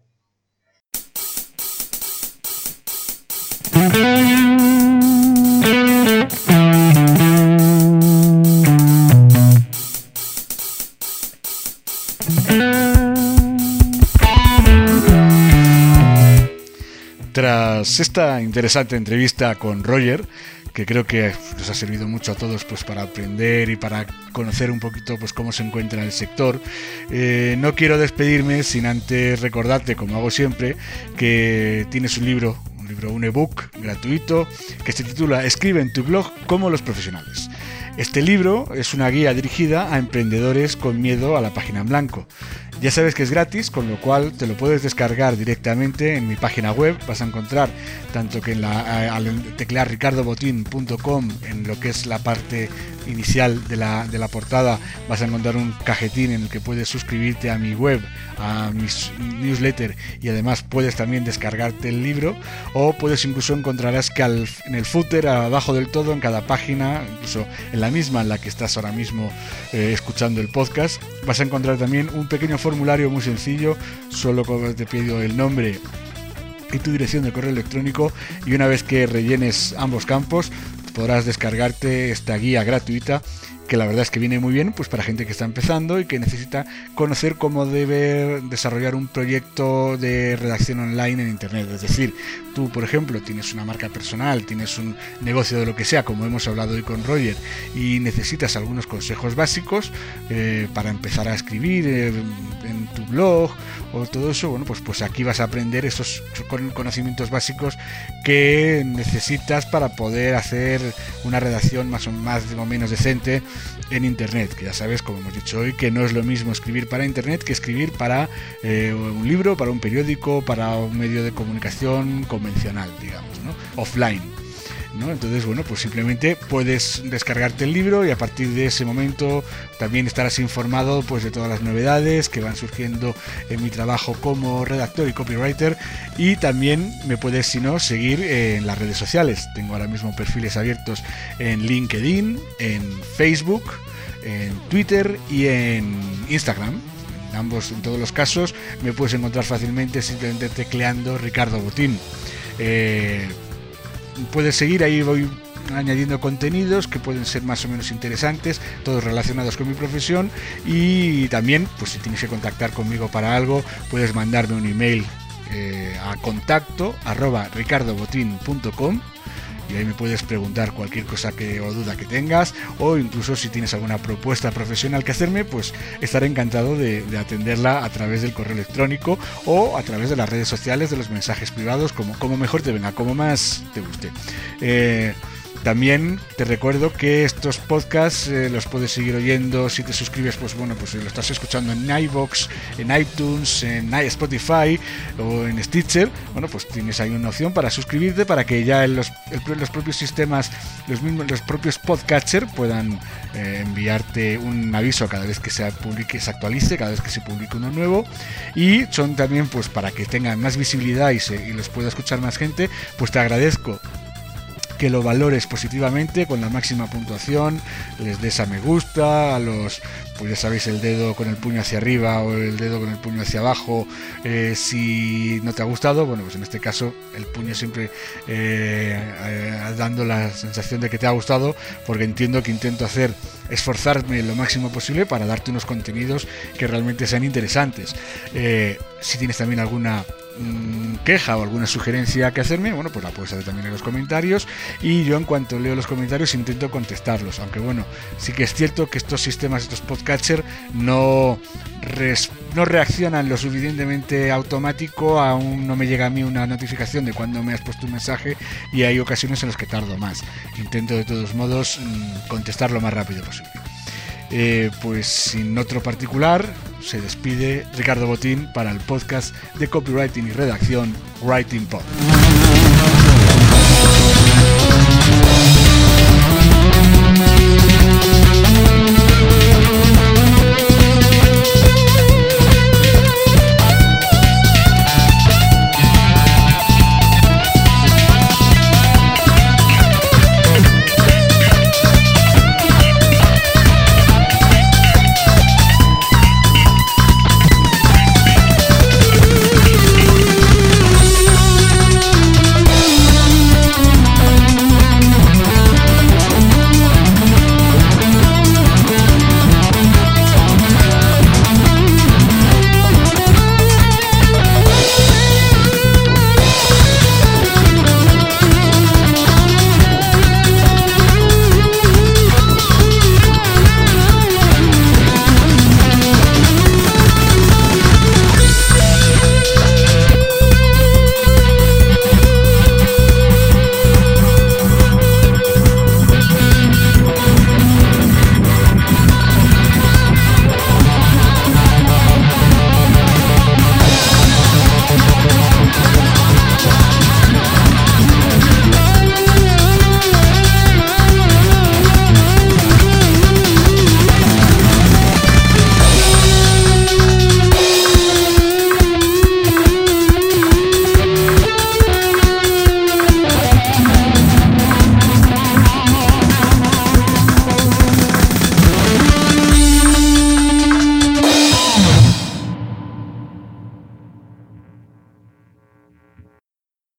Tras esta interesante entrevista con Roger, que creo que nos ha servido mucho a todos pues para aprender y para conocer un poquito pues cómo se encuentra el sector, eh, no quiero despedirme sin antes recordarte, como hago siempre, que tienes un libro, un libro, un ebook gratuito que se titula Escribe en tu blog como los profesionales. Este libro es una guía dirigida a emprendedores con miedo a la página en blanco. Ya sabes que es gratis, con lo cual te lo puedes descargar directamente en mi página web. Vas a encontrar tanto que en la, al teclear ricardo botín punto com, en lo que es la parte inicial de la, de la portada, vas a encontrar un cajetín en el que puedes suscribirte a mi web, a mi newsletter, y además puedes también descargarte el libro, o puedes incluso encontrarás que al, en el footer, abajo del todo, en cada página, incluso en la misma en la que estás ahora mismo eh, escuchando el podcast, vas a encontrar también un pequeño formulario muy sencillo. Solo te pido el nombre y tu dirección de correo electrónico, y una vez que rellenes ambos campos podrás descargarte esta guía gratuita, que la verdad es que viene muy bien pues para gente que está empezando y que necesita conocer cómo debe desarrollar un proyecto de redacción online en internet. Es decir, tú, por ejemplo, tienes una marca personal, tienes un negocio de lo que sea, como hemos hablado hoy con Roger, y necesitas algunos consejos básicos eh, para empezar a escribir eh, en tu blog o todo eso. Bueno, pues, pues aquí vas a aprender esos conocimientos básicos que necesitas para poder hacer una redacción más o, más o menos decente en internet, que ya sabes, como hemos dicho hoy, que no es lo mismo escribir para internet que escribir para eh, un libro, para un periódico, para un medio de comunicación convencional, digamos, ¿no? Offline, ¿no? Entonces, bueno, pues simplemente puedes descargarte el libro y a partir de ese momento también estarás informado pues de todas las novedades que van surgiendo en mi trabajo como redactor y copywriter, y también me puedes, si no, seguir en las redes sociales. Tengo ahora mismo perfiles abiertos en LinkedIn, en Facebook, en Twitter y en Instagram. En ambos, en todos los casos, me puedes encontrar fácilmente simplemente tecleando Ricardo Botín. Eh, puedes seguir, ahí voy añadiendo contenidos que pueden ser más o menos interesantes, todos relacionados con mi profesión, y también pues si tienes que contactar conmigo para algo, puedes mandarme un email eh, a contacto arroba ricardo botín punto com, y ahí me puedes preguntar cualquier cosa que o duda que tengas, o incluso si tienes alguna propuesta profesional que hacerme, pues estaré encantado de, de atenderla a través del correo electrónico o a través de las redes sociales, de los mensajes privados, como, como mejor te venga, como más te guste. Eh, También te recuerdo que estos podcasts eh, los puedes seguir oyendo si te suscribes, pues bueno, pues lo estás escuchando en iVoox, en iTunes, en Spotify o en Stitcher. Bueno, pues tienes ahí una opción para suscribirte, para que ya en los, el, los propios sistemas, los mismos, los propios podcatchers puedan eh, enviarte un aviso cada vez que se publique, se actualice, cada vez que se publique uno nuevo. Y son también, pues para que tengan más visibilidad y, se, y los pueda escuchar más gente, pues te agradezco que lo valores positivamente con la máxima puntuación, les des a me gusta, a los, pues ya sabéis, el dedo con el puño hacia arriba o el dedo con el puño hacia abajo eh, si no te ha gustado. Bueno, pues en este caso el puño siempre eh, eh, dando la sensación de que te ha gustado, porque entiendo que intento hacer, esforzarme lo máximo posible para darte unos contenidos que realmente sean interesantes. Eh, si tienes también alguna queja o alguna sugerencia que hacerme, bueno, pues la puedes hacer también en los comentarios, y yo en cuanto leo los comentarios intento contestarlos, aunque bueno, sí que es cierto que estos sistemas, estos podcatchers no res, no reaccionan lo suficientemente automático, aún no me llega a mí una notificación de cuando me has puesto un mensaje, y hay ocasiones en las que tardo más. Intento de todos modos contestar lo más rápido posible. Eh, pues sin otro particular, se despide Ricardo Botín para el podcast de copywriting y redacción Writing Pod.